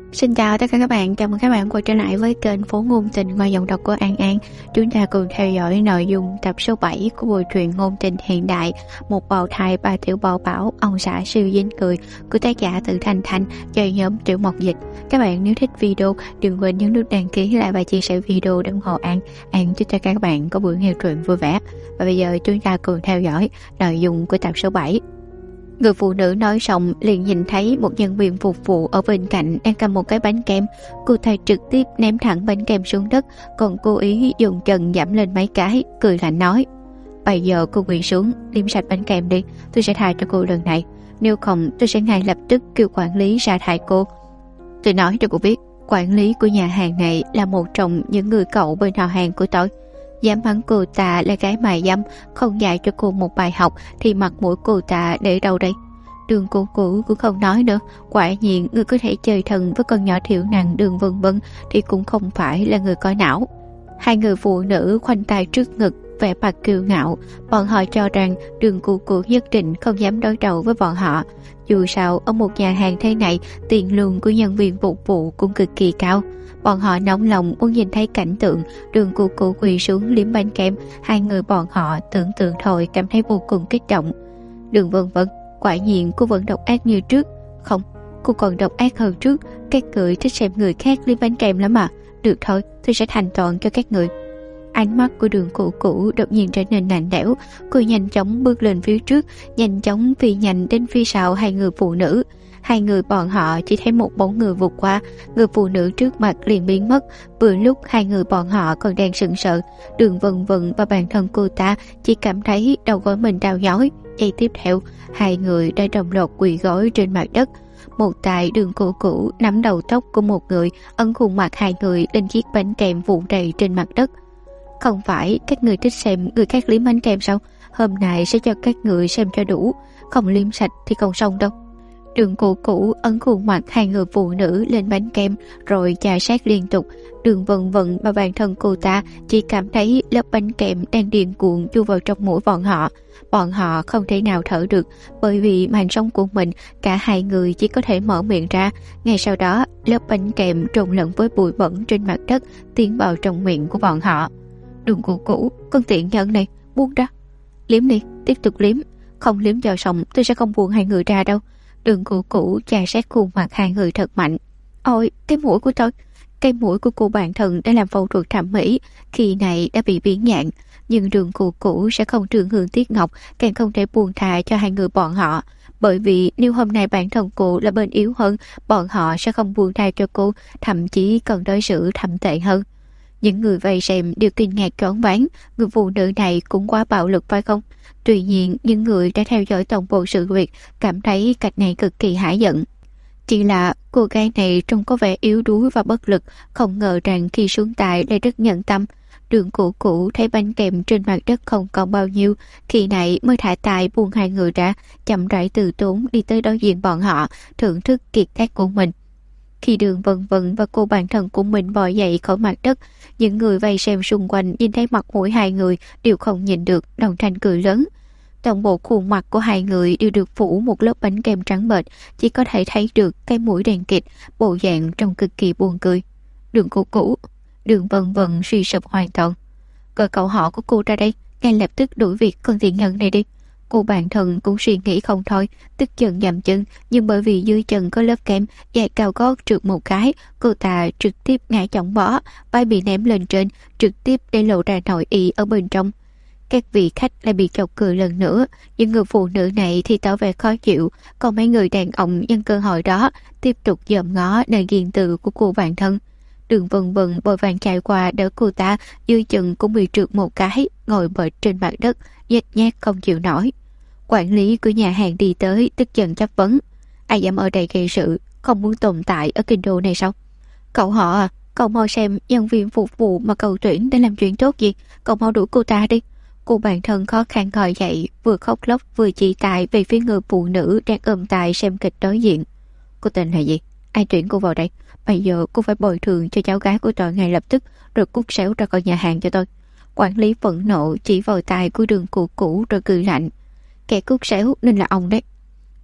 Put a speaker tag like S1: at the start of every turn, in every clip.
S1: Xin chào tất cả các bạn, chào mừng các bạn quay trở lại với kênh Phố Ngôn Tình qua giọng đọc của An An. Chúng ta cùng theo dõi nội dung tập số 7 của bộ truyện ngôn tình hiện đại Một bào thai ba tiểu bảo bảo ông xã siêu dính cười của tác giả Từ Thanh Thanh cho nhóm Tiểu Mộc Dịch. Các bạn nếu thích video đừng quên nhấn nút đăng ký lại và chia sẻ video để ủng hộ An. An chúc cho các bạn có buổi nghe truyện vui vẻ. Và bây giờ chúng ta cùng theo dõi nội dung của tập số 7. Người phụ nữ nói xong liền nhìn thấy một nhân viên phục vụ ở bên cạnh đang cầm một cái bánh kem. Cô ta trực tiếp ném thẳng bánh kem xuống đất, còn cố ý dùng chân giảm lên mấy cái, cười lạnh nói: "Bây giờ cô quỳ xuống, liếm sạch bánh kem đi, tôi sẽ tha cho cô lần này. Nếu không tôi sẽ ngay lập tức kêu quản lý sa thải cô. Tôi nói cho cô biết, quản lý của nhà hàng này là một trong những người cậu bên họ hàng của tôi. Dám mắng cô ta là gái mại dâm, không dạy cho cô một bài học thì mặt mũi cô ta để đâu đây?" Đường Cũ Cũ cũng không nói nữa. Quả nhiên người có thể chơi thân với con nhỏ thiểu năng Đường Vân Vân thì cũng không phải là người có não. Hai người phụ nữ khoanh tay trước ngực, vẻ mặt kiêu ngạo. Bọn họ cho rằng Đường Cũ Cũ nhất định không dám đối đầu với bọn họ. Dù sao ở một nhà hàng thế này, tiền lương của nhân viên phục vụ cũng cực kỳ cao. Bọn họ nóng lòng muốn nhìn thấy cảnh tượng Đường Cũ Cũ quỳ xuống liếm bánh kem. Hai người bọn họ tưởng tượng thôi cảm thấy vô cùng kích động. Đường Vân Vân, quả nhiên cô vẫn độc ác như trước. Không, cô còn độc ác hơn trước. Các người thích xem người khác liếm bánh kem lắm mà. Được thôi, tôi sẽ thành toàn cho các người. Ánh mắt của Đường Cũ Cũ đột nhiên trở nên lạnh lẽo. Cô nhanh chóng bước lên phía trước, nhanh chóng phi nhanh đến phía sau hai người phụ nữ. Hai người bọn họ chỉ thấy một bóng người vụt qua, người phụ nữ trước mặt liền biến mất. Vừa lúc hai người bọn họ còn đang sững sờ, Đường Vân Vân và bản thân cô ta chỉ cảm thấy đầu gối mình đau nhói. Giây tiếp theo, hai người đã đồng loạt quỳ gối trên mặt đất. Một tay Đường Cũ Cũ nắm đầu tóc của một người, ấn khuôn mặt hai người lên chiếc bánh kem vụn đầy trên mặt đất. Không phải các người thích xem người khác liếm bánh kem sao? Hôm nay sẽ cho các người xem cho đủ, không liếm sạch thì không xong đâu. Đường Cũ Cũ ấn khuôn mặt hai người phụ nữ lên bánh kem rồi chà sát liên tục. Đường Vân Vân và bản thân cô ta chỉ cảm thấy lớp bánh kem đang điên cuồng chui vào trong mũi bọn họ. Bọn họ không thể nào thở được, bởi vì màn sống của mình cả hai người chỉ có thể mở miệng ra. Ngay sau đó lớp bánh kem trộn lẫn với bụi bẩn trên mặt đất tiến vào trong miệng của bọn họ. Đường Cũ Cũ, con tiện nhân này, buông ra. Liếm đi, tiếp tục liếm. Không liếm cho xong tôi sẽ không buông hai người ra đâu. Đường Cũ Cũ chà sát khuôn mặt hai người thật mạnh. Ôi, cái mũi của tôi. Cái mũi của cô bạn thân đã làm phẫu thuật thẩm mỹ, khi này đã bị biến dạng. Nhưng Đường Cũ Cũ sẽ không trường hương tiếc ngọc, càng không thể buông thà cho hai người bọn họ. Bởi vì nếu hôm nay bản thân cô là bên yếu hơn, bọn họ sẽ không buông tha cho cô, thậm chí còn đối xử thậm tệ hơn. Những người vây xem đều kinh ngạc choáng váng, người phụ nữ này cũng quá bạo lực phải không? Tuy nhiên, những người đã theo dõi toàn bộ sự việc cảm thấy cảnh này cực kỳ hãi giận. Chỉ là cô gái này trông có vẻ yếu đuối và bất lực, không ngờ rằng khi xuống tay lại rất nhận tâm. Đường Cũ Cũ thấy bánh kem trên mặt đất không còn bao nhiêu, khi này mới thả tay buông hai người ra, chậm rãi từ tốn đi tới đối diện bọn họ, thưởng thức kiệt tác của mình. Khi Đường Vân Vân và cô bạn thân của mình bò dậy khỏi mặt đất, những người vây xem xung quanh nhìn thấy mặt mũi hai người đều không nhìn được, đồng thanh cười lớn. Toàn bộ khuôn mặt của hai người đều được phủ một lớp bánh kem trắng bệch, chỉ có thể thấy được cái mũi đen kịt, bộ dạng trông cực kỳ buồn cười. Đường Cũ Cũ, Đường Vân Vân suy sụp hoàn toàn. Gọi cậu họ của cô ra đây, ngay lập tức đuổi việc con tiện nhân này đi. Cô bạn thân cũng suy nghĩ không thôi, tức giận dậm chân, nhưng bởi vì dưới chân có lớp kem, giày cao gót trượt một cái, cô ta trực tiếp ngã chỏng vó, vai bị ném lên trên, trực tiếp để lộ ra nội y ở bên trong. Các vị khách lại bị chọc cười lần nữa, những người phụ nữ này thì tỏ vẻ khó chịu, còn mấy người đàn ông nhân cơ hội đó tiếp tục dòm ngó nơi riêng tư của cô bạn thân. Đường Vân Vân vội vàng chạy qua đỡ cô ta, dưới chân cũng bị trượt một cái, ngồi bệt trên mặt đất, nhếch nhác không chịu nổi. Quản lý của nhà hàng đi tới, tức giận chất vấn: ai dám ở đây gây sự, không muốn tồn tại ở kinh đô này sao? Cậu họ à, cậu mau xem nhân viên phục vụ mà cậu tuyển để làm chuyện tốt gì, cậu mau đuổi cô ta đi. Cô bạn thân khó khăn ngồi dậy, vừa khóc lóc vừa chỉ tay về phía người phụ nữ đang ôm tay xem kịch đối diện. Cô tên là gì? Ai tuyển cô vào đây? Bây giờ cô phải bồi thường cho cháu gái của tôi ngay lập tức, rồi cút xéo ra khỏi nhà hàng cho tôi. Quản lý phẫn nộ chỉ vào tay của Đường Cũ Cũ rồi cười lạnh: kẻ cút xéo nên là ông đấy.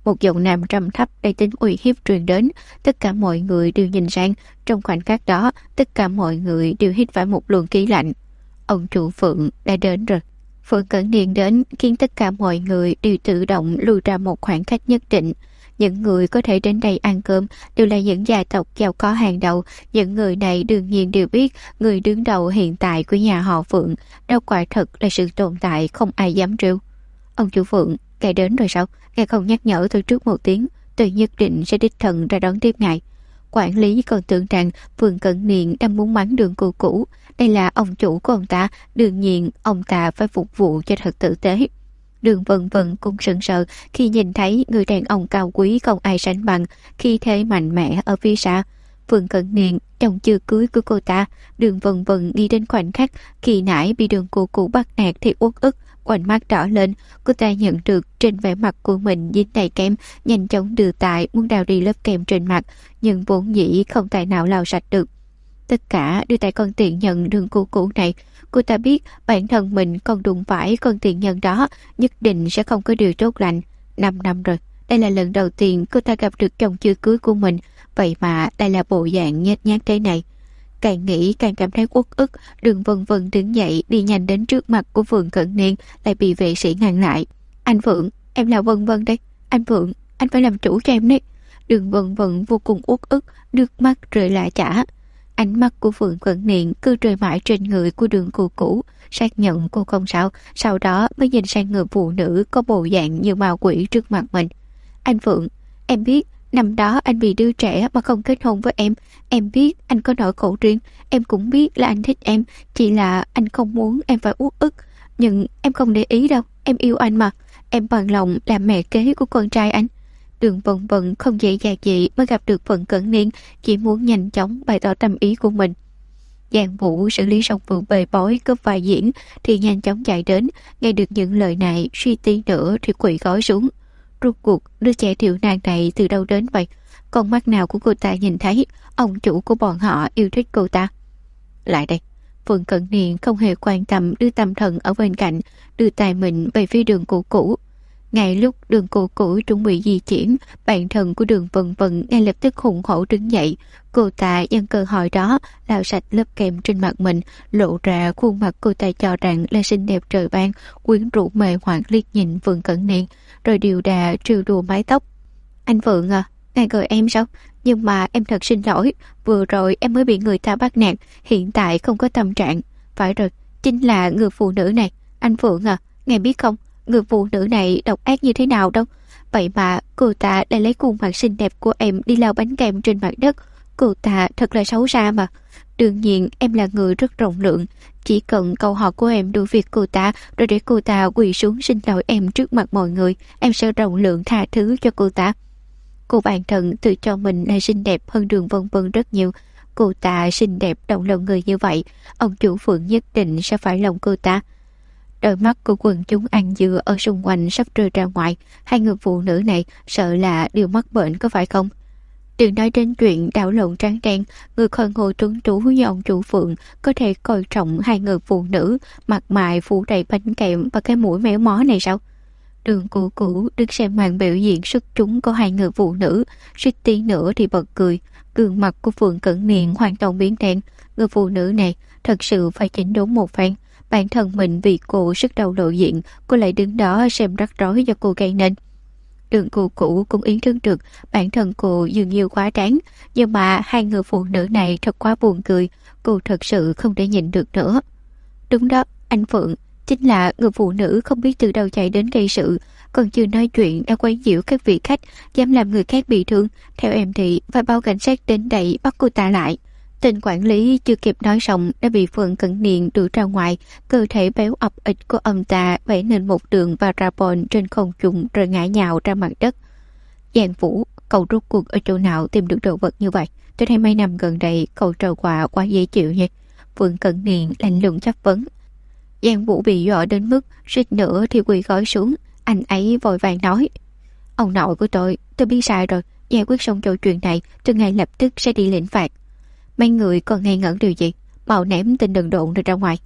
S1: Một giọng nam trầm thấp đầy tính uy hiếp truyền đến. Tất cả mọi người đều nhìn sang. Trong khoảnh khắc đó, tất cả mọi người đều hít phải một luồng khí lạnh. Ông chủ Phượng đã đến rồi. Phượng Cẩn Niên đến khiến tất cả mọi người đều tự động lùi ra một khoảng cách nhất định. Những người có thể đến đây ăn cơm đều là những gia tộc giàu có hàng đầu. Những người này đương nhiên đều biết người đứng đầu hiện tại của nhà họ Phượng. Đó quả thật là sự tồn tại không ai dám trêu. Ông chủ Phượng, ngài đến rồi sao? Ngài không nhắc nhở tôi trước một tiếng, tôi nhất định sẽ đích thân ra đón tiếp ngài. Quản lý còn tưởng rằng Phượng Cẩn Niên đang muốn mắng Đường cô cũ. Đây là ông chủ của ông ta, đương nhiên ông ta phải phục vụ cho thật tử tế. Đường Vân Vân cũng sững sờ khi nhìn thấy người đàn ông cao quý không ai sánh bằng, khi thế mạnh mẽ ở phía xa. Phượng Cẩn Niên, chồng chưa cưới của cô ta. Đường Vân Vân nghĩ đến khoảnh khắc khi nãy bị Đường cô cũ bắt nạt thì uất ức, quanh mắt đỏ lên. Cô ta nhận được trên vẻ mặt của mình dính đầy kem, nhanh chóng đưa tay muốn đào đi lớp kem trên mặt, nhưng vốn dĩ không tài nào lau sạch được. Tất cả đưa tay con tiện nhân Đường cô cũ này. Cô ta biết bản thân mình còn đụng phải con tiện nhân đó, nhất định sẽ không có điều tốt lành. 5 năm rồi, đây là lần đầu tiên cô ta gặp được chồng chưa cưới của mình, vậy mà đây là bộ dạng nhếch nhác thế này. Càng nghĩ càng cảm thấy uất ức. Đường Vân Vân đứng dậy đi nhanh đến trước mặt của Phượng Cẩn Niên, lại bị vệ sĩ ngăn lại. Anh Phượng, em là Vân Vân đây. Anh Phượng, anh phải làm chủ cho em đấy. Đường Vân Vân vô cùng uất ức, nước mắt rơi lã chả. Ánh mắt của Phượng Cẩn Niên cứ rơi mãi trên người của Đường cô cũ, xác nhận cô không sao, sau đó mới nhìn sang người phụ nữ có bộ dạng như ma quỷ trước mặt mình. Anh Phượng, em biết năm đó anh vì đứa trẻ mà không kết hôn với em biết anh có nỗi khổ riêng, em cũng biết là anh thích em, chỉ là anh không muốn em phải uất ức, nhưng em không để ý đâu, em yêu anh mà, em bằng lòng làm mẹ kế của con trai anh. Đường Vân Vân không dễ dàng gì mới gặp được Phượng Cẩn Niên, chỉ muốn nhanh chóng bày tỏ tâm ý của mình. Giang Vũ xử lý xong vụ bề bối cướp vai diễn thì nhanh chóng chạy đến, nghe được những lời này suy tí nữa thì quỳ gối xuống. Rốt cuộc đứa trẻ thiểu năng này từ đâu đến vậy? Con mắt nào của cô ta nhìn thấy ông chủ của bọn họ yêu thích cô ta? Lại đây. Phượng Cẩn Niên không hề quan tâm đưa tâm thần ở bên cạnh, đưa tay mình về phía Đường cô cũ. Ngay lúc Đường cô cũ chuẩn bị di chuyển, bạn thân của Đường Vân Vân ngay lập tức hùng hổ đứng dậy. Cô ta nhân cơ hội đó lau sạch lớp kem trên mặt mình, lộ ra khuôn mặt cô ta cho rằng là xinh đẹp trời ban, quyến rũ mê hoặc liếc nhìn Phượng Cẩn Niên, rồi điều đà trêu đùa mái tóc. Anh Phượng à, ngài gọi em sao? Nhưng mà em thật xin lỗi, vừa rồi em mới bị người ta bắt nạt, hiện tại không có tâm trạng. Phải rồi, chính là người phụ nữ này. Anh Phượng à, ngài biết không, người phụ nữ này độc ác như thế nào đâu. Vậy mà cô ta đã lấy khuôn mặt xinh đẹp của em đi lau bánh kem trên mặt đất. Cô ta thật là xấu xa mà. Đương nhiên em là người rất rộng lượng, chỉ cần câu hỏi của em đuổi việc cô ta, rồi để cô ta quỳ xuống xin lỗi em trước mặt mọi người, em sẽ rộng lượng tha thứ cho cô ta. Cô bạn thân tự cho mình là xinh đẹp hơn Đường Vân Vân rất nhiều. Cô ta xinh đẹp động lòng người như vậy, ông chủ Phượng nhất định sẽ phải lòng cô ta. Đôi mắt của quần chúng ăn dưa ở xung quanh sắp rơi ra ngoài. Hai người phụ nữ này sợ là đều mắc bệnh có phải không? Đừng nói đến chuyện đảo lộn trắng đen. Người khôi ngô tuấn tú như ông chủ Phượng có thể coi trọng hai người phụ nữ mặt mày phủ đầy bánh kẹm và cái mũi méo mó này sao? Đường Cũ Cũ đứng xem màn biểu diễn xuất chúng của hai người phụ nữ, suýt tí nữa thì bật cười. Gương mặt của Phượng Cẩn Niên hoàn toàn biến đen. Người phụ nữ này thật sự phải chỉnh đốn một phen. Bản thân mình vì cô sức đầu lộ diện, cô lại đứng đó xem rắc rối do cô gây nên. Đường Cũ Cũ cũng ý thức được bản thân cô dường như quá đáng, nhưng mà hai người phụ nữ này thật quá buồn cười, cô thật sự không thể nhịn được nữa. Đúng đó, anh Phượng, chính là người phụ nữ không biết từ đâu chạy đến gây sự, còn chưa nói chuyện đã quấy nhiễu các vị khách, dám làm người khác bị thương. Theo em thì phải báo cảnh sát đến đây bắt cô ta lại. Tên quản lý chưa kịp nói xong đã bị Phượng Cẩn Niên đuổi ra ngoài, cơ thể béo ập ịch của ông ta vẽ nên một đường và parabol trên không trung rồi ngã nhào ra mặt đất. Giang Vũ, cậu rốt cuộc ở chỗ nào tìm được đồ vật như vậy? Tôi thấy mấy năm gần đây cậu trôi qua quá dễ chịu nhỉ? Phượng Cẩn Niên lạnh lùng chất vấn. Giang Vũ bị dọa đến mức suýt nữa thì quỳ gối xuống. Anh ấy vội vàng nói: ông nội của tôi biết sai rồi, giải quyết xong câu chuyện này tôi ngay lập tức sẽ đi lĩnh phạt. Mấy người còn ngây ngẩn điều gì? Mau ném tên đần độn ra ngoài.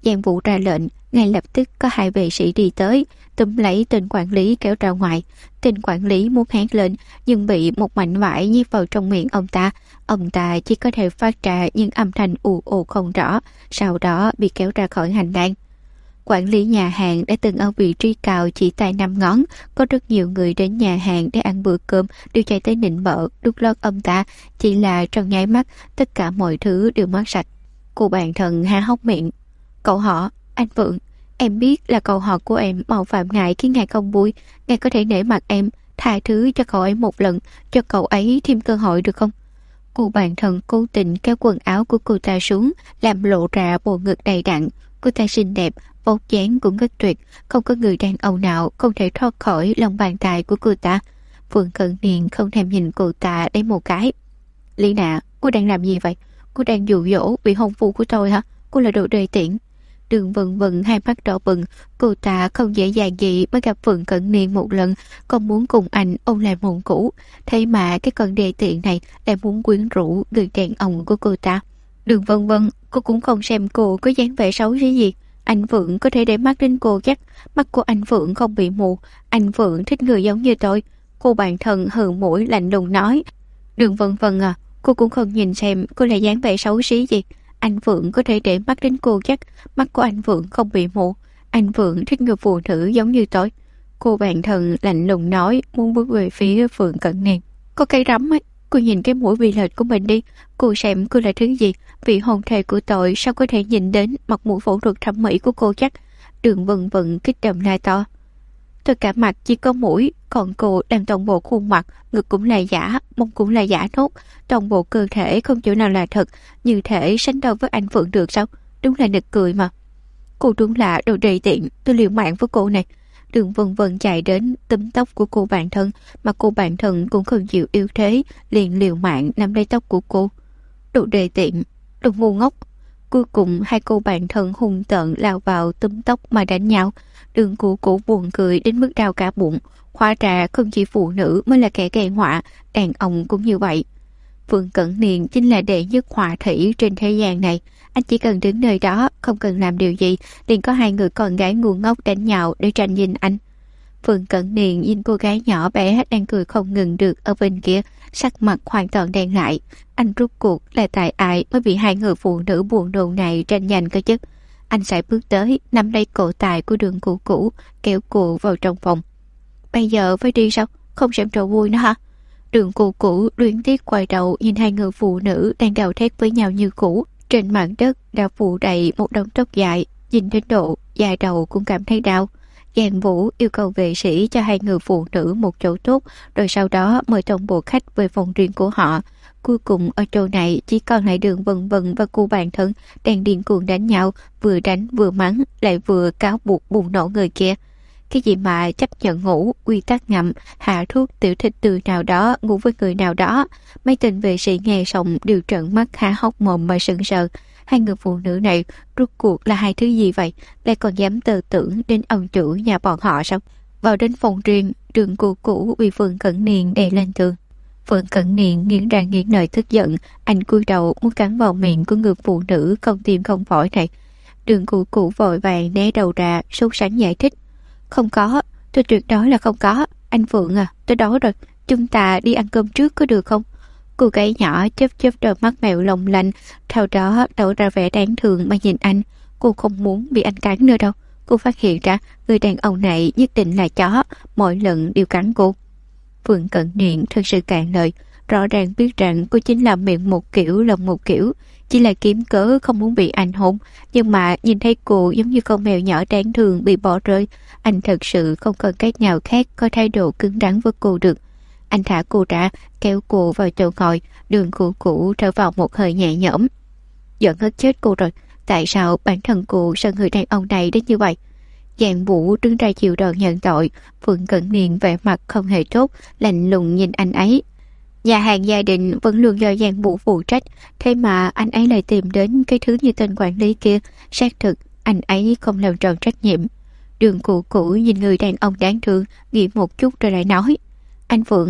S1: Giang Vũ ra lệnh, ngay lập tức có 2 vệ sĩ đi tới, túm lấy tên quản lý kéo ra ngoài. Tên quản lý muốn hét lên, nhưng bị một mảnh vải nhét vào trong miệng ông ta. Ông ta chỉ có thể phát ra những âm thanh ù ù không rõ, sau đó bị kéo ra khỏi hành lang. Quản lý nhà hàng đã từng ở vị trí cao chỉ tay 5 ngón, có rất nhiều người đến nhà hàng để ăn bữa cơm đều chạy tới nịnh bợ, đút lót ông ta, chỉ là trong nháy mắt tất cả mọi thứ đều mất sạch. Cô bạn thân há hốc miệng. Cậu họ, anh Phượng, em biết là cậu họ của em mạo phạm ngài khiến ngài không vui, ngài có thể nể mặt em, tha thứ cho cậu ấy một lần, cho cậu ấy thêm cơ hội được không? Cô bạn thân cố tình kéo quần áo của cô ta xuống, làm lộ ra bộ ngực đầy đặn. Cô ta xinh đẹp, vóc dáng cũng rất tuyệt, không có người đàn ông nào không thể thoát khỏi lòng bàn tay của cô ta. Phương Cận Niên không thèm nhìn cô ta lấy một cái. Lý Nạ, cô đang làm gì vậy? Cô đang dụ dỗ vị hôn phu của tôi hả? Cô là đồ đê tiện. Đường Vân Vân hai mắt đỏ bừng, cô ta không dễ dàng gì mới gặp Phương Cận Niên một lần, còn muốn cùng anh ôn lại mộng cũ. Thế mà cái con đê tiện này lại muốn quyến rũ người đàn ông của cô ta. Đường Vân Vân, cô cũng không xem cô có dáng vẻ xấu gì gì. Anh Phượng có thể để mắt đến cô chắc. Mắt của anh Phượng không bị mù. Anh Phượng thích người giống như tôi. Cô bạn thân hừ mũi lạnh lùng nói. Đường Vân Vân à, cô cũng không nhìn xem cô là dáng vẻ xấu xí gì. Anh Phượng có thể để mắt đến cô chắc. Mắt của anh Phượng không bị mù. Anh Phượng thích người phụ nữ giống như tôi. Cô bạn thân lạnh lùng nói, muốn bước về phía Phượng Cận Niên. Có cái rắm ấy. Cô nhìn cái mũi bị lệch của mình đi. Cô xem cô là thứ gì. Vị hôn thê của tội sao có thể nhìn đến mặt mũi phẫu thuật thẩm mỹ của cô chắc. Đường Vân Vân kích động la to. Tôi cả mặt chỉ có mũi, còn cô làm toàn bộ khuôn mặt, ngực cũng là giả, mông cũng là giả nốt, toàn bộ cơ thể không chỗ nào là thật, như thể sánh đôi với anh Phượng được sao? Đúng là nực cười mà. Cô đúng là đồ đầy tiện, tôi liều mạng với cô này. Đường Vân Vân chạy đến túm tóc của cô bạn thân, mà cô bạn thân cũng không chịu yếu thế, liền liều mạng nắm lấy tóc của cô. Đồ đầy tiện, đồ ngu ngốc. Cuối cùng hai cô bạn thân hung tợn lao vào túm tóc mà đánh nhau. Đường Cụ buồn cười đến mức đau cả bụng. Hóa ra không chỉ phụ nữ mới là kẻ gây họa, đàn ông cũng như vậy. Phương Cận Niên chính là đệ nhất họa thủy trên thế gian này. Anh chỉ cần đứng nơi đó, không cần làm điều gì, liền có 2 người con gái ngu ngốc đánh nhau để tranh nhìn anh. Phương Cận Niên nhìn cô gái nhỏ bé đang cười không ngừng được ở bên kia, sắc mặt hoàn toàn đen lại. Anh rút cuộc là tại ai mới bị 2 người phụ nữ buồn nôn này tranh giành cơ chứ? Anh sẽ bước tới, nắm lấy cổ tay của Đường Cụ, kéo cô vào trong phòng. Bây giờ phải đi sao? Không xem trò vui nữa hả? Đường Cụ luyến tiếc quay đầu nhìn 2 người phụ nữ đang gào thét với nhau như cũ. Trên mặt đất đã phủ đầy một đống tóc dài, nhìn đến độ da đầu cũng cảm thấy đau. Giang Vũ yêu cầu vệ sĩ cho 2 người phụ nữ một chỗ tốt, rồi sau đó mời toàn bộ khách về phòng riêng của họ. Cuối cùng ở chỗ này chỉ còn lại Đường Vân Vân và cô bạn thân đang điên cuồng đánh nhau, vừa đánh vừa mắng, lại vừa cáo buộc bùng nổ người kia. Cái gì mà chấp nhận ngủ, quy tắc ngầm, hạ thuốc tiểu thịt từ nào đó ngủ với người nào đó. Mấy tên vệ sĩ nghe xong đều trợn mắt há hốc mồm mà sững sờ. 2 người phụ nữ này rốt cuộc là 2 thứ gì vậy? Lại còn dám tơ tưởng đến ông chủ nhà bọn họ sao? Vào đến phòng riêng, Đường Cụ bị Phương Cận Niên đè lên tường. Phương Cận Niên nghiến răng nghiến lợi tức giận, anh cúi đầu muốn cắn vào miệng của người phụ nữ không tim không phổi này. Đường Cụ vội vàng né đầu ra, sốt sắng giải thích. Không có, tôi tuyệt đối là không có. Anh Phượng à, tôi đói rồi, chúng ta đi ăn cơm trước có được không? Cô gái nhỏ chớp đôi mắt mèo long lanh, sau đó tỏ ra vẻ đáng thương mà nhìn anh. Cô không muốn bị anh cắn nữa đâu. Cô phát hiện ra người đàn ông này nhất định là chó, mỗi lần đều cắn cô. Phương Cận Niên thật sự cạn lời, rõ ràng biết rằng cô chính là miệng một kiểu lòng một kiểu, chỉ là kiếm cớ không muốn bị anh hôn. Nhưng mà nhìn thấy cô giống như con mèo nhỏ đáng thương bị bỏ rơi, anh thật sự không còn cách nào khác có thái độ cứng rắn với cô được. Anh thả cô ra, kéo cô vào chỗ ngồi. Đường Cụ thở vào một hơi nhẹ nhõm. Giận hết chết cô rồi. Tại sao bản thân cô sợ người đàn ông này đến như vậy? Giang Vũ đứng ra chịu đòn nhận tội. Phương Cận Niên vẻ mặt không hề tốt, lạnh lùng nhìn anh ấy. Nhà hàng gia đình vẫn luôn do Giang Vũ phụ trách, thế mà anh ấy lại tìm đến cái thứ như tên quản lý kia. Xác thực anh ấy không làm tròn trách nhiệm. Đường Cụ nhìn người đàn ông đáng thương, nghĩ một chút rồi lại nói. Anh Phượng à,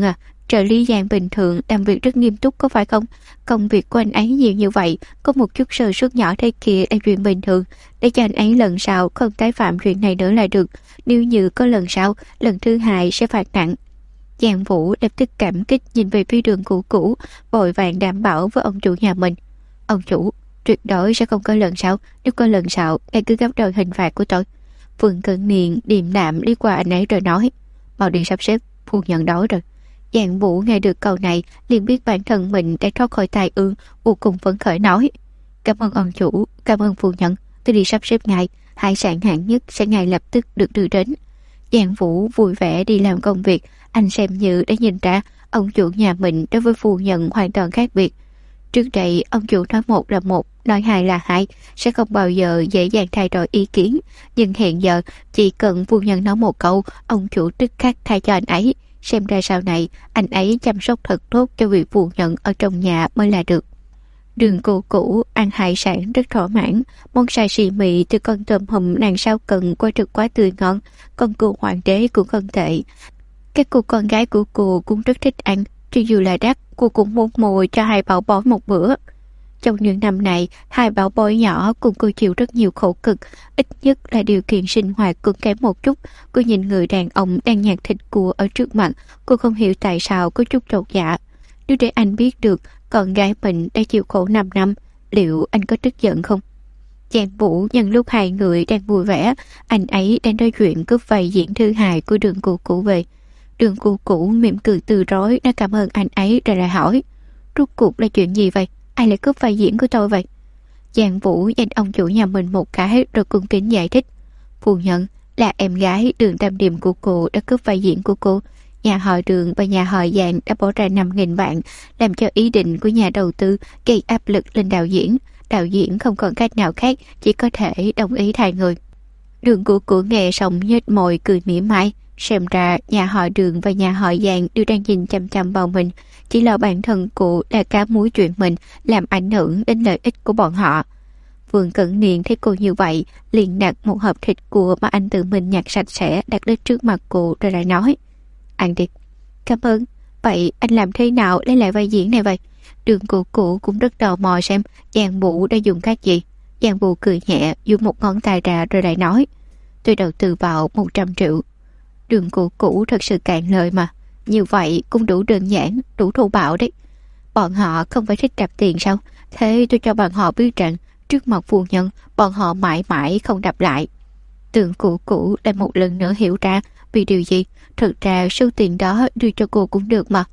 S1: trợ lý Giang bình thường làm việc rất nghiêm túc có phải không? Công việc của anh ấy nhiều như vậy, có một chút sơ suất nhỏ thế kia là chuyện bình thường, để cho anh ấy lần sau không tái phạm chuyện này nữa là được. Nếu như có lần sau, lần thứ hai sẽ phạt nặng. Giang Vũ lập tức cảm kích nhìn về phía Đường Cũ Cũ, vội vàng đảm bảo với ông chủ nhà mình. Ông chủ, tuyệt đối sẽ không có lần sau, nếu có lần sau, anh cứ gấp đôi hình phạt của tôi. Phương Cận Niên điềm đạm đi qua anh ấy rồi nói, mau đi sắp xếp, phu nhân đói rồi. Giang Vũ nghe được câu này liền biết bản thân mình đã thoát khỏi tai ương, vô cùng phấn khởi nói, cảm ơn ông chủ, cảm ơn phu nhân, tôi đi sắp xếp ngay, hải sản hạng nhất sẽ ngay lập tức được đưa đến. Giang Vũ vui vẻ đi làm công việc, anh xem như đã nhìn ra ông chủ nhà mình đối với phu nhân hoàn toàn khác biệt. Trước đây ông chủ nói một là một, nói hai là hai, sẽ không bao giờ dễ dàng thay đổi ý kiến. Nhưng hiện giờ chỉ cần phu nhân nói một câu, ông chủ tức khắc thay cho anh ấy. Xem ra sau này anh ấy chăm sóc thật tốt cho vị phu nhân ở trong nhà mới là được. Đường Cũ Cũ ăn hải sản rất thỏa mãn, món xà xì mị từ con tôm hùm nàng sao cần qua thực quá tươi ngon, con cua hoàng đế cũng không tệ. Các cô con gái của cô cũng rất thích ăn, cho dù là đắt, cô cũng muốn mồi cho hai bảo bối một bữa. Trong những năm này, hai bảo bối nhỏ cùng cô chịu rất nhiều khổ cực, ít nhất là điều kiện sinh hoạt cũng kém một chút. Cô nhìn người đàn ông đang nhặt thịt cua ở trước mặt, cô không hiểu tại sao có chút trột dạ. Nếu để anh biết được con gái mình đã chịu khổ 5 năm, liệu anh có tức giận không? Giang Vũ nhân lúc hai người đang vui vẻ, anh ấy đang nói chuyện cướp vai diễn thứ hai của Đường Cũ Cũ về. Đường Cũ Cũ mỉm cười từ rối đã cảm ơn anh ấy rồi lại hỏi, rốt cuộc là chuyện gì vậy? Ai lại cướp vai diễn của tôi vậy? Giang Vũ dành ông chủ nhà mình một cái rồi cung kính giải thích, phu nhân, là em gái Đường Tam Điềm của cô đã cướp vai diễn của cô. Nhà họ Đường và nhà họ Giang đã bỏ ra 5.000 vạn làm cho ý định của nhà đầu tư gây áp lực lên đạo diễn. Đạo diễn không còn cách nào khác, chỉ có thể đồng ý thay người. Đường của nghe xong nhếch môi cười mỉa mai. Xem ra nhà họ Đường và nhà họ Giang đều đang nhìn chăm chăm vào mình, chỉ là bản thân cô đã cá muối chuyện mình làm ảnh hưởng đến lợi ích của bọn họ. Vương Cận Niên thấy cô như vậy, liền đặt một hộp thịt cua mà anh tự mình nhặt sạch sẽ đặt lên trước mặt cô rồi lại nói, ăn đi. Cảm ơn. Vậy anh làm thế nào lấy lại vai diễn này vậy? Đường Cũ cũng rất tò mò xem Giang Vũ đã dùng cách gì. Giang Vũ cười nhẹ, dùng một ngón tay ra rồi lại nói, tôi đầu tư vào 100 triệu. Đường Cũ thật sự cạn lời mà. Như vậy cũng đủ đơn giản, đủ thô bạo đấy. Bọn họ không phải thích đập tiền sao? Thế tôi cho bọn họ biết rằng trước mặt phu nhân, bọn họ mãi mãi không đập lại. Đường Cũ lại một lần nữa hiểu ra vì điều gì. Thực ra số tiền đó đưa cho cô cũng được mà.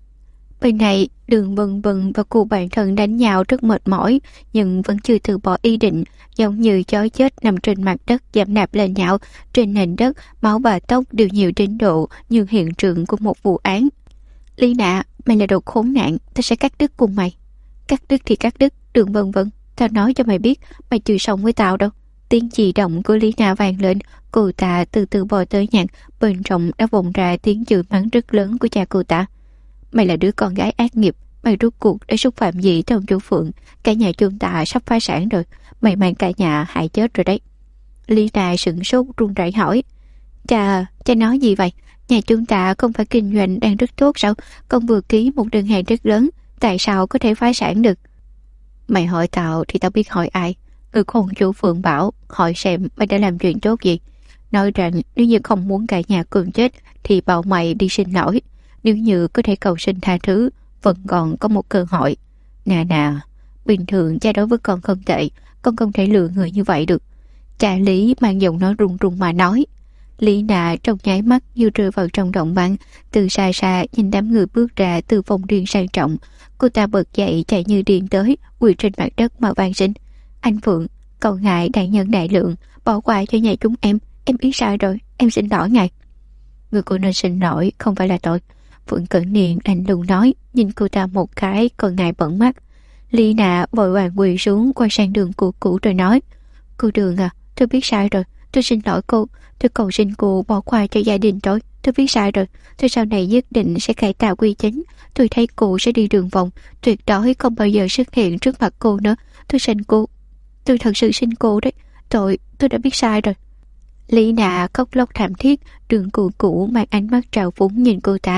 S1: Bên này Đường Vân và cô bạn thân đánh nhau rất mệt mỏi, nhưng vẫn chưa từ bỏ ý định, giống như chó chết nằm trên mặt đất giảm nạp lên nhau. Trên nền đất, máu và tóc đều nhiều đến độ như hiện trường của một vụ án. Lý Nạ, mày là đồ khốn nạn, ta sẽ cắt đứt cùng mày. Cắt đứt thì cắt đứt, Đường Vân, tao nói cho mày biết, mày chưa xong với tao đâu. Tiếng chì động của Lý Nạ vang lên, cô ta từ từ bò tới nhạc, bên trong đã vọng ra tiếng chửi mắng rất lớn của cha cô ta. Mày là đứa con gái ác nghiệp, mày rốt cuộc đã xúc phạm gì tới ông chủ Phượng? Cả nhà chúng ta sắp phá sản rồi, mày mang cả nhà hại chết rồi đấy. Lý Nạ sửng sốt run rẩy hỏi, cha nói gì vậy? Nhà chúng ta không phải kinh doanh đang rất tốt sao? Con vừa ký một đơn hàng rất lớn, tại sao có thể phá sản được? Mày hỏi tao thì tao biết hỏi ai. Người của ông chủ Phượng bảo, hỏi xem mày đã làm chuyện tốt gì. Nói rằng nếu như không muốn cả nhà cùng chết thì bảo mày đi xin lỗi. Nếu như có thể cầu xin tha thứ, vẫn còn có một cơ hội. Nè, bình thường cha đối với con không tệ, con không thể lừa người như vậy được. Cha Lý mang giọng nói run run mà nói. Lý Nạ trong nháy mắt như rơi vào trong động băng, từ xa xa nhìn đám người bước ra từ phòng riêng sang trọng. Cô ta bật dậy chạy như điên tới, quỳ trên mặt đất mà van xin. Anh Phượng, cầu ngài đại nhân đại lượng, bỏ qua cho nhà chúng em biết sai rồi, em xin lỗi ngài. Người cô nên xin lỗi không phải là tôi. Phượng Cận Niên lạnh lùng nói, nhìn cô ta một cái còn ngại bẩn mắt. Lý Nạ vội vàng quỳ xuống quay sang Đường Cũ rồi nói, cô Đường à, tôi biết sai rồi, tôi xin lỗi cô, tôi cầu xin cô bỏ qua cho gia đình tôi biết sai rồi, tôi sau này nhất định sẽ cải tạo quy chính, tôi thấy cô sẽ đi đường vòng, tuyệt đối không bao giờ xuất hiện trước mặt cô nữa, tôi xin cô, tôi thật sự xin cô đấy, tôi đã biết sai rồi. Lý Nạ khóc lóc thảm thiết, Đường Cũ mang ánh mắt trào phúng nhìn cô ta,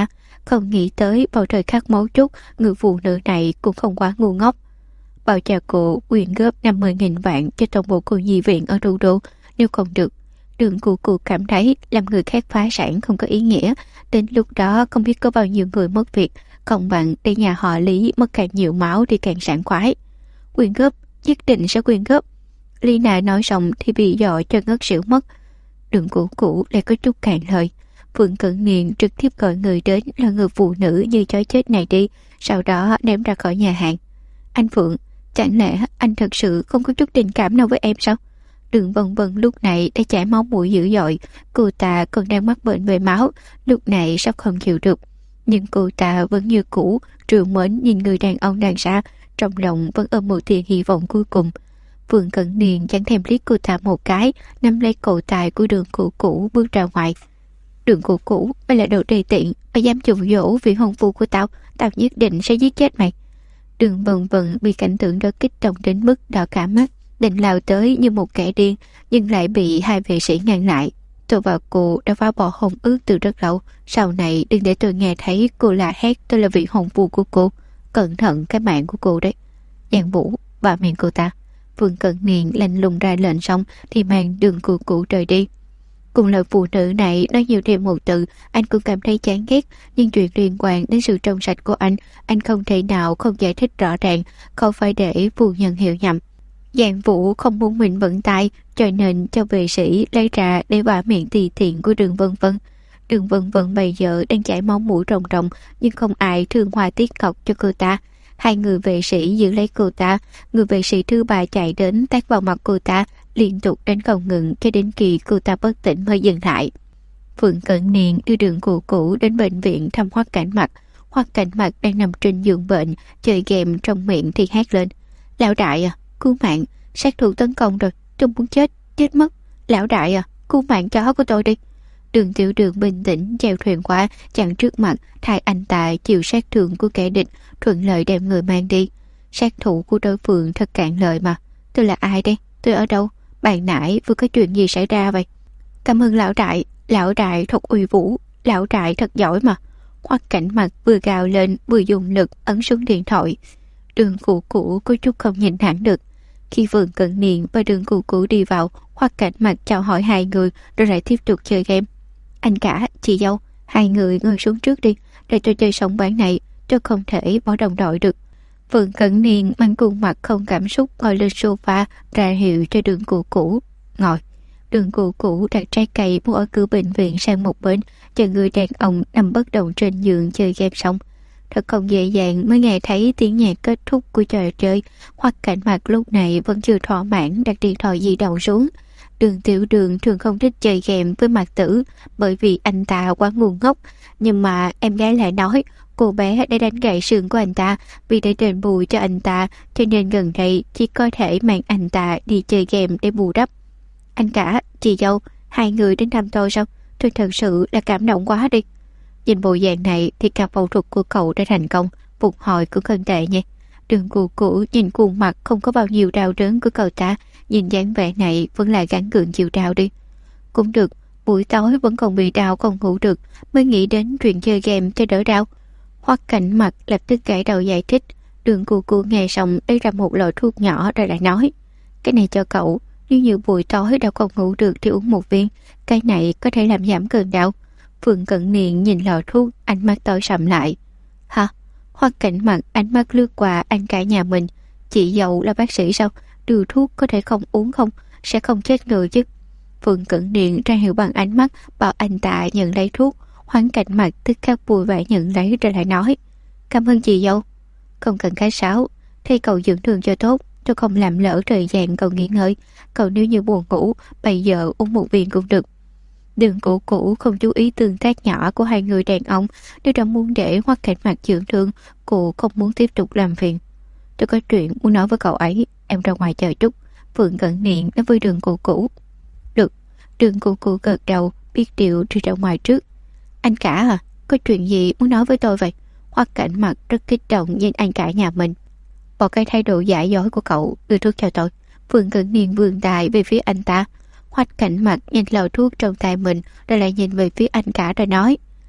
S1: không nghĩ tới vào thời khắc mấu chốt, người phụ nữ này cũng không quá ngu ngốc. Bảo cha cô quyên góp 50.000 vạn cho toàn bộ cô nhi viện ở thủ đô. Nếu không được, Đường Cụ cảm thấy làm người khác phá sản không có ý nghĩa. Đến lúc đó không biết có bao nhiêu người mất việc, không bằng để nhà họ Lý mất càng nhiều máu thì càng sảng khoái. Quyên góp, nhất định sẽ quyên góp. Lina nói xong thì bị dọa cho ngất xỉu mất. Đường Cụ lại có chút cạn lời. Phượng Cận Niên trực tiếp gọi người đến là người phụ nữ như chó chết này đi, sau đó ném ra khỏi nhà hàng. Anh Phượng, chẳng lẽ anh thật sự không có chút tình cảm nào với em sao? Đường Vân Vân lúc này đã chảy máu mũi dữ dội, cô ta còn đang mắc bệnh về máu, lúc này sắp không chịu được. Nhưng cô ta vẫn như cũ, trìu mến nhìn người đàn ông đằng xa, trong lòng vẫn ôm một tia hy vọng cuối cùng. Phượng Cận Niên chẳng thèm liếc cô ta một cái, nắm lấy cổ tay của Đường Cụ bước ra ngoài. Đường Cụ, mày là đồ đề tiện, mày dám chụp dỗ vị hôn phu của tao, tao nhất định sẽ giết chết mày. Đường Vân Vân bị cảnh tượng đó kích động đến mức đỏ cả mắt, định lao tới như một kẻ điên, nhưng lại bị hai vệ sĩ ngăn lại. Tôi và cô đã phá bỏ hôn ước từ rất lâu, sau này đừng để tôi nghe thấy cô la hét tôi là vị hôn phu của cô. Cẩn thận cái mạng của cô đấy. Giang Vũ và miệng cô ta. Phương Cận Niên lạnh lùng ra lệnh xong thì mang Đường Cụ rời đi. Cùng lời phụ nữ này nói nhiều thêm một từ, anh cũng cảm thấy chán ghét, nhưng chuyện liên quan đến sự trong sạch của anh không thể nào không giải thích rõ ràng, không phải để phu nhân hiểu nhầm. Giang Vũ không muốn mình vận tay, cho nên cho vệ sĩ lấy ra để vả miệng tùy tiện của Đường Vân Vân. Đường Vân Vân bây giờ đang chảy máu mũi ròng ròng, nhưng không ai thương hoa tiếc ngọc cho cô ta. Hai người vệ sĩ giữ lấy cô ta, người vệ sĩ thứ ba chạy đến tát vào mặt cô ta, liên tục đánh không ngừng cho đến khi cô ta bất tỉnh mới dừng lại. Phượng Cận Niên đưa Đường Cụ đến bệnh viện thăm Hoắc Cảnh Mặc. Hoắc Cảnh Mặc đang nằm trên giường bệnh, chơi game trong miệng thì hét lên: "Lão đại à, cứu mạng, sát thủ tấn công rồi, tôi muốn chết mất. Lão đại à, cứu mạng chó của tôi đi." Đường Tiểu Đường bình tĩnh chèo thuyền qua, chặn trước mặt, thay anh ta chịu sát thương của kẻ địch, thuận lợi đem người mang đi. Sát thủ của đối phương thật cạn lời mà. Tôi là ai đây? Tôi ở đâu? Bạn nãy vừa có chuyện gì xảy ra vậy? Cảm ơn lão đại thật uy vũ, lão đại thật giỏi mà. Hoắc Cảnh Mặc vừa gào lên vừa dùng lực ấn xuống điện thoại. Đường Cụ có chút không nhìn hẳn được. Khi Phượng Cận Niên và Đường Cụ đi vào, Hoắc Cảnh Mặc chào hỏi hai người rồi lại tiếp tục chơi game. Anh cả, chị dâu, hai người ngồi xuống trước đi, để tôi chơi xong ván này, tôi không thể bỏ đồng đội được. Phượng Cận Niên mang khuôn mặt không cảm xúc ngồi lên sofa ra hiệu cho Đường Cụ ngồi. Đường Cụ đặt trái cây mua ở cửa bệnh viện sang một bên, chờ người đàn ông nằm bất động trên giường chơi game xong. Thật không dễ dàng mới nghe thấy tiếng nhạc kết thúc của trò chơi. Hoắc Cảnh Mặc lúc này vẫn chưa thỏa mãn đặt điện thoại di động xuống. Đường Tiểu Đường thường không thích chơi game với Mạc Tử bởi vì anh ta quá ngu ngốc, nhưng mà em gái lại nói cô bé đã đánh gãy xương của anh ta, vì để đền bù cho anh ta cho nên gần đây chỉ có thể mang anh ta đi chơi game để bù đắp. Anh cả, chị dâu, hai người đến thăm tôi sao? Tôi thật sự là cảm động quá đi. Nhìn bộ dạng này thì cả phẫu thuật của cậu đã thành công, phục hồi cũng không tệ nha. Đường Cụ nhìn khuôn mặt không có bao nhiêu đau đớn của cậu ta, nhìn dáng vẻ này vẫn là gắng gượng chịu đau đi. Cũng được, buổi tối vẫn còn bị đau không ngủ được, mới nghĩ đến chuyện chơi game cho đỡ đau. Hoắc Cảnh Mặc lập tức gãi đầu giải thích. Đường Cụ nghe xong lấy ra một lọ thuốc nhỏ rồi lại nói: "Cái này cho cậu, nếu như buổi tối đau không ngủ được thì uống một viên, cái này có thể làm giảm cơn đau." Phượng Cận Niên nhìn lọ thuốc, ánh mắt tối sầm lại. Hả? Hoắc Cảnh Mặc ánh mắt lướt qua anh cả nhà mình. Chị dâu là bác sĩ sao? Đưa thuốc có thể không uống không? Sẽ không chết người chứ? Phượng Cận Niên ra hiệu bằng ánh mắt bảo anh ta nhận lấy thuốc. Hoắc Cảnh Mặc tức khắc vui vẻ nhận lấy rồi lại nói: "Cảm ơn chị dâu." "Không cần khách sáo, thay cậu dưỡng thương cho tốt, tôi không làm lỡ thời gian cậu nghỉ ngơi. Cậu nếu như buồn ngủ, bây giờ uống một viên cũng được." Đường Cụ không chú ý tương tác nhỏ của hai người đàn ông. Nếu đã muốn để Hoắc Cảnh Mặc dưỡng thương, cô không muốn tiếp tục làm phiền. "Tôi có chuyện muốn nói với cậu ấy, em ra ngoài chờ chút." Phượng Cận Niên nói với Đường Cụ. "Được." Đường Cụ gật đầu, biết điều đi ra ngoài trước. "Anh cả à, có chuyện gì muốn nói với tôi vậy?" Hoắc Cảnh Mặc rất kích động nhìn anh cả nhà mình. "Bỏ cái thái độ giả dối của cậu, đưa thuốc cho tôi." Phượng Cận Niên vươn tay về phía anh ta. Hoắc Cảnh Mặc nhìn lọ thuốc trong tay mình rồi lại nhìn về phía anh cả rồi nói: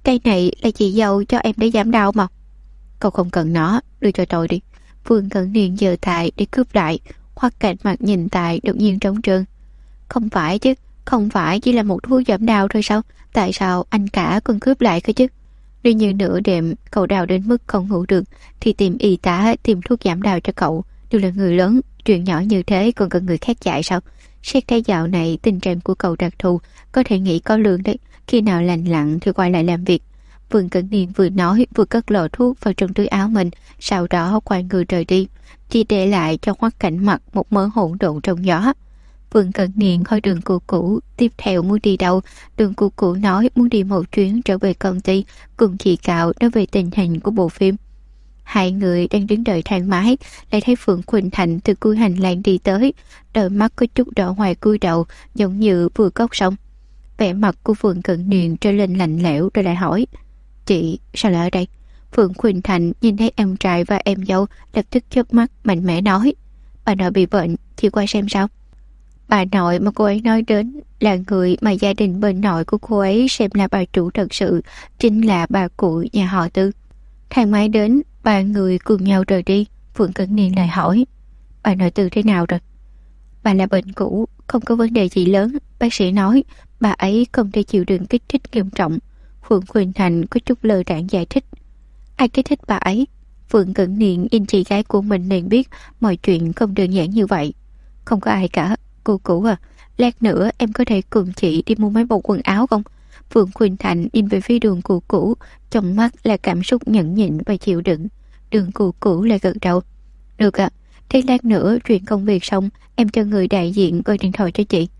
S1: Cây này là chị dâu cho em để giảm đau mà. Cậu không cần nó, đưa cho tôi đi. Phương Cẩn Niên giơ tay để cướp lại. Hoắc Cảnh Mặc nhìn tài đột nhiên trống trơn. Không phải chứ, không phải chỉ là một thuốc giảm đau thôi sao? Tại sao anh cả còn cướp lại cơ chứ? Nếu như nửa đêm cậu đau đến mức không ngủ được thì tìm y tá tìm thuốc giảm đau cho cậu. Đều là người lớn, chuyện nhỏ như thế còn cần người khác dạy sao? Xét thấy dạo này tình trạng của cậu đặc thù, có thể nghĩ có lương đấy. Khi nào lành lặn thì quay lại làm việc. Vương Cẩn Niên vừa nói vừa cất lọ thuốc vào trong túi áo mình, sau đó quay người rời đi, chỉ để lại cho Hoắc Cảnh Mặc một mớ hỗn độn trong gió. Vương Cẩn Niên hỏi Đường Cửu Cửu tiếp theo muốn đi đâu. Đường Cửu Cửu nói muốn đi một chuyến trở về công ty cùng chị Cạo nói về tình hình của bộ phim. Hai người đang đứng đợi thang máy, lại thấy Phượng Quỳnh Thành từ cuối hành lang đi tới, đôi mắt có chút đỏ hoe cúi đầu, giống như vừa cốc xong. Vẻ mặt của Phượng Cẩn Niên trở lên lạnh lẽo rồi lại hỏi: Chị sao lại ở đây? Phượng Quỳnh Thành nhìn thấy em trai và em dâu, lập tức chớp mắt mạnh mẽ nói: Bà nội bị bệnh, chị qua xem sao. Bà nội mà cô ấy nói đến là người mà gia đình bên nội của cô ấy xem là bà chủ thật sự, chính là bà cụ nhà họ Tư. Thang máy đến, ba người cùng nhau rời đi. Phượng Cẩn Niên lại hỏi: Bà nội Tư thế nào rồi? Bà là bệnh cũ, không có vấn đề gì lớn. Bác sĩ nói bà ấy không thể chịu đựng kích thích nghiêm trọng. Phượng Quỳnh Thành có chút lơ đãng giải thích. Ai kích thích bà ấy? Phượng Cẩn Niên nhìn chị gái của mình nên biết mọi chuyện không đơn giản như vậy. Không có ai cả. Cô cũ à, lát nữa em có thể cùng chị đi mua mấy bộ quần áo không? Phượng Quỳnh Thành nhìn về phía Đường Cửu Cửu, trong mắt là cảm xúc nhẫn nhịn và chịu đựng. Đường Cửu Cửu lại gật đầu. Được ạ, thế lát nữa chuyện công việc xong em cho người đại diện gọi điện thoại cho chị.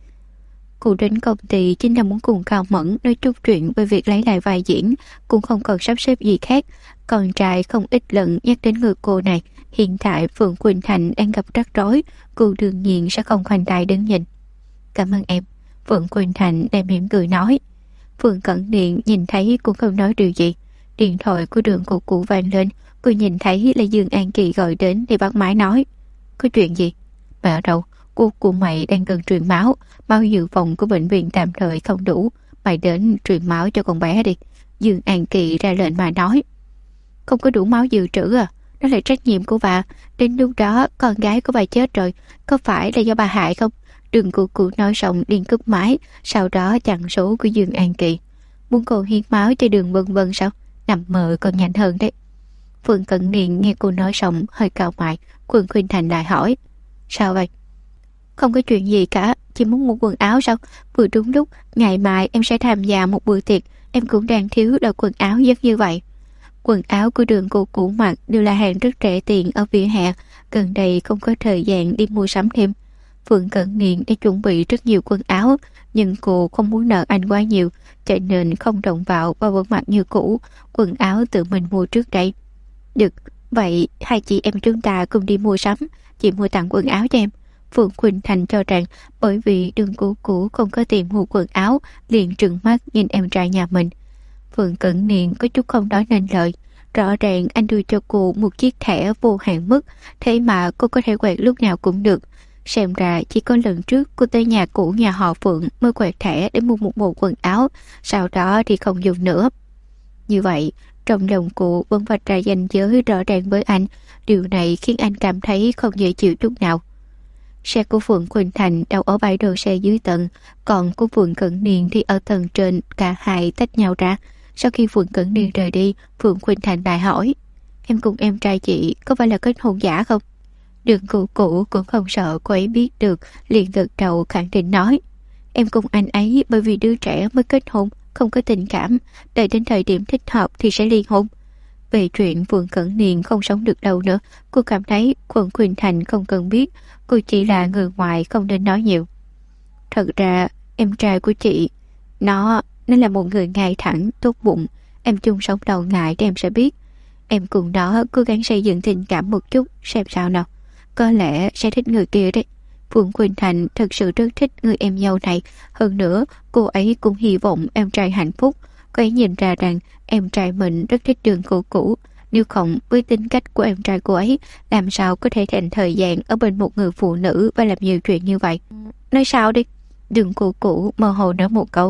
S1: Cô đến công ty chính là muốn cùng Cao Mẫn nói chút chuyện về việc lấy lại vai diễn, cũng không còn sắp xếp gì khác. Con trai không ít lần nhắc đến người cô này. Hiện tại Phượng Quỳnh Thành đang gặp rắc rối, cô đương nhiên sẽ không khoanh tay đứng nhìn. Cảm ơn em. Phượng Quỳnh Thành đem mỉm cười nói. Phượng Cẩn Niên nhìn thấy cũng không nói điều gì. Điện thoại của Đường Cửu Cửu vang lên, cô nhìn thấy là Dương An Kỳ gọi đến thì bắt máy nói: Có chuyện gì? Bà ở đâu? Cô của mày đang cần truyền máu, máu dự phòng của bệnh viện tạm thời không đủ, mày đến truyền máu cho con bé đi. Dương An Kỳ ra lệnh mà nói. Không có đủ máu dự trữ à? Đó là trách nhiệm của bà. Đến lúc đó con gái của bà chết rồi, có phải là do bà hại không? Đường Cửu Cửu nói xong liền cúp máy, sau đó chặn số của Dương An Kỳ. Muốn cô hiến máu cho Đường Vân Vân sao? Nằm mơ còn nhanh hơn đấy. Phượng Cẩn Niên nghe cô nói xong hơi cau mày. Phượng Quỳnh Thành lại hỏi: Sao vậy? Không có chuyện gì cả, chỉ muốn mua quần áo sao? Vừa đúng lúc ngày mai em sẽ tham gia một bữa tiệc, em cũng đang thiếu đôi quần áo giống như vậy. Quần áo của Đường Cửu Cửu mặc đều là hàng rất rẻ tiền ở vỉa hè, gần đây không có thời gian đi mua sắm thêm. Phượng Cẩn Niên đã chuẩn bị rất nhiều quần áo, nhưng cô không muốn nợ anh quá nhiều, cho nên không động vào và vẫn mặc như cũ, quần áo tự mình mua trước đây. Được, vậy hai chị em chúng ta cùng đi mua sắm, chị mua tặng quần áo cho em. Phượng Quỳnh Thành cho rằng bởi vì Đường Cửu Cửu không có tiền mua quần áo, liền trừng mắt nhìn em trai nhà mình. Phượng Cẩn Niên có chút không nói nên lời. Rõ ràng anh đưa cho cô một chiếc thẻ vô hạn mức, thế mà cô có thể quẹt lúc nào cũng được. Xem ra chỉ có lần trước cô tới nhà cũ nhà họ Phượng mới quẹt thẻ để mua một bộ quần áo, sau đó thì không dùng nữa. Như vậy, trong lòng cô vẫn vạch ra ranh giới rõ ràng với anh. Điều này khiến anh cảm thấy không dễ chịu chút nào. Xe của Phượng Quỳnh Thành đậu ở bãi đỗ xe dưới tầng, còn của Phượng Cẩn Niên thì ở tầng trên. Cả hai tách nhau ra. Sau khi Phượng Cẩn Niên rời đi, Phượng Quỳnh Thành lại hỏi: Em cùng em trai chị có phải là kết hôn giả không? Đường Cửu Cửu cũng không sợ cô ấy biết được, liền gật đầu khẳng định nói: Em cùng anh ấy bởi vì đứa trẻ mới kết hôn, không có tình cảm, đợi đến thời điểm thích hợp thì sẽ ly hôn. Về chuyện Phượng Cẩn Niên không sống được đâu nữa, cô cảm thấy Phượng Quỳnh Thành không cần biết, cô chỉ là người ngoài không nên nói nhiều. Thật ra em trai của chị Nó là một người ngay thẳng, tốt bụng. Em chung sống đầu ngày để em sẽ biết. Em cùng nó cố gắng xây dựng tình cảm một chút, xem sao nào. Có lẽ sẽ thích người kia đấy. Phượng Quỳnh Thành thật sự rất thích người em dâu này. Hơn nữa, cô ấy cũng hy vọng em trai hạnh phúc. Cô ấy nhìn ra rằng em trai mình rất thích Đường Cửu Cửu. Nếu không, với tính cách của em trai cô ấy, làm sao có thể dành thời gian ở bên một người phụ nữ và làm nhiều chuyện như vậy. Nói sao đi? Đường Cửu Cửu mơ hồ nói một câu.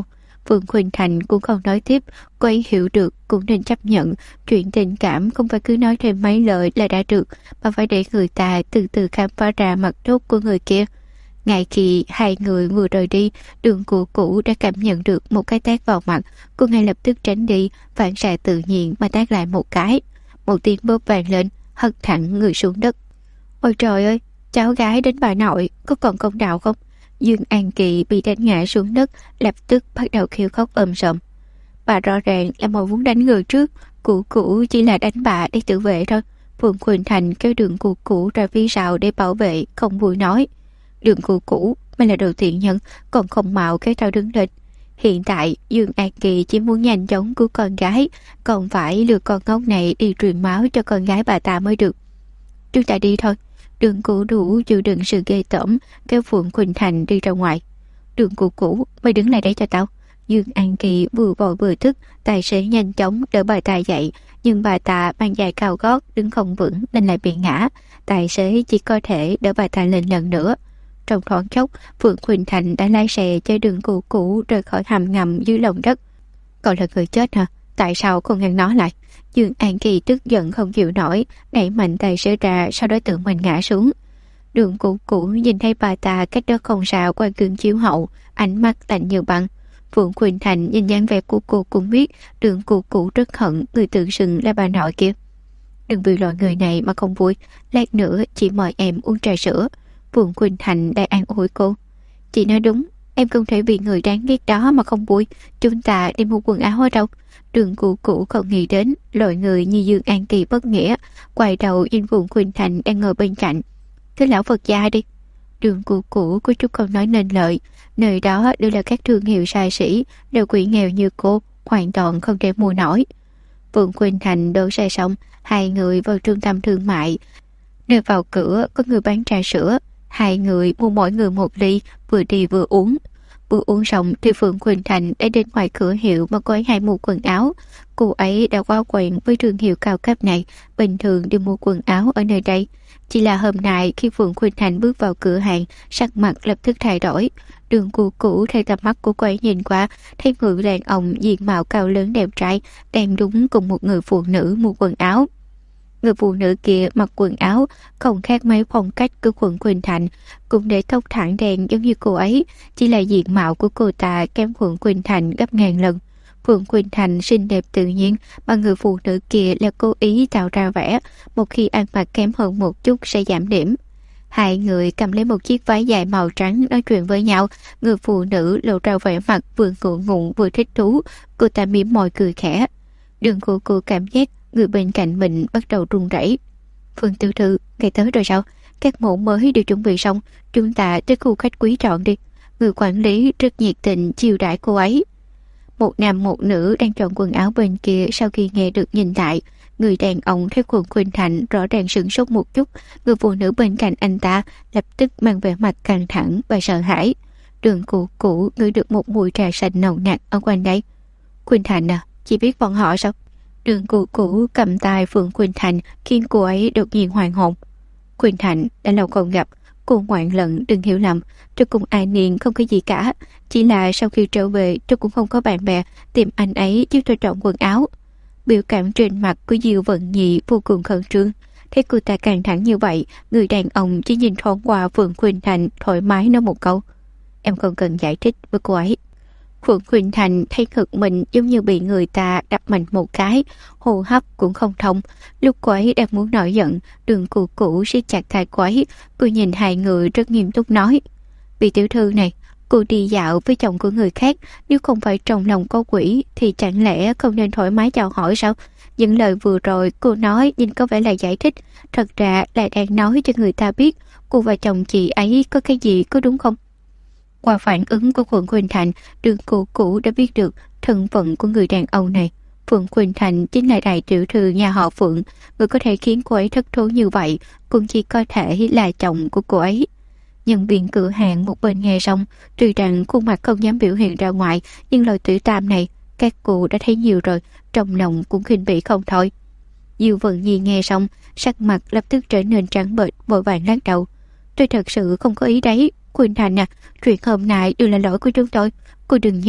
S1: Phương Khuynh Thành cũng không nói tiếp, cô ấy hiểu được cũng nên chấp nhận. Chuyện tình cảm không phải cứ nói thêm mấy lời là đã được, mà phải để người ta từ từ khám phá ra mặt tốt của người kia. Ngay khi hai người vừa rời đi, Đường Cũ Cũ đã cảm nhận được một cái tát vào mặt. Cô ngay lập tức tránh đi, phản xạ tự nhiên mà tát lại một cái. Một tiếng bóp vang lên, hất thẳng người xuống đất. Ôi trời ơi, cháu gái đến bà nội, có còn công đạo không? Dương An Kỳ bị đánh ngã xuống đất, lập tức bắt đầu kêu khóc ôm sòm. Bà rõ ràng là một muốn đánh người trước, Cũ Cũ chỉ là đánh bà để tự vệ thôi. Phương Khuynh Thành kéo Đường Cũ Cũ ra phía sau để bảo vệ, không vui nói. Đường Cũ Cũ, mày là đồ thiện nhân, còn không mạo kéo tao đứng lên. Hiện tại Dương An Kỳ chỉ muốn nhanh chóng cứu con gái, còn phải lừa con ngốc này đi truyền máu cho con gái bà ta mới được. Chúng ta đi thôi. Đường Cũ Đủ chịu đựng sự ghê tởm, kéo Phượng Khuynh Thành đi ra ngoài. Đường Cũ Cũ, mày đứng lại đấy cho tao. Dương An Kỳ vừa vội vừa thức, tài xế nhanh chóng đỡ bà ta dậy, nhưng bà ta mang giày cao gót đứng không vững nên lại bị ngã. Tài xế chỉ có thể đỡ bà ta lên lần nữa. Trong thoáng chốc, Phượng Khuynh Thành đã lái xe cho Đường Cũ Cũ rời khỏi hầm ngầm dưới lòng đất. Cậu là người chết hả? Tại sao không ngăn nó lại? Dương An Kỳ tức giận không chịu nổi, đẩy mạnh tài xế ra, sau đó tự mình ngã xuống. Đường Cũ Cũ nhìn thấy bà ta cách đó không xa qua gương chiếu hậu, ánh mắt lạnh như băng. Phượng Khuynh Thành nhìn dáng vẻ của cô cũng biết Đường Cũ Cũ rất hận người tự xưng là bà nội kia. Đừng vì loại người này mà không vui, lát nữa chị mời em uống trà sữa. Phượng Khuynh Thành đang an ủi cô. Chị nói đúng, em không thể vì người đáng ghét đó mà không vui. Chúng ta đi mua quần áo ở đâu? Đường Cũ Cũ không nghĩ đến loại người như Dương An Kỳ bất nghĩa, quay đầu nhìn Phượng Khuynh Thành đang ngồi bên cạnh. Thế lão Phật gia đi. Đường Cũ Cũ có chút không nói nên lợi. Nơi đó đều là các thương hiệu xa xỉ, đều quỷ nghèo như cô, hoàn toàn không thể mua nổi. Phượng Khuynh Thành đổ xe xong, hai người vào trung tâm thương mại. Nơi vào cửa có người bán trà sữa. Hai người mua mỗi người một ly, vừa đi vừa uống. Vừa uống xong thì Phượng Khuynh Thành đã đến ngoài cửa hiệu mà cô ấy hay mua quần áo. Cô ấy đã quá quen với thương hiệu cao cấp này, bình thường đi mua quần áo ở nơi đây. Chỉ là hôm nay khi Phượng Khuynh Thành bước vào cửa hàng, sắc mặt lập tức thay đổi. Đường Cũ Cũ theo tầm mắt của cô ấy nhìn qua, thấy người đàn ông diện mạo cao lớn đẹp trai đang đúng cùng một người phụ nữ mua quần áo. Người phụ nữ kia mặc quần áo không khác mấy phong cách của Phượng Khuynh Thành, cũng để tóc thẳng đen giống như cô ấy, chỉ là diện mạo của cô ta kém Phượng Khuynh Thành gấp ngàn lần. Phượng Khuynh Thành xinh đẹp tự nhiên, mà người phụ nữ kia là cố ý tạo ra vẻ, một khi ăn mặc kém hơn một chút sẽ giảm điểm. Hai người cầm lấy một chiếc váy dài màu trắng nói chuyện với nhau. Người phụ nữ lộ ra vẻ mặt vừa ngượng ngùng vừa thích thú, cô ta mỉm môi cười khẽ. Đường Cũ Cũ cảm giác người bên cạnh mình bắt đầu run rẩy. Phương tiểu thư, ngày tới rồi sao? Các mẫu mới đều chuẩn bị xong, chúng ta tới khu khách quý chọn đi. Người quản lý rất nhiệt tình chiêu đãi cô ấy. Một nam một nữ đang chọn quần áo bên kia, sau khi nghe được nhìn lại, người đàn ông theo Phượng Khuynh Thành rõ ràng sửng sốt một chút. Người phụ nữ bên cạnh anh ta lập tức mang vẻ mặt căng thẳng và sợ hãi. Đường Cũ Cũ ngửi được một mùi trà xanh nồng nặc ở quanh đây. Khuynh Thành à, chị biết bọn họ sao? Đường Cũ Cũ cầm tay Phượng Khuynh Thành khiến cô ấy đột nhiên hoàn hồn. Khuynh Thành, đã lâu không gặp, cô ngoạn lận đừng hiểu lầm, tôi cùng Ai Niên không có gì cả, chỉ là sau khi trở về tôi cũng không có bạn bè, tìm anh ấy giúp tôi chọn quần áo. Biểu cảm trên mặt của Diêu Vận Nhi vô cùng khẩn trương. Thấy cô ta căng thẳng như vậy, người đàn ông chỉ nhìn thoáng qua Phượng Khuynh Thành thoải mái nói một câu. Em không cần giải thích với cô ấy. Phượng Khuynh Thành thấy ngực mình giống như bị người ta đập mạnh một cái, hô hấp cũng không thông. Lúc cô ấy đang muốn nổi giận, Đường Cũ Cũ siết chặt tay cô ấy. Cô nhìn hai người rất nghiêm túc nói. Vị tiểu thư này, cô đi dạo với chồng của người khác, nếu không phải trong lòng có quỷ thì chẳng lẽ không nên thoải mái chào hỏi sao? Những lời vừa rồi cô nói nhìn có vẻ là giải thích, thật ra là đang nói cho người ta biết cô và chồng chị ấy có cái gì, có đúng không? Qua phản ứng của Phượng Khuynh Thành, Đường Cũ Cũ đã biết được thân phận của người đàn ông này. Phượng Khuynh Thành chính là đại tiểu thư nhà họ Phượng, người có thể khiến cô ấy thất thố như vậy cũng chỉ có thể là chồng của cô ấy. Nhân viên cửa hàng một bên nghe xong, tuy rằng khuôn mặt không dám biểu hiện ra ngoài, nhưng lời tủy tam này các cô đã thấy nhiều rồi, trong lòng cũng khinh bỉ không thôi. Diêu Vận Nhi nghe xong, sắc mặt lập tức trở nên trắng bệch, vội vàng lắc đầu. Tôi thật sự không có ý đấy. Khuynh Thành à, chuyện hôm nay đều là lỗi của chúng tôi, cô đừng giận.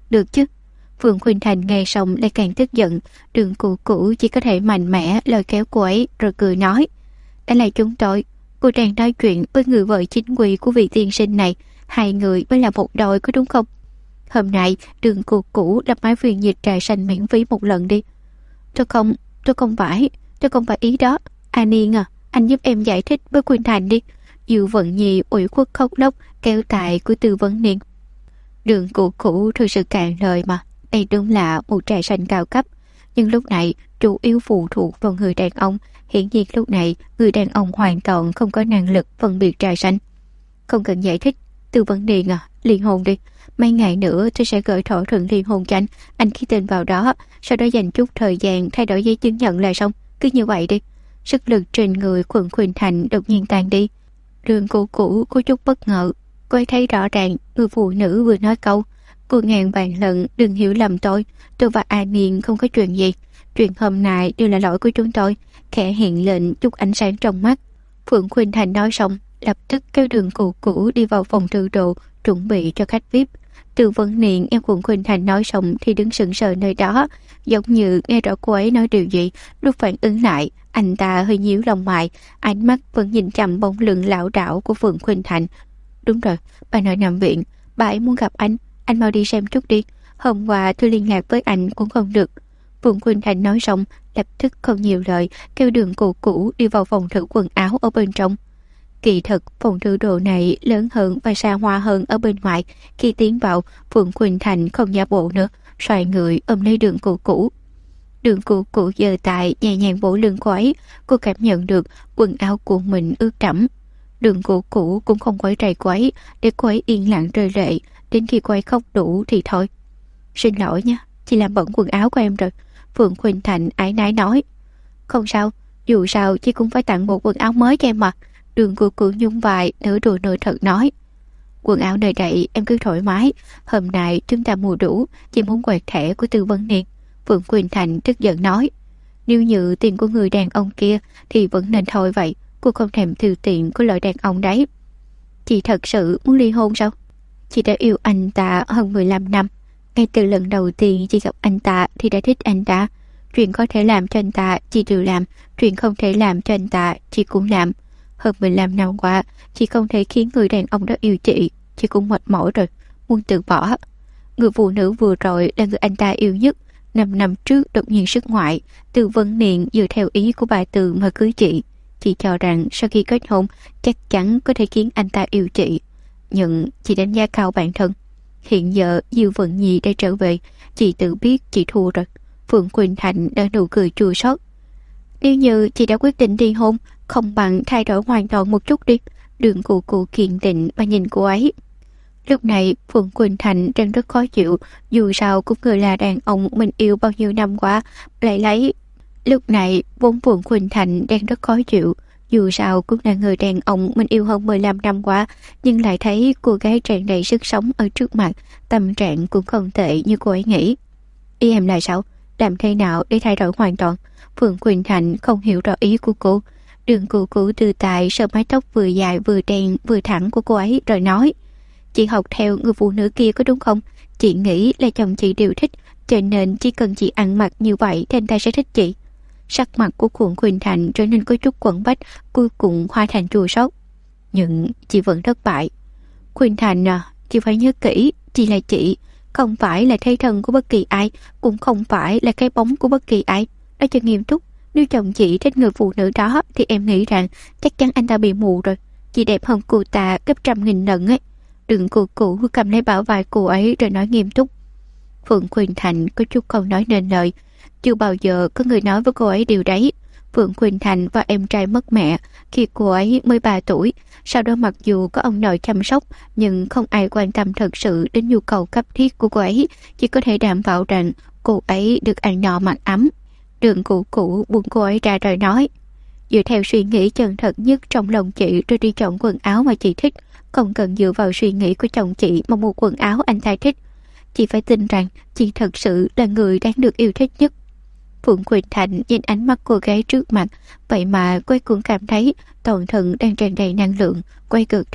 S1: được chứ. Phượng Khuynh Thành nghe xong lại càng tức giận. Đường Cũ Cũ chỉ có thể mạnh mẽ lôi kéo cô ấy rồi cười nói: đã là chúng tôi, cô đang nói chuyện với người vợ chính quy của vị tiên sinh này, hai người mới là một đôi có đúng không? Hôm nay Đường Cũ Cũ lập máy phiên dịch trà xanh miễn phí một lần đi. Tôi không phải ý đó. An Yên à, anh giúp em giải thích với Khuynh Thành đi. Dư Vận Nhi ủy khuất khóc lóc kêu tại của Tư Vấn Niên. Đường Cũ Cũ thực sự cạn lời mà. Đây đúng là một trà xanh cao cấp, nhưng lúc này chủ yếu phụ thuộc vào người đàn ông. Hiển nhiên lúc này người đàn ông hoàn toàn không có năng lực phân biệt trà xanh. Không cần giải thích. Tư Vấn Niên à, liên hôn đi. Mấy ngày nữa tôi sẽ gửi thỏa thuận liên hôn cho anh ký tên vào đó, sau đó dành chút thời gian thay đổi giấy chứng nhận là xong. Cứ như vậy đi. Sức lực trên người Phượng Khuynh Thành đột nhiên tan đi. Đường Cũ Cũ có chút bất ngờ. Cô ấy thấy rõ ràng người phụ nữ vừa nói câu: cô ngàn vạn lần đừng hiểu lầm tôi và An Niên không có chuyện gì. Chuyện hôm nay đều là lỗi của chúng tôi. Khẽ hiện lên chút ánh sáng trong mắt. Phượng Khuynh Thành nói xong lập tức kêu Đường Cũ Cũ đi vào phòng trừ đồ chuẩn bị cho khách VIP. Tư Vấn Niên em Phượng Khuynh Thành nói xong thì đứng sững sờ nơi đó, giống như nghe rõ cô ấy nói điều gì. Lúc phản ứng lại, anh ta hơi nhíu lông mày, ánh mắt vẫn nhìn chằm bóng lưng lão đảo của Phượng Khuynh Thành. Đúng rồi, bà nội nằm viện, bà ấy muốn gặp anh mau đi xem chút đi. Hôm qua tôi liên lạc với anh cũng không được. Phượng Khuynh Thành nói xong lập tức không nhiều lời, kêu Đường Cũ Cũ đi vào phòng thử quần áo ở bên trong. Kỳ thực phòng thử đồ này lớn hơn và xa hoa hơn ở bên ngoài. Khi tiến vào, Phượng Khuynh Thành không giả bộ nữa, xoay người ôm lấy Đường Cũ Cũ. Đường Cũ Cũ giơ tay nhẹ nhàng vỗ lưng cô ấy. Cô cảm nhận được quần áo của mình ướt đẫm. Đường Cũ Cũ cũng không quấy rầy cô ấy, để cô ấy yên lặng rơi lệ. Đến khi cô ấy khóc đủ thì thôi. Xin lỗi nha, chị làm bẩn quần áo của em rồi. Phượng Khuynh Thành áy náy nói. Không sao, dù sao chị cũng phải tặng một quần áo mới cho em mà. Đường Cũ Cũ nhún vai, nửa đùa nửa thật nói. Quần áo nơi đây em cứ thoải mái. Hôm nay chúng ta mua đủ. Chị muốn quẹt thẻ của Tư Vấn Niên. Phượng Khuynh Thành tức giận nói. Nếu như tiền của người đàn ông kia thì vẫn nên thôi vậy. Cô không thèm tiêu tiền của loại đàn ông đấy. Chị thật sự muốn ly hôn sao? Chị đã yêu anh ta hơn 15 năm. Ngay từ lần đầu tiên chị gặp anh ta thì đã thích anh ta. Chuyện có thể làm cho anh ta chị đều làm. Chuyện không thể làm cho anh ta chị cũng làm. Hơn 15 năm qua, chị không thể khiến người đàn ông đó yêu chị. Chị cũng mệt mỏi rồi, muốn từ bỏ. Người phụ nữ vừa rồi là người anh ta yêu nhất. 5 năm trước đột nhiên xuất ngoại. Tư Vấn Niên dựa theo ý của bà Từ mà cưới chị. Chị cho rằng sau khi kết hôn chắc chắn có thể khiến anh ta yêu chị. Nhưng chị đánh giá cao bản thân. Hiện giờ Dư Vận Nhi đã trở về. Chị tự biết chị thua rồi. Phượng Khuynh Thành đã nụ cười chua xót. Nếu như chị đã quyết định ly hôn, không bằng thay đổi hoàn toàn một chút đi. Đường Cũ Cũ kiên định mà nhìn cô ấy. Lúc này Phượng Khuynh Thành đang rất khó chịu. Dù sao cũng người là đàn ông mình yêu bao nhiêu năm qua lại lấy. Lúc này vốn Phượng Khuynh Thành đang rất khó chịu. Dù sao cũng là người đàn ông mình yêu hơn 15 năm qua, nhưng lại thấy cô gái tràn đầy sức sống ở trước mặt. Tâm trạng cũng không tệ như cô ấy nghĩ. Ý em là sao? Làm thế nào để thay đổi hoàn toàn? Phượng Khuynh Thành không hiểu rõ ý của cô. Đường Cũ Cũ từ tại sờ mái tóc vừa dài vừa đen vừa thẳng của cô ấy rồi nói. Chị học theo người phụ nữ kia có đúng không? Chị nghĩ là chồng chị đều thích, cho nên chỉ cần chị ăn mặc như vậy thì anh ta sẽ thích chị. Sắc mặt của Phượng Khuynh Thành trở nên có chút quẫn bách, cuối cùng hóa thành chua xót. Nhưng chị vẫn thất bại. Khuynh Thành à, chị phải nhớ kỹ, chị là chị, không phải là thế thân của bất kỳ ai, cũng không phải là cái bóng của bất kỳ ai. Nói cho nghiêm túc, nếu chồng chị thích người phụ nữ đó thì em nghĩ rằng chắc chắn anh ta bị mù rồi. Chị đẹp hơn cô ta gấp 100.000 lần ấy. Đừng Cũ Cũ cầm lấy bả vai cô ấy rồi nói nghiêm túc. Phượng Khuynh Thành có chút không nói nên lời. Chưa bao giờ có người nói với cô ấy điều đấy. Phượng Khuynh Thành và em trai mất mẹ khi cô ấy mới 3 tuổi. Sau đó mặc dù có ông nội chăm sóc, nhưng không ai quan tâm thật sự đến nhu cầu cấp thiết của cô ấy. Chỉ có thể đảm bảo rằng cô ấy được ăn no mặc ấm. Đường Cũ Cũ buông cô ấy ra rồi nói. Dựa theo suy nghĩ chân thật nhất trong lòng chị rồi đi chọn quần áo mà chị thích. Không cần dựa vào suy nghĩ của chồng chị mà mua quần áo anh ta thích. Chị phải tin rằng chị thật sự là người đáng được yêu thích nhất. Phượng Khuynh Thành nhìn ánh mắt cô gái trước mặt, vậy mà cô cũng cảm thấy toàn thân đang tràn đầy năng lượng. Quay gật đầu,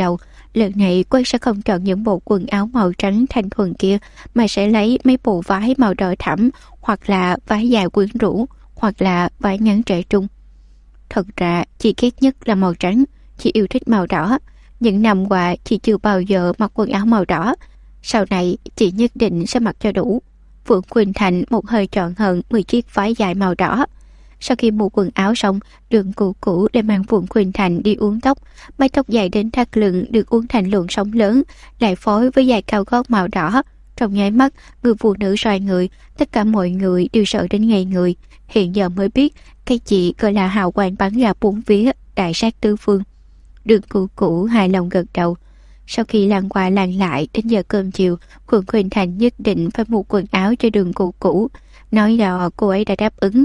S1: lần này cô ấy sẽ không chọn những bộ quần áo màu trắng thanh thuần kia, mà sẽ lấy mấy bộ váy màu đỏ thẫm, hoặc là váy dài quyến rũ, hoặc là váy ngắn trẻ trung. Thật ra chị ghét nhất là màu trắng, chị yêu thích màu đỏ. Những năm qua chị chưa bao giờ mặc quần áo màu đỏ, sau này chị nhất định sẽ mặc cho đủ. Phượng Quỳnh Thành một hơi chọn hơn 10 chiếc váy dài màu đỏ. Sau khi mua quần áo xong, Đường Cũ Cũ để mang Phượng Quỳnh Thành đi uốn tóc. Mái tóc dài đến thắt lưng được uốn thành luồng sóng lớn, lại phối với giày cao gót màu đỏ. Trong nháy mắt, người phụ nữ xoay người, tất cả mọi người đều sợ đến ngây người. Hiện giờ mới biết cái chị gọi là hào quang bắn ra bốn phía, đại sát tứ phương. Đường Cũ Cũ hài lòng gật đầu. Sau khi lăn qua lăn lại đến giờ cơm chiều, Phượng Quỳnh Thành nhất định phải mua quần áo cho Đường Cũ Cũ, nói là cô ấy đã đáp ứng.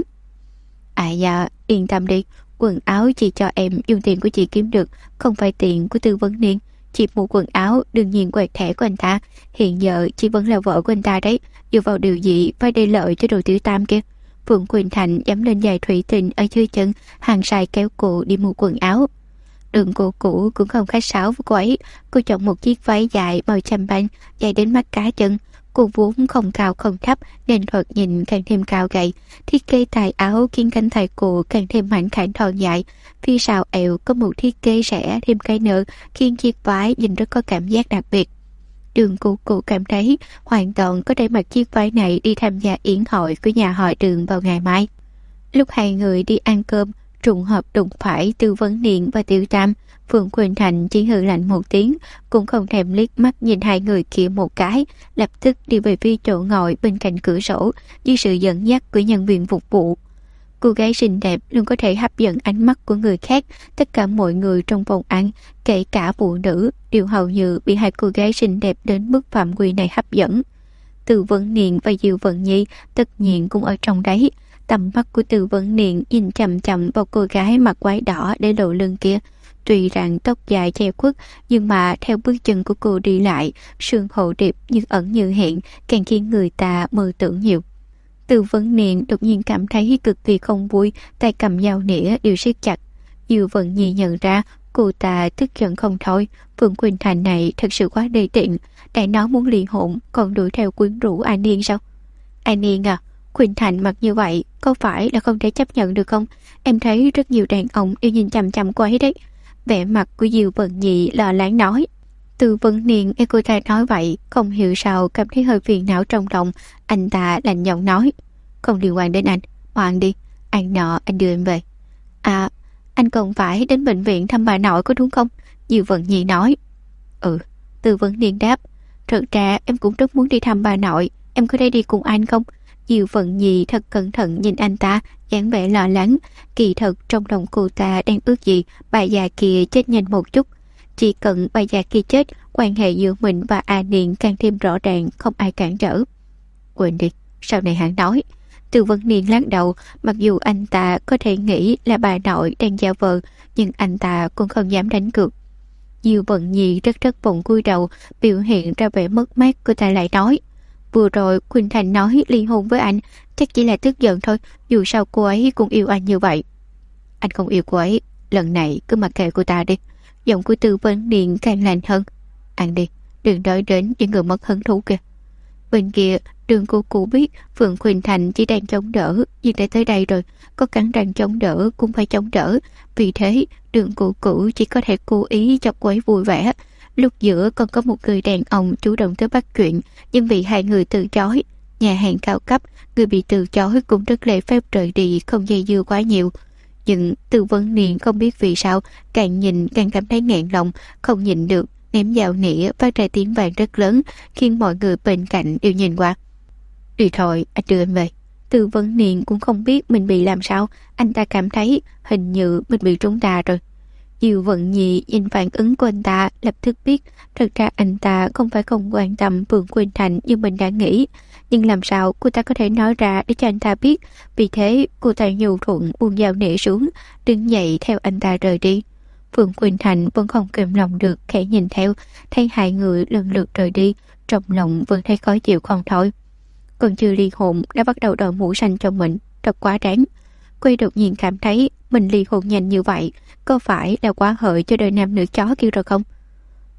S1: À dạ, yên tâm đi, quần áo chị cho em dùng tiền của chị kiếm được, không phải tiền của Tư Vấn Niên. Chị mua quần áo đương nhiên quẹt thẻ của anh ta, hiện giờ chị vẫn là vợ của anh ta đấy, dựa vào điều gì phải để lợi cho đồ tiểu tam kia. Phượng Quỳnh Thành dám lên giày thủy tinh ở dưới chân, hàng sai kéo cô đi mua quần áo. Đường Cũ Cũ cũng không khách sáo với cô ấy, cô chọn một chiếc váy dài màu chàm banh, dài đến mắt cá chân. Cô vốn không cao không thấp nên thoạt nhìn càng thêm cao gầy. Thiết kế tài áo khiến cánh tay cô càng thêm mảnh khảnh thon dài. Phía sau eo có một thiết kế rẽ thêm cái nơ khiến chiếc váy nhìn rất có cảm giác đặc biệt. Đường Cũ Cũ cảm thấy hoàn toàn có thể mặc chiếc váy này đi tham gia yến hội của nhà họ Đường vào ngày mai. Lúc hai người đi ăn cơm, trùng hợp đụng phải Tư Vấn Niên và Tiểu Tam. Phượng Quỳnh Thành chỉ hừ lạnh một tiếng, cũng không thèm liếc mắt nhìn hai người kia một cái, lập tức đi về phía chỗ ngồi bên cạnh cửa sổ dưới sự dẫn dắt của nhân viên phục vụ. Cô gái xinh đẹp luôn có thể hấp dẫn ánh mắt của người khác. Tất cả mọi người trong phòng ăn, kể cả phụ nữ, đều hầu như bị hai cô gái xinh đẹp đến mức phạm quy này hấp dẫn. Từ Vấn Niên và Diệu Vận Nhi tất nhiên cũng ở trong đấy. Tầm mắt của Từ Vấn Niên nhìn chằm chằm vào cô gái mặc váy đỏ để lộ lưng kia. Tuy rằng tóc dài che khuất, nhưng mà theo bước chân của cô đi lại, sườn hậu điệp như ẩn như hiện, càng khiến người ta mơ tưởng nhiều. Từ Vấn Niên đột nhiên cảm thấy cực kỳ không vui, tay cầm dao nĩa đều siết chặt. Diệu Vận Nhi nhận ra, cô ta tức giận không thôi. Phượng Quỳnh Thành này thật sự quá đê tiện, đã nói muốn ly hôn còn đuổi theo quyến rũ An Niên sao? An Niên à, Quỳnh Thành mặc như vậy có phải là không thể chấp nhận được không? Em thấy rất nhiều đàn ông đều nhìn chằm chằm cô ấy đấy. Vẻ mặt của Diệu Vận Nhi lo lắng nói. Từ Vấn Niên nghe cô ta nói vậy, không hiểu sao cảm thấy hơi phiền não trong lòng. Anh ta lạnh giọng nói, không liên quan đến anh, ngoan đi, anh nọ anh đưa em về. À, anh còn phải đến bệnh viện thăm bà nội có đúng không? Diệu Vận Nhi nói. Ừ, Từ Vấn Niên đáp. Thật ra em cũng rất muốn đi thăm bà nội, em có thể đi cùng anh không? Diệu Vận Nhi thật cẩn thận nhìn anh ta, dáng vẻ lo lắng. Kỳ thật trong lòng cô ta đang ước gì bà già kia chết nhanh một chút. Chỉ cần bà già kia chết, quan hệ giữa mình và An Niên càng thêm rõ ràng, không ai cản trở. Quên đi, sau này hãng nói. Từ Vấn Niên lắc đầu, mặc dù anh ta có thể nghĩ là bà nội đang giả vờ, nhưng anh ta cũng không dám đánh cược. Diệu Vận Nhi rất thất vọng cúi đầu, biểu hiện ra vẻ mất mát. Cô ta lại nói, vừa rồi Quỳnh Thành nói ly hôn với anh, chắc chỉ là tức giận thôi, dù sao cô ấy cũng yêu anh như vậy. Anh không yêu cô ấy, lần này cứ mặc kệ cô ta đi. Giọng của Từ Vấn Niên càng lạnh hơn. Ăn đi, đừng nói đến những người mất hứng thú kìa. Bên kia, Đường Cũ Cũ biết Phượng Quỳnh Thành chỉ đang chống đỡ, nhưng đã tới đây rồi, có cắn răng chống đỡ cũng phải chống đỡ. Vì thế, Đường Cũ Cũ chỉ có thể cố ý cho cô ấy vui vẻ. Lúc giữa còn có một người đàn ông chủ động tới bắt chuyện, nhưng vì hai người từ chối. Nhà hàng cao cấp, người bị từ chối cũng rất lễ phép rời đi, không dây dưa quá nhiều. Nhưng Từ Vấn Niên không biết vì sao, càng nhìn càng cảm thấy nghẹn lòng, không nhịn được, ném dao nĩa phát ra tiếng vang rất lớn, khiến mọi người bên cạnh đều nhìn qua. Đi thôi, anh đưa em về. Từ Vấn Niên cũng không biết mình bị làm sao, anh ta cảm thấy hình như mình bị trúng đà rồi. Diệu Vận Nhi nhìn phản ứng của anh ta, lập tức biết thật ra anh ta không phải không quan tâm Phượng Quỳnh Thành như mình đã nghĩ, nhưng làm sao cô ta có thể nói ra để cho anh ta biết. Vì thế cô ta nhu thuận buông dao nĩa xuống, đứng dậy theo anh ta rời đi. Phượng Quỳnh Thành vẫn không kìm lòng được, khẽ nhìn theo, thấy hai người lần lượt rời đi, trong lòng vẫn thấy khó chịu không thôi. Còn chưa ly hôn đã bắt đầu đội mũ xanh cho mình, thật quá đáng. Cô đột nhiên cảm thấy mình ly hôn nhanh như vậy, có phải là quá hợi cho đời nam nữ chó kia rồi không?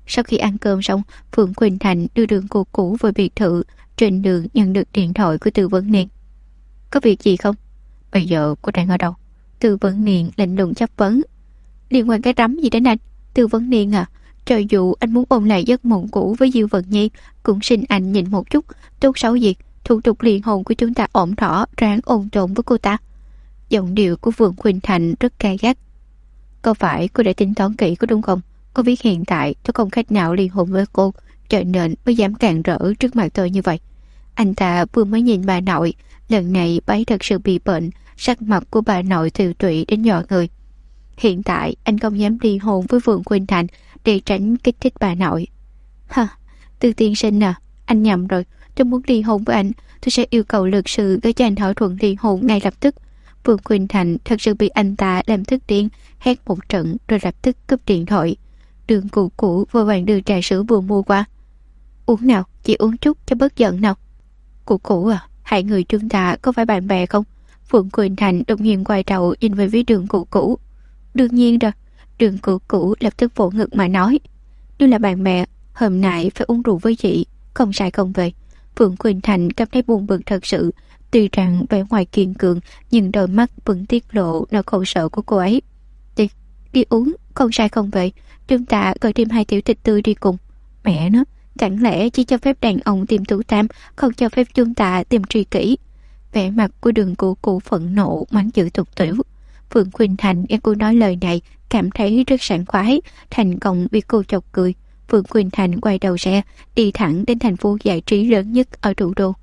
S1: Sau khi ăn cơm xong, Phượng Quỳnh Thành đưa Đường Cô Cũ về biệt thự. Trên đường nhận được điện thoại của Từ Vấn Niên. Có việc gì không? Bây giờ cô đang ở đâu? Từ Vấn Niên lạnh lùng chất vấn. Liên quan cái rắm gì đến anh? Từ Vấn Niên à, cho dù anh muốn ôn lại giấc mộng cũ với Diêu Vận Nhi, cũng xin anh nhìn một chút. Tốt xấu gì, thủ tục liên hôn của chúng ta ổn thỏa, ráng ôn tồn với cô ta. Giọng điệu của Phượng Quỳnh Thành rất cay gắt. Có phải cô đã tính toán kỹ có đúng không? Cô biết hiện tại tôi không cách nào liên hôn với cô, cho nên mới dám càn rỡ trước mặt tôi như vậy. Anh ta vừa mới nhìn bà nội, lần này bà ấy thật sự bị bệnh, sắc mặt của bà nội tiều tụy đến dọa người. Hiện tại anh không dám ly hôn với Phượng Quỳnh Thành để tránh kích thích bà nội. Hả? Từ tiên sinh à, anh nhầm rồi. Tôi muốn ly hôn với anh, tôi sẽ yêu cầu luật sư gửi cho anh thỏa thuận ly hôn ngay lập tức. Phượng Quỳnh Thành thật sự bị anh ta làm thức điên, hét một trận rồi lập tức cúp điện thoại. Đường Cụ Cũ vội vàng đưa trà sữa vừa mua qua. Uống nào, chỉ uống chút cho bớt giận nào. Cụ Cũ à, hai người chúng ta có phải bạn bè không? Phượng Quỳnh Thành đột nhiên quay đầu nhìn về phía Đường Cụ Cũ. Đương nhiên rồi. Đường Cụ Cũ lập tức vỗ ngực mà nói. Nếu là bạn bè, hôm nay phải uống rượu với chị, không sai không về. Phượng Quỳnh Thành cảm thấy buồn bực thật sự. Tuy rằng vẻ ngoài kiên cường, nhưng đôi mắt vẫn tiết lộ nỗi khổ sở của cô ấy. Đi uống, không sai không về. Chúng ta gọi thêm 2 tiểu thịt tươi đi cùng. Mẹ nó, chẳng lẽ chỉ cho phép đàn ông tìm tú tam, không cho phép chúng ta tìm tri kỷ? Vẻ mặt của Đường Cụ Cũ phẫn nộ mắng chửi tục tiểu. Phượng Quỳnh Thành nghe cô nói lời này cảm thấy rất sảng khoái, thành công bị cô chọc cười. Phượng Quỳnh Thành quay đầu xe đi thẳng đến thành phố giải trí lớn nhất ở thủ đô.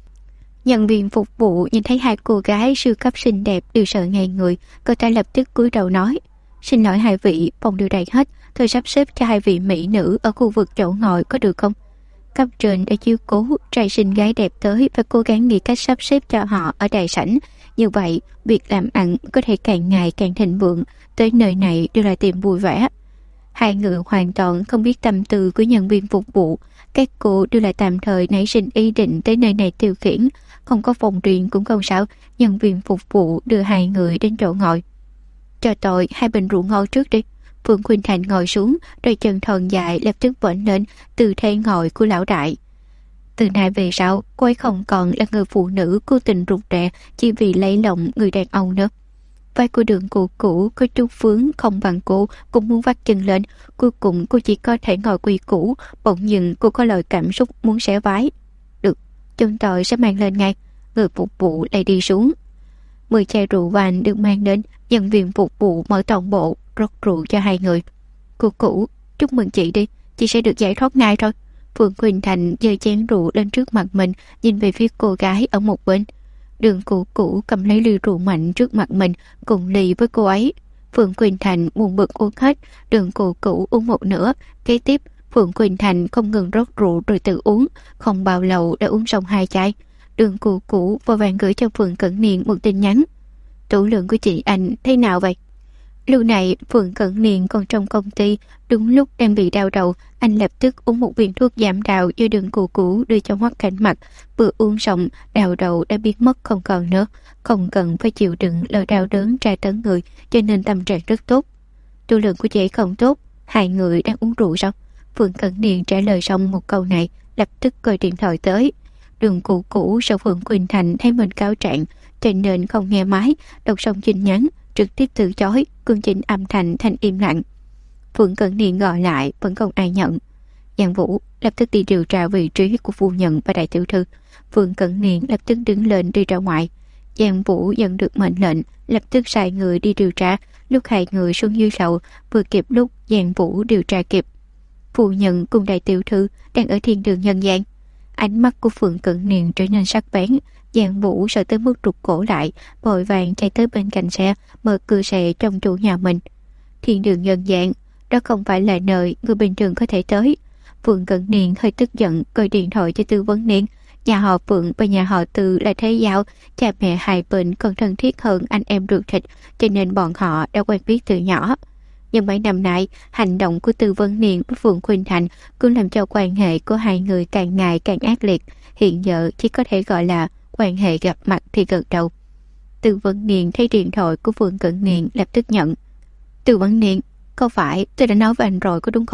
S1: Nhân viên phục vụ nhìn thấy hai cô gái siêu cấp xinh đẹp đều sợ ngây người, cô ta lập tức cúi đầu nói: Xin lỗi hai vị, phòng đều đầy hết, tôi sắp xếp cho hai vị mỹ nữ ở khu vực chỗ ngồi có được không? Cấp trên đã chiếu cố trai xinh gái đẹp tới và cố gắng nghĩ cách sắp xếp cho họ ở đại sảnh. Như vậy, việc làm ăn có thể càng ngày càng thịnh vượng, tới nơi này đều là tìm vui vẻ. Hai người hoàn toàn không biết tâm tư của nhân viên phục vụ. Các cô đều là tạm thời nảy sinh ý định tới nơi này tiêu khiển. Không có phòng riêng cũng không sao. Nhân viên phục vụ đưa hai người đến chỗ ngồi. Cho tôi 2 bình rượu ngon trước đi. Phượng Quỳnh Thành ngồi xuống, đôi chân thon dài lập tức vểnh lên từ thế ngồi của lão đại. Từ nay về sau, cô ấy không còn là người phụ nữ cố tình rụt rè chỉ vì lấy lòng người đàn ông nữa. Vai của Đường Cụ Cũ có chút vướng không bằng cô, cũng muốn vắt chân lên. Cuối cùng cô chỉ có thể ngồi quy củ, bỗng dưng cô có lời cảm xúc muốn xé vái. Được, chúng tôi sẽ mang lên ngay. Người phục vụ lại đi xuống. 10 chai rượu vang được mang đến, nhân viên phục vụ mở toàn bộ, rót rượu cho hai người. Cụ Cũ, chúc mừng chị đi, chị sẽ được giải thoát ngay thôi. Phượng Quỳnh Thành giơ chén rượu lên trước mặt mình, nhìn về phía cô gái ở một bên. Đường Cụ Cũ cầm lấy ly rượu mạnh trước mặt mình, cùng ly với cô ấy. Phượng Quỳnh Thành buồn bực uống hết, Đường Cụ Cũ uống một nửa. Kế tiếp, Phượng Quỳnh Thành không ngừng rót rượu rồi tự uống, không bao lâu đã uống xong 2 chai. Đường Cụ Cũ vội vàng gửi cho Phượng Cẩn Niên một tin nhắn. Tủ lượng của chị anh thế nào vậy? Lúc này Phượng Cẩn Niên còn trong công ty, đúng lúc đang bị đau đầu, anh lập tức uống một viên thuốc giảm đau do Đường Cụ Cũ đưa cho Hoắc Cảnh Mặc. Vừa uống xong, đau đầu đã biến mất không còn nữa, không cần phải chịu đựng lời đau đớn tra tấn người, cho nên tâm trạng rất tốt. Tủ lượng của chị không tốt, hai người đang uống rượu sao? Phượng Cẩn Niên trả lời xong một câu này, lập tức gọi điện thoại tới. Đường Cụ Cũ sợ Phượng Quỳnh Thành thấy mình cáo trạng, cho nên không nghe máy, đọc xong tin nhắn trực tiếp từ chối, cương chỉnh âm thanh thành im lặng. Phượng Cẩn Niên gọi lại vẫn không ai nhận. Giang Vũ lập tức đi điều tra vị trí của phu nhân và đại tiểu thư. Phượng Cẩn Niên lập tức đứng lên đi ra ngoài. Giang Vũ nhận được mệnh lệnh, lập tức sai người đi điều tra. Lúc hai người xuống dưới lầu, vừa kịp lúc Giang Vũ điều tra kịp. Phu nhân cùng đại tiểu thư đang ở thiên đường nhân gian. Ánh mắt của Phượng Cẩn Niên trở nên sắc bén. Giang Vũ sợ tới mức rụt cổ lại, vội vàng chạy tới bên cạnh xe, mở cửa xe trong chủ nhà mình. Thiên đường nhân gian, đó không phải là nơi người bình thường có thể tới. Phượng Cẩn Niên hơi tức giận, gọi điện thoại cho Tư Vấn Niên. Nhà họ Phượng và nhà họ Tư là thế giao, cha mẹ hai bên còn thân thiết hơn anh em ruột thịt, cho nên bọn họ đã quen biết từ nhỏ. Nhưng mấy năm nay, hành động của Tư Vấn Niên với Phượng Quỳnh Thành cũng làm cho quan hệ của hai người càng ngày càng ác liệt. Hiện giờ chỉ có thể gọi là quan hệ gặp mặt thì gật đầu. Tư Vấn Niên thấy điện thoại của Phượng Cẩn Niên lập tức nhận. Tư Vấn Niên, không phải tôi đã nói với anh rồi có đúng không?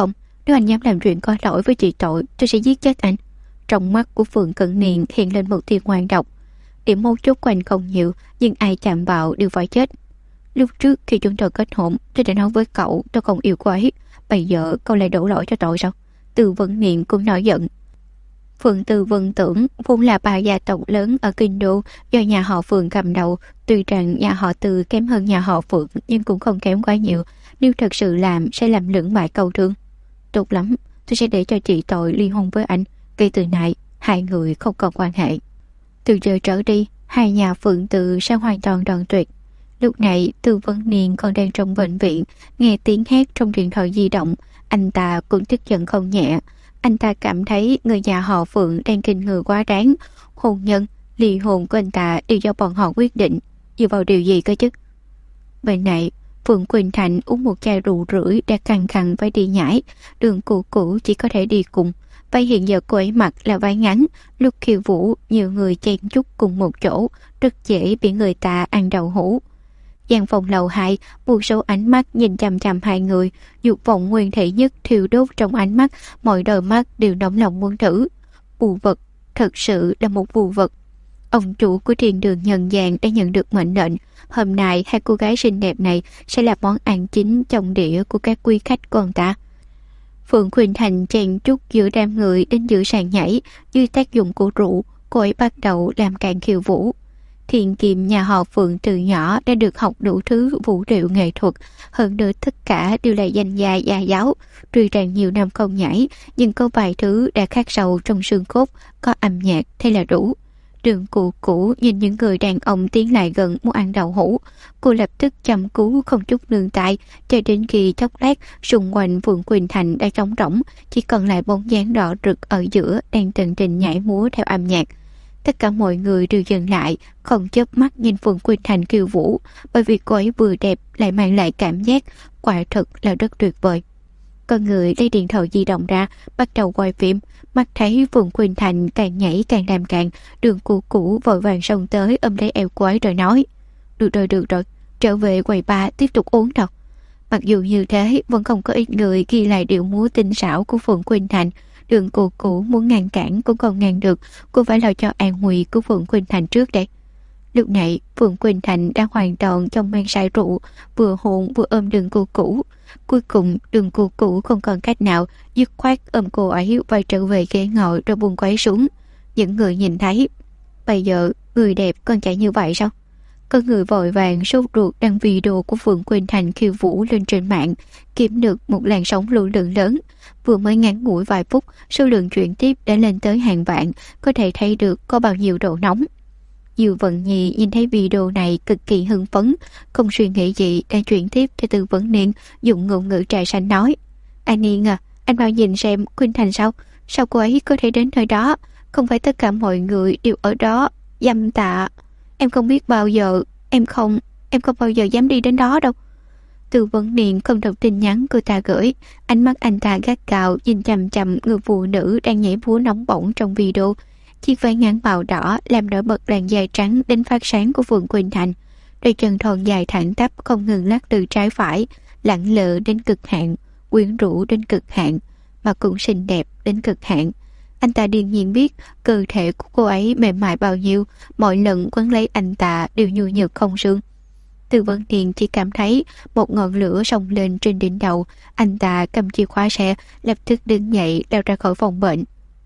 S1: Nếu anh dám làm chuyện có lỗi với chị tội, tôi sẽ giết chết anh. Trong mắt của Phượng Cận Niên hiện lên một tia ngoan độc. Điểm mấu chốt của anh không nhiều, nhưng ai chạm vào đều phải chết. Lúc trước khi chúng tôi kết hôn, tôi đã nói với cậu tôi không yêu cô ấy. Bây giờ cậu lại đổ lỗi cho tội sao? Từ Vân Niên cũng nổi giận. Phượng Từ Vân Tưởng vốn là ba gia tộc lớn ở Kinh Đô do nhà họ Phượng cầm đầu. Tuy rằng nhà họ Từ kém hơn nhà họ Phượng nhưng cũng không kém quá nhiều. Nếu thật sự làm sẽ làm lưỡng bại câu thương. Tốt lắm, tôi sẽ để cho chị tội ly hôn với anh. Kể từ nay hai người không còn quan hệ. Từ giờ trở đi, hai nhà Phượng Từ sẽ hoàn toàn đoạn tuyệt. Lúc này Từ Vân Niên còn đang trong bệnh viện, nghe tiếng hét trong điện thoại di động. Anh ta cũng tức giận không nhẹ. Anh ta cảm thấy người nhà họ Phượng đang kinh người quá đáng. Hôn nhân, ly hôn của anh ta đều do bọn họ quyết định. Dựa vào điều gì cơ chứ? Bên này Phượng Quỳnh Thành uống một chai rượu rưỡi đã căng khăng phải đi nhảy. Đường Cũ Cũ chỉ có thể đi cùng. Váy hiện giờ cô ấy mặc là váy ngắn. Lúc khiêu vũ nhiều người chen chúc cùng một chỗ, rất dễ bị người ta ăn đậu hũ. Gian phòng lầu 2, vô số ánh mắt nhìn chằm chằm hai người, dục vọng nguyên thủy nhất thiêu đốt trong ánh mắt, mọi đôi mắt đều nóng lòng muốn thử. Phù vật, thật sự là một phù vật. Ông chủ của thiên đường nhân gian đã nhận được mệnh lệnh, hôm nay hai cô gái xinh đẹp này sẽ là món ăn chính trong đĩa của các quý khách của ông ta. Phượng Quỳnh Thành chen chúc giữa đám người đến giữa sàn nhảy, dưới tác dụng của rượu, cô ấy bắt đầu làm càng khiêu vũ. Thiện Kiệm nhà họ Phượng từ nhỏ đã được học đủ thứ vũ điệu nghệ thuật, hơn nữa tất cả đều là danh gia gia giáo. Tuy rằng nhiều năm không nhảy, nhưng có vài thứ đã khắc sâu trong xương cốt, có âm nhạc thế là đủ. Đường Cũ Cũ nhìn những người đàn ông tiến lại gần muốn ăn đậu hũ, cô lập tức chăm cứu không chút nương tay, cho đến khi chốc lát xung quanh Phượng Quỳnh Thành đã trống rỗng, chỉ còn lại bóng dáng đỏ rực ở giữa đang tận tình nhảy múa theo âm nhạc. Tất cả mọi người đều dừng lại, không chớp mắt nhìn Phượng Quỳnh Thành khiêu vũ, bởi vì cô ấy vừa đẹp lại mang lại cảm giác quả thực là rất tuyệt vời. Con người lấy điện thoại di động ra, bắt đầu quay phim, mắt thấy Phượng Quỳnh Thành càng nhảy càng làm càng. Đường Cũ Cũ vội vàng xông tới ôm lấy eo cô ấy rồi nói: được rồi, trở về quầy bar tiếp tục uống đâu. Mặc dù như thế, vẫn không có ít người ghi lại điệu múa tinh xảo của Phượng Quỳnh Thành. Đường Cũ Cũ muốn ngăn cản cũng không ngăn được, cô phải lo cho an nguy của Phượng Quỳnh Thành trước đây. Lúc này Phượng Quỳnh Thành đang hoàn toàn trong men say rượu, vừa hôn vừa ôm Đường Cũ Cũ. Cuối cùng Đường Cũ Cũ không còn cách nào, dứt khoát ôm cô ấy quay trở về ghế ngồi rồi buông quấy xuống. Những người nhìn thấy, bây giờ người đẹp còn chạy như vậy sao? Có người vội vàng sốt ruột đăng video của Phượng Quỳnh Thành khiêu vũ lên trên mạng, kiếm được một làn sóng lưu lượng lớn. Vừa mới ngắn ngủi vài phút, số lượng chuyển tiếp đã lên tới hàng vạn, có thể thấy được có bao nhiêu độ nóng. Diệu Vận Nhi nhìn thấy video này cực kỳ hưng phấn, không suy nghĩ gì đang chuyển tiếp cho Từ Vấn Niên, dùng ngôn ngữ trà xanh nói: anh Niên à, anh mau nhìn xem Quỳnh Thành sao cô ấy có thể đến nơi đó? Không phải tất cả mọi người đều ở đó. Dâm tạ, em không biết bao giờ, em không bao giờ dám đi đến đó đâu. Từ Vấn Niên không đọc tin nhắn cô ta gửi, ánh mắt anh ta gắt gao nhìn chằm chằm người phụ nữ đang nhảy múa nóng bỏng trong video. Chiếc váy ngắn màu đỏ làm nổi bật làn da trắng đến phát sáng của Phượng Quỳnh Thành. Đôi chân thon dài thẳng tắp không ngừng lắc từ trái phải, lẳng lơ đến cực hạn, quyến rũ đến cực hạn, mà cũng xinh đẹp đến cực hạn. Anh ta đương nhiên biết cơ thể của cô ấy mềm mại bao nhiêu, mỗi lần quấn lấy anh ta đều nhu nhược không xương. Từ Vấn Niên chỉ cảm thấy một ngọn lửa xông lên trên đỉnh đầu. Anh ta cầm chìa khóa xe, lập tức đứng dậy leo ra khỏi phòng bệnh.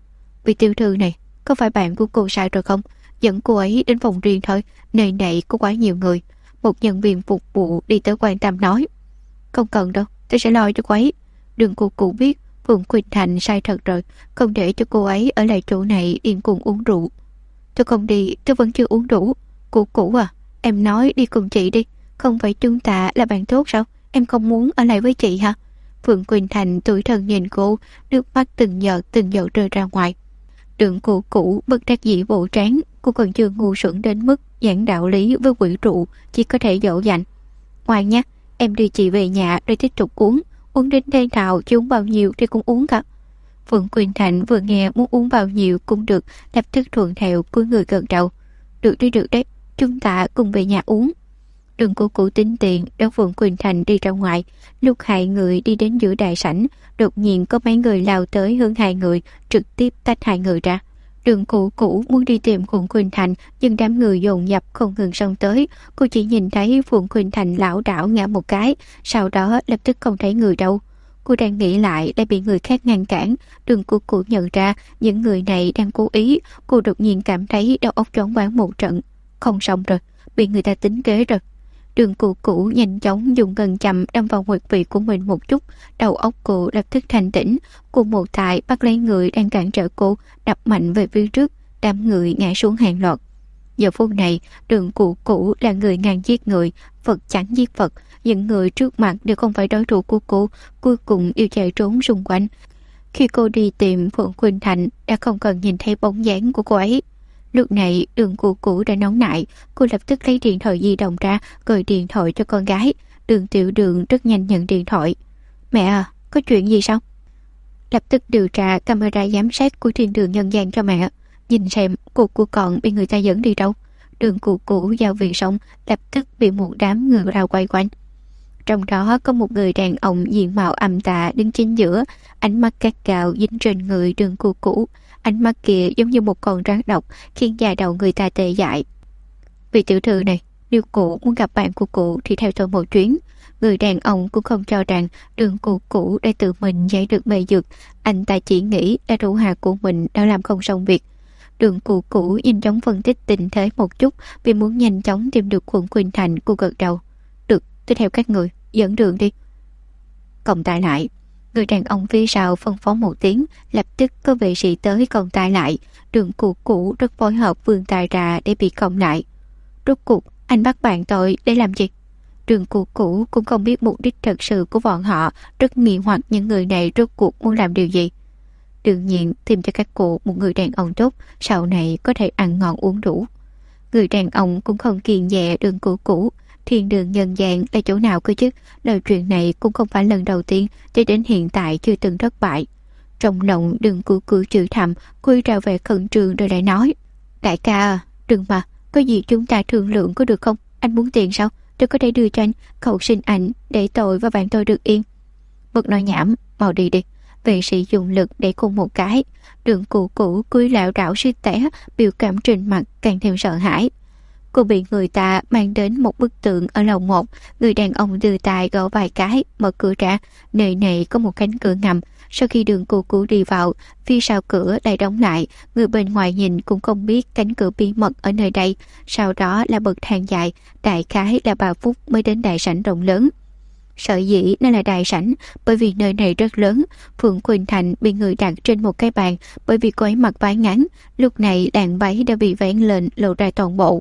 S1: Vị tiểu thư này, có phải bạn của cô sai rồi không? Dẫn cô ấy đến phòng riêng thôi, nơi này có quá nhiều người. Một nhân viên phục vụ đi tới quan tâm nói: không cần đâu, tôi sẽ lo cho cô ấy. Đừng cô cụ biết Phượng Quỳnh Thành sai thật rồi, không để cho cô ấy ở lại chỗ này yên cùng uống rượu. Tôi không đi, tôi vẫn chưa uống đủ. Cô cũ à, em nói đi cùng chị đi. Không phải chúng ta là bạn tốt sao? Em không muốn ở lại với chị hả? Phượng Quỳnh Thành tủi thân nhìn cô, nước mắt từng giọt rơi ra ngoài. Đường Cũ Cũ bất đắc dĩ bộ trán, cô còn chưa ngu xuẩn đến mức giảng đạo lý với quỷ rượu, chỉ có thể dỗ dành. Ngoan nhé, em đưa chị về nhà rồi tiếp tục uống đến đây nào chứ uống bao nhiêu thì cũng uống cả. Phượng Quỳnh Thành vừa nghe muốn uống bao nhiêu cũng được, lập tức thuận theo cúi người gần đầu. Được đấy, chúng ta cùng về nhà uống. Đường Cũ Cũ tính tiền đón Phượng Quỳnh Thành đi ra ngoài. Lúc hai người đi đến giữa đại sảnh, đột nhiên có mấy người lao tới hướng hai người, trực tiếp tách hai người ra. Đường Cũ Cũ muốn đi tìm Phượng Quỳnh Thành, nhưng đám người dồn dập không ngừng xông tới. Cô chỉ nhìn thấy Phượng Quỳnh Thành lảo đảo ngã một cái, sau đó lập tức không thấy người đâu. Cô đang nghĩ lại đã bị người khác ngăn cản. Đường Cũ Cũ nhận ra những người này đang cố ý. Cô đột nhiên cảm thấy đầu óc choáng váng một trận. Không xong rồi, bị người ta tính kế rồi. Đường Cũ Cũ nhanh chóng dùng ngân châm đâm vào huyệt vị của mình một chút, đầu óc cô lập tức thanh tĩnh. Cô một tay bắt lấy người đang cản trở cô, đập mạnh về phía trước, đám người ngã xuống hàng loạt. Giờ phút này, Đường Cũ Cũ là người ngang giết người, Phật chẳng giết Phật. Những người trước mặt đều không phải đối thủ của cô, cuối cùng đều chạy trốn xung quanh. Khi cô đi tìm Phượng Quỳnh Thành, đã không cần nhìn thấy bóng dáng của cô ấy. Lúc này Đường Cũ Cũ đã nóng nảy, cô lập tức lấy điện thoại di động ra, gọi điện thoại cho con gái. Đường Tiểu Đường rất nhanh nhận điện thoại. Mẹ à, có chuyện gì sao? Lập tức điều tra camera giám sát của thiên đường nhân gian cho mẹ, nhìn xem cô của con bị người ta dẫn đi đâu. Đường Cũ Cũ giao việc xong, lập tức bị một đám người rào quay quanh. Trong đó có một người đàn ông diện mạo âm tà đứng chính giữa, ánh mắt cát gao dính trên người Đường Cũ Cũ. Ánh mắt kia giống như một con rắn độc, khiến da đầu người ta tê dại. Vị tiểu thư này, nếu cụ muốn gặp bạn của cụ thì theo tôi một chuyến. Người đàn ông cũng không cho rằng Đường Cũ Cũ đã tự mình giải được mê dược. Anh ta chỉ nghĩ là thủ hạ của mình đã làm không xong việc. Đường Cũ Cũ nhanh chóng phân tích tình thế một chút, vì muốn nhanh chóng tìm được Phượng Quỳnh Thành. Cô gật đầu. Được, tôi theo các người, dẫn đường đi. Cộng tài lại. Người đàn ông phía sau phân phó một tiếng, lập tức có vệ sĩ tới cộng tài lại. Đường Cũ Cũ rất phối hợp vươn tay ra để bị cộng lại. Rốt cuộc anh bắt bạn tội để làm gì? Đường Cũ Cũ cũng không biết mục đích thật sự của bọn họ, rất nghi hoặc những người này rốt cuộc muốn làm điều gì. Đương nhiên tìm cho các cụ một người đàn ông tốt, sau này có thể ăn ngon uống đủ. Người đàn ông cũng không kiêng dè Đường Cũ Cũ. Thiên đường nhân gian là chỗ nào cơ chứ? Lời chuyện này cũng không phải lần đầu tiên, cho đến hiện tại chưa từng thất bại. Trong lòng Đường Cũ Cũ chửi thầm, quy ra về khẩn trương rồi lại nói: Đại ca à, đừng mà, có gì chúng ta thương lượng có được không? Anh muốn tiền sao? Tôi có thể đưa cho anh, khẩu xin ảnh để tôi và bạn tôi được yên. Bực nói nhảm, mau đi đi. Vệ sĩ dùng lực để cùng một cái. Đường Cũ Cũ cúi lảo đảo suýt té, biểu cảm trên mặt càng thêm sợ hãi. Cô bị người ta mang đến một bức tượng ở lầu 1. Người đàn ông đưa tay gõ vài cái, mở cửa ra. Nơi này có một cánh cửa ngầm. Sau khi Đường Cũ Cũ đi vào, phía sau cửa lại đóng lại. Người bên ngoài nhìn cũng không biết cánh cửa bí mật ở nơi đây. Sau đó là bậc thang dài, đại khái là 3 phút mới đến đại sảnh rộng lớn. Sở dĩ nó là đại sảnh bởi vì nơi này rất lớn. Phượng Quỳnh Thành bị người đặt trên một cái bàn bởi vì cô ấy mặc váy ngắn. Lúc này đàn váy đã bị vén lên lộ ra toàn bộ.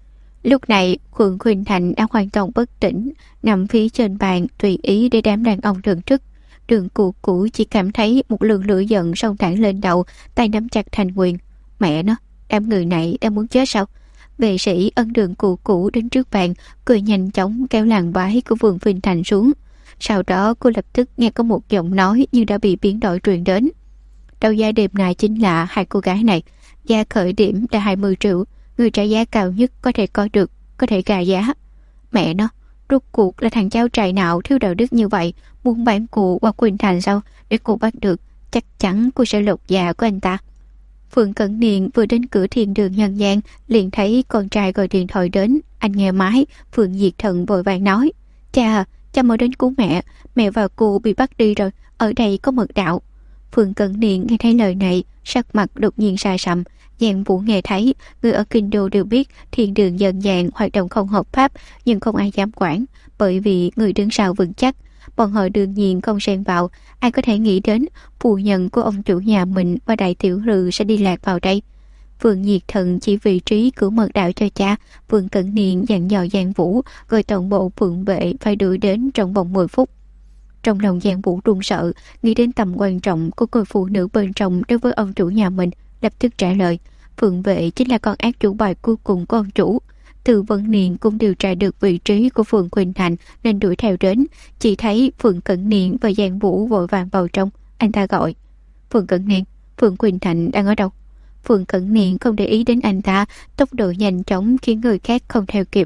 S1: Lúc này Phượng Quỳnh Thành đã hoàn toàn bất tỉnh, nằm phía trên bàn tùy ý để đám đàn ông thưởng thức. Đường Cũ Cũ chỉ cảm thấy một lượng lửa giận xông thẳng lên đầu, tay nắm chặt thành quyền. Mẹ nó, đám người này đang muốn chết sao? Vệ sĩ ấn Đường Cũ Cũ đến trước bàn, cười nhanh chóng kéo làn váy của Phượng Quỳnh Thành xuống. Sau đó cô lập tức nghe có một giọng nói như đã bị biến đổi truyền đến. Đầu giá đêm này chính là hai cô gái này. Giá khởi điểm là 20 triệu. Người trả giá cao nhất có thể có được, có thể gà giá. Mẹ nó, rốt cuộc là thằng cháu trai nào thiếu đạo đức như vậy, muốn bán cô qua Quỳnh Thành sao? Để cô bắt được, chắc chắn cô sẽ lột da của anh ta. Phượng Cẩn Niên vừa đến cửa thiên đường nhân gian, liền thấy con trai gọi điện thoại đến. Anh nghe máy, Phượng Diệt Thần vội vàng nói: Cha mau đến cứu mẹ, mẹ và cô bị bắt đi rồi, ở đây có mật đạo. Phượng Cẩn Niên nghe thấy lời này, sắc mặt đột nhiên xa sầm. Giang Vũ nghe thấy, người ở kinh đô đều biết thiên đường nhân gian hoạt động không hợp pháp, nhưng không ai dám quản, bởi vì người đứng sau vững chắc. Bọn họ đương nhiên không xen vào. Ai có thể nghĩ đến phu nhân của ông chủ nhà mình và đại tiểu thư sẽ đi lạc vào đây. Phượng Diệt Thần chỉ vị trí cửa mật đạo cho cha. Phượng Cẩn Niên dặn dò Giang Vũ gọi toàn bộ phượng vệ phải đuổi đến trong vòng 10 phút. Trong lòng Giang Vũ run sợ, nghĩ đến tầm quan trọng của người phụ nữ bên trong đối với ông chủ nhà mình, lập tức trả lời: Phượng vệ chính là con ác chủ bài cuối cùng của ông chủ. Từ Vân Niên cũng điều tra được vị trí của Phượng Quỳnh Thành nên đuổi theo đến. Chỉ thấy Phượng Cẩn Niên và Giang Vũ vội vàng vào trong. Anh ta gọi: Phượng Cẩn Niên, Phượng Quỳnh Thành đang ở đâu? Phượng Cẩn Niên không để ý đến anh ta, tốc độ nhanh chóng khiến người khác không theo kịp.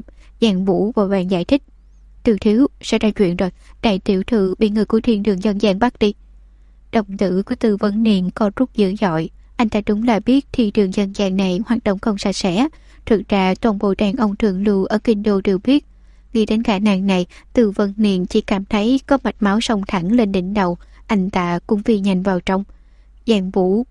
S1: Giang Vũ vội vàng giải thích. Từ thiếu, sẽ ra chuyện rồi, đại tiểu thư bị người của thiên đường dân gian bắt đi. Đồng tử của Tư Vấn Niên co rút dữ dội. Anh ta đúng là biết thiên đường dân gian này hoạt động không sạch sẽ. Thực ra toàn bộ đàn ông thượng lưu ở kinh đô đều biết. Nghĩ đến khả năng này, Tư Vấn Niên chỉ cảm thấy có mạch máu sông thẳng lên đỉnh đầu. Anh ta cũng phi nhanh vào trong. Giang Vũ,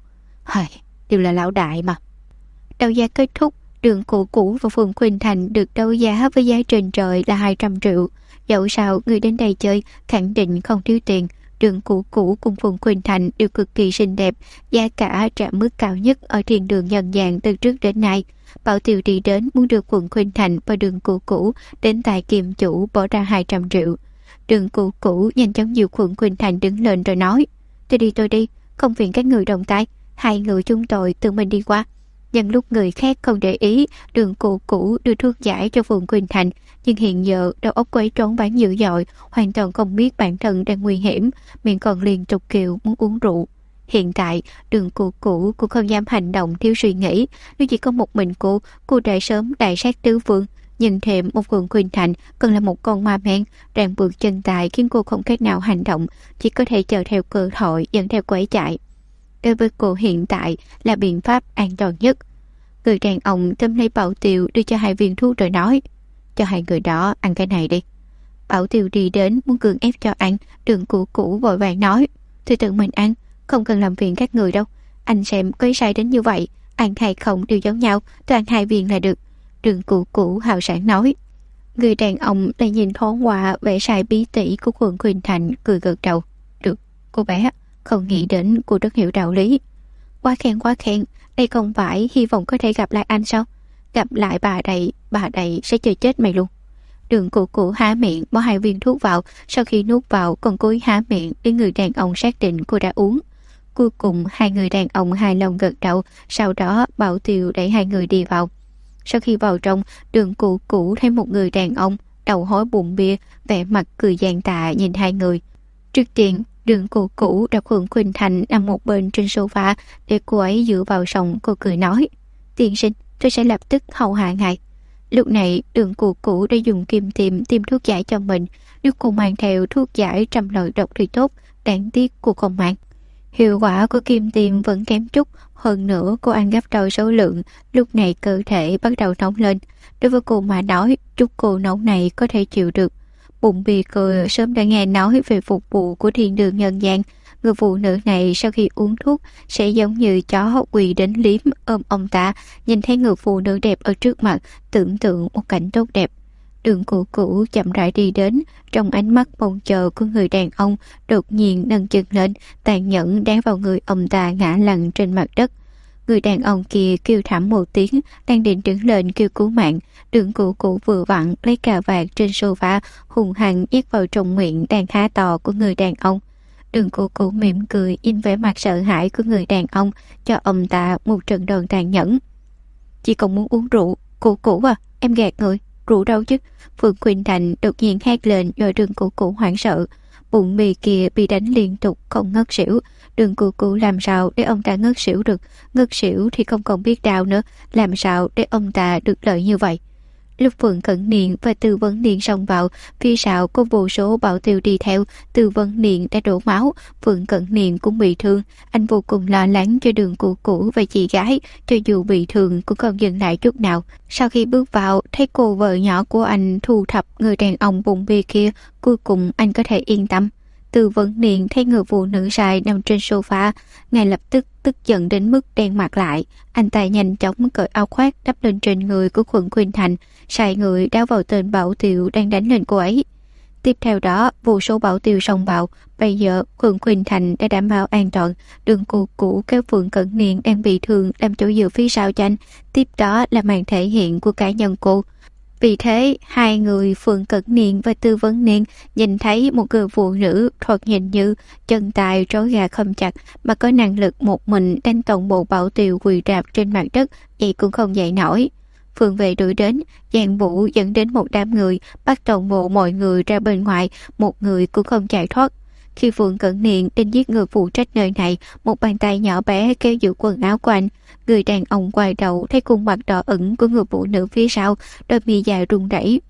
S1: đều là lão đại mà. Đấu giá kết thúc, Đường Cũ Cũ và Phường Khuynh Thành được đấu giá với giá trên trời là 200 triệu. Dẫu sao người đến đây chơi khẳng định không thiếu tiền. Đường Cũ Cũ cùng Phường Khuynh Thành đều cực kỳ xinh đẹp, giá cả trả mức cao nhất ở thiên đường nhân gian từ trước đến nay. Bảo Tiêu đi đến muốn được Phường Khuynh Thành và Đường Cũ Cũ đến tại kiềm chủ bỏ ra 200 triệu. Đường Cũ Cũ nhanh chóng dìu Phường Khuynh Thành đứng lên rồi nói: tôi đi, không phiền các người đồng tay, hai người chúng tôi tự mình đi qua. Nhân lúc người khác không để ý, Đường Cũ Cũ đưa thuốc giải cho Phường Khuynh Thành, nhưng hiện giờ đầu óc quấy trốn bán dữ dội, hoàn toàn không biết bản thân đang nguy hiểm, miệng còn liên tục kêu muốn uống rượu. Hiện tại, Đường Cũ Cũ cũng không dám hành động thiếu suy nghĩ, nếu chỉ có một mình cô đã sớm đại sát tứ phương. Nhìn thêm một Phường Khuynh Thành còn là một con ma men, ràng buộc chân tài khiến cô không cách nào hành động, chỉ có thể chờ theo cơ hội dẫn theo quấy chạy. Đối với cô hiện tại là biện pháp an toàn nhất. Người đàn ông tóm lấy Bảo Tiêu đưa cho 2 viên thuốc rồi nói: cho 2 người đó ăn cái này đi. Bảo Tiêu đi đến muốn cưỡng ép cho ăn. Đường Cũ Cũ vội vàng nói: tôi tự mình ăn, không cần làm phiền các người đâu. Anh xem có sai đến như vậy, ăn hay không đều giống nhau, tôi ăn 2 viên là được. Đường Cũ Cũ hào sảng nói. Người đàn ông lại nhìn thoáng qua vẻ sai bí tỉ của Phường Khuynh Thành, cười gật đầu. Được, cô bé, không nghĩ đến cô rất hiểu đạo lý. Quá khen, đây không phải hy vọng có thể gặp lại anh sao? Gặp lại bà đây sẽ chơi chết mày luôn. Đường Cũ Cũ há miệng bỏ 2 viên thuốc vào, sau khi nuốt vào còn cúi há miệng để người đàn ông xác định cô đã uống. Cuối cùng 2 người đàn ông hài lòng gật đầu, sau đó Bảo Tiêu đẩy 2 người đi vào. Sau khi vào trong, Đường Cũ Cũ thấy một người đàn ông đầu hói bụng bia, vẻ mặt cười gian tạ nhìn 2 người. Trước tiên, Đường Cũ Cũ đặt Phượng Khuynh Thành nằm một bên trên sofa để cô ấy dựa vào sòng. Cô cười nói: tiên sinh, tôi sẽ lập tức hầu hạ ngài. Lúc này Đường Cũ Cũ đã dùng kim tiêm thuốc giải cho mình. Nếu cô mang theo thuốc giải trăm lợi độc thì tốt, đáng tiếc cô không mang. Hiệu quả của kim tiêm vẫn kém chút, hơn nữa cô ăn gấp đôi số lượng. Lúc này cơ thể bắt đầu nóng lên. Đối với cô mà nói, chút cô nóng này có thể chịu được. Bụng bì cười sớm đã nghe nói về phục vụ của thiên đường nhân gian. Người phụ nữ này sau khi uống thuốc sẽ giống như chó quỳ đến liếm ôm ông ta, nhìn thấy người phụ nữ đẹp ở trước mặt, tưởng tượng một cảnh tốt đẹp. Đường Cũ Cũ chậm rãi đi đến, trong ánh mắt mong chờ của người đàn ông đột nhiên nâng chân lên, tàn nhẫn đá vào người ông ta ngã lăn trên mặt đất. Người đàn ông kia kêu thảm một tiếng, đang định đứng lên kêu cứu mạng. Đường Cũ Cũ vừa vặn lấy cà vạt trên sofa hùng hăng nhét vào trong miệng đang há to của người đàn ông. Đường Cũ Cũ mỉm cười in vẻ mặt sợ hãi của người đàn ông, cho ông ta một trận đòn tàn nhẫn. Chỉ còn muốn uống rượu. Cũ Cũ à, em gạt người, rượu đâu chứ? Phượng Khuynh Thành đột nhiên hét lên, rồi Đường Cũ Cũ hoảng sợ. Bụng mì kia bị đánh liên tục không ngất xỉu. Đường Cũ Cũ làm sao để ông ta ngất xỉu được? Ngất xỉu thì không còn biết đau nữa, làm sao để ông ta được lợi như vậy? Lúc Phượng Cẩn Niên và Tư Vấn Niên xông vào, phía sau có vô số bảo tiêu đi theo. Tư Vấn Niên đã đổ máu, Phượng Cẩn Niên cũng bị thương. Anh vô cùng lo lắng cho Đường Cũ Cũ và chị gái, cho dù bị thương cũng không dừng lại chút nào. Sau khi bước vào, thấy cô vợ nhỏ của anh thu thập người đàn ông bụng bia kia, cuối cùng anh có thể yên tâm. Tư Vấn Niên thấy người phụ nữ sai nằm trên sofa, ngay lập tức tức giận đến mức đen mặt lại. Anh ta nhanh chóng cởi áo khoác đắp lên trên người của Phượng Khuynh Thành, sai người đá vào tên bảo tiêu đang đánh lên cô ấy. Tiếp theo đó, vô số bảo tiêu xông vào. Bây giờ Phượng Khuynh Thành đã đảm bảo an toàn. Đường Cũ Cũ kéo Phượng Cẩn Niên đang bị thương làm chỗ dựa phía sau cho anh. Tiếp đó là màn thể hiện của cá nhân cô. Vì thế, 2 người Phượng Cẩn Niên và Tư Vấn Niên nhìn thấy một người phụ nữ thoạt nhìn như chân tay trói gà không chặt, mà có năng lực một mình đánh toàn bộ bảo tiêu quỳ rạp trên mặt đất, vậy cũng không dậy nổi. Phượng vệ đuổi đến, Giang Vũ dẫn đến một đám người, bắt toàn bộ mọi người ra bên ngoài, một người cũng không chạy thoát. Khi Phượng Cẩn Niên định giết người phụ trách nơi này, một bàn tay nhỏ bé kéo giữ quần áo của anh. Người đàn ông quay đầu thấy khuôn mặt đỏ ửng của người phụ nữ phía sau, đôi mi dài run rẩy.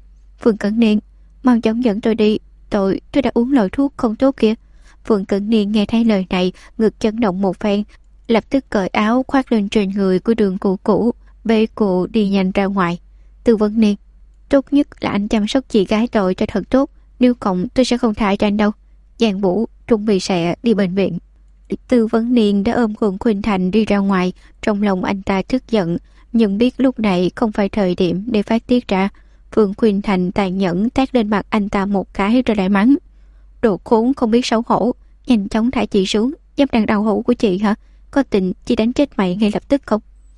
S1: Phương Cẩn Niên, mau chóng dẫn tôi đi, tôi đã uống loại thuốc không tốt kia. Phương Cẩn Niên nghe thấy lời này, ngực chấn động một phen, lập tức cởi áo khoác lên trên người của Đường Cũ Cũ, bế cô đi nhanh ra ngoài. Từ Vân Niên, tốt nhất là anh chăm sóc chị gái tôi cho thật tốt, nếu không tôi sẽ không thả cho anh đâu. Giang Vũ chuẩn bị sẽ đi bệnh viện. Từ Vấn Niên đã ôm Quận Khuynh Thành đi ra ngoài, trong lòng anh ta tức giận, nhưng biết lúc này không phải thời điểm để phát tiết ra. Phương Khuynh Thành tàn nhẫn tát lên mặt anh ta một cái rồi lại mắng: Đồ khốn không biết xấu hổ, nhanh chóng thả chị xuống, dám đằng đau hũ của chị hả? Có tình chị đánh chết mày ngay lập tức không?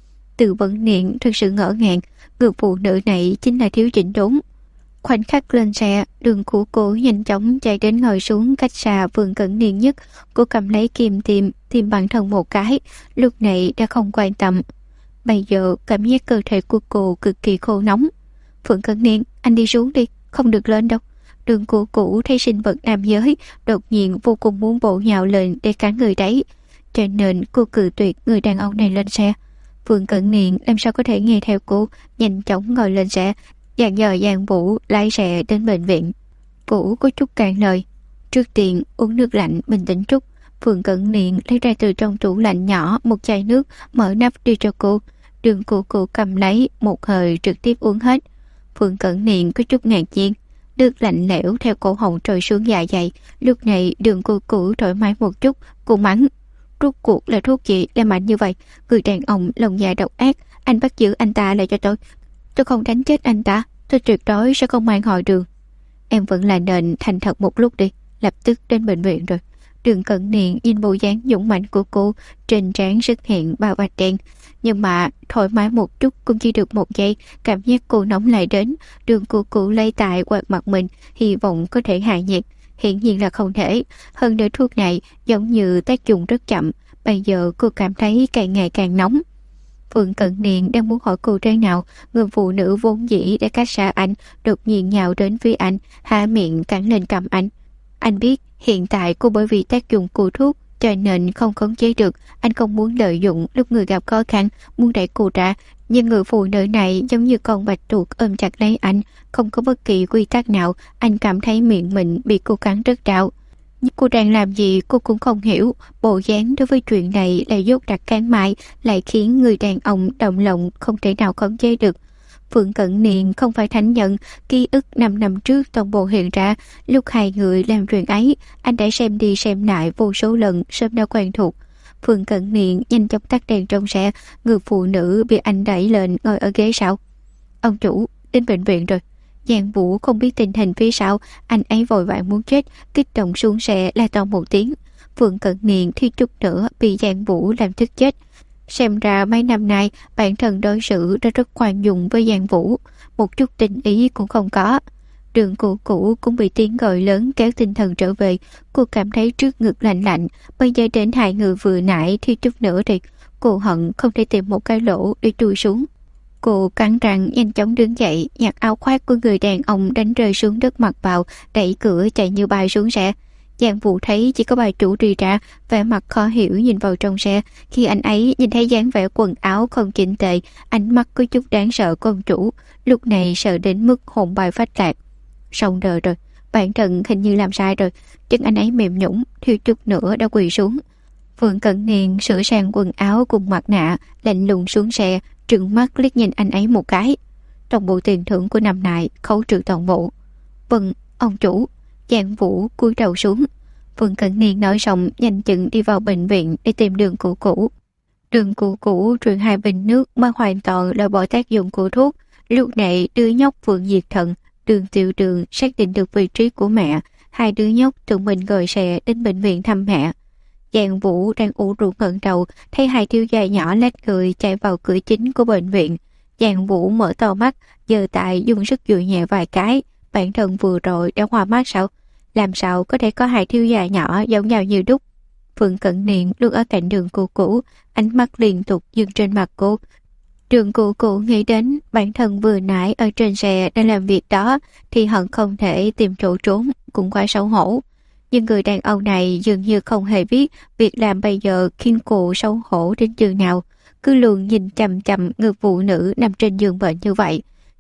S1: Từ Vấn Niên thực sự ngỡ ngàng, người phụ nữ này chính là Thiếu Chỉnh Đốn. Khoảnh khắc lên xe, Đường Cũ Cũ nhanh chóng chạy đến ngồi xuống cách xa Phương Cẩn Niên nhất. Cô cầm lấy kim tìm bản thân một cái, lúc này đã không quan tâm. Bây giờ cảm giác cơ thể của cô cực kỳ khô nóng. Phương Cẩn Niên, anh đi xuống đi, không được lên đâu. Đường Cũ Cũ thấy sinh vật nam giới đột nhiên vô cùng muốn bổ nhào lên để cản người đấy, cho nên cô cự tuyệt người đàn ông này lên xe. Phương Cẩn Niên làm sao có thể nghe theo cô, nhanh chóng ngồi lên xe, dặn dò Giang Vũ lái xe đến bệnh viện. Vũ có chút cạn lời: Trước tiên uống nước lạnh bình tĩnh chút. Phương Cẩn Niên lấy ra từ trong tủ lạnh nhỏ một chai nước, mở nắp đi cho cô. Đường Cũ Cũ cầm lấy một hơi trực tiếp uống hết. Phương Cẩn Niên có chút ngạc nhiên, nước lạnh lẽo theo cổ họng trồi xuống dạ dày. Lúc này Đường Cũ Cũ thoải mái một chút, cô mắng: Rốt cuộc là thuốc gì làm mạnh như vậy? Người đàn ông lòng dạ độc ác, anh bắt giữ anh ta lại cho tôi. Tôi không đánh chết anh ta, tôi tuyệt đối sẽ không mang họ Đường. Em vẫn là nên thành thật một lúc đi, lập tức đến bệnh viện rồi. Đường Cẩn Niên nhìn bộ dáng dũng mãnh của cô, trên trán xuất hiện bao vạch đen. Nhưng mà thoải mái một chút cũng chỉ được một giây, cảm giác cô nóng lại đến. Đường Cũ Cũ lấy tay quạt mặt mình, hy vọng có thể hạ nhiệt. Hiển nhiên là không thể. Hơn nữa thuốc này giống như tác dụng rất chậm, bây giờ cô cảm thấy càng ngày càng nóng. Phương Cẩn Niên đang muốn hỏi cô thế nào, người phụ nữ vốn dĩ đã cách xa anh đột nhiên nhào đến phía anh, há miệng cắn lên cằm anh. Anh biết hiện tại cô bởi vì tác dụng của thuốc cho nên không khống chế được. Anh không muốn lợi dụng lúc người gặp khó khăn, muốn đẩy cô ra, nhưng người phụ nữ này giống như con bạch tuộc ôm chặt lấy anh, không có bất kỳ quy tắc nào. Anh cảm thấy miệng mình bị cô cắn rất đau. Nhưng cô đang làm gì cô cũng không hiểu. Bộ dáng đối với chuyện này là dốt đặc cán mại, lại khiến người đàn ông động lòng không thể nào khống chế được. Phương Cẩn Niên không phải thánh nhân, ký ức 5 năm trước toàn bộ hiện ra. Lúc hai người làm chuyện ấy, anh đã xem đi xem lại vô số lần, sớm đã quen thuộc. Phương Cẩn Niên nhanh chóng tắt đèn trong xe, người phụ nữ bị anh đẩy lên ngồi ở ghế sau. Ông chủ, đến bệnh viện rồi. Giang Vũ không biết tình hình phía sau, anh ấy vội vàng muốn chết, kích động xuống xe la to một tiếng. Phương Cẩn Niên thi chút nữa bị Giang Vũ làm thức chết. Xem ra mấy năm nay bản thân đối xử đã rất khoan dung với Giang Vũ, một chút tình ý cũng không có. Đường Cũ Cũ cũng bị tiếng gọi lớn kéo tinh thần trở về. Cô cảm thấy trước ngực lạnh lạnh, bây giờ đến hai người vừa nãy thi chút nữa thì cô hận không thể tìm một cái lỗ để chui xuống. Cô cắn răng nhanh chóng đứng dậy, nhặt áo khoác của người đàn ông đánh rơi xuống đất mặc vào, đẩy cửa chạy như bay xuống xe. Giang Vũ thấy chỉ có bà chủ đi ra, vẻ mặt khó hiểu nhìn vào trong xe. Khi anh ấy nhìn thấy dáng vẻ quần áo không chỉnh tề, ánh mắt có chút đáng sợ của ông chủ, lúc này sợ đến mức hồn bay phách lạc. Xong đời rồi, bản thân hình như làm sai rồi. Chân anh ấy mềm nhũn, thiếu chút nữa đã quỳ xuống. Phương Cẩn Niên sửa sang quần áo cùng mặt nạ, lạnh lùng xuống xe, trừng mắt liếc nhìn anh ấy một cái. Toàn bộ tiền thưởng của năm nay khấu trừ toàn bộ. Vâng, ông chủ. Giang Vũ cúi đầu xuống. Phương Cẩn Niên nói xong nhanh chóng đi vào bệnh viện để tìm Đường Cũ Cũ. Đường Cũ Cũ truyền 2 bình nước mà hoàn toàn loại bỏ tác dụng của thuốc. Lúc này đứa nhóc Phương Diệt Thần, Đường Tiểu Đường xác định được vị trí của mẹ. 2 đứa nhóc tự mình gọi xe đến bệnh viện thăm mẹ. Giang Vũ đang ủ rũ ngẩng đầu, thấy 2 thiếu gia nhỏ lách người chạy vào cửa chính của bệnh viện. Giang Vũ mở to mắt, giơ tay dùng sức dụi nhẹ vài cái. Bản thân vừa rồi đã hoa mắt sao? Làm sao có thể có 2 thiếu gia nhỏ giống nhau như đúc? Phương Cẩn Niên luôn ở cạnh Đường Cũ Cũ, ánh mắt liên tục dừng trên mặt cô. Đường Cũ Cũ nghĩ đến bản thân vừa nãy ở trên xe đang làm việc đó thì hận không thể tìm chỗ trốn, cũng quá xấu hổ. Nhưng người đàn ông này dường như không hề biết việc làm bây giờ khiến cô xấu hổ đến chừng nào, cứ luôn nhìn chằm chằm người phụ nữ nằm trên giường bệnh như vậy.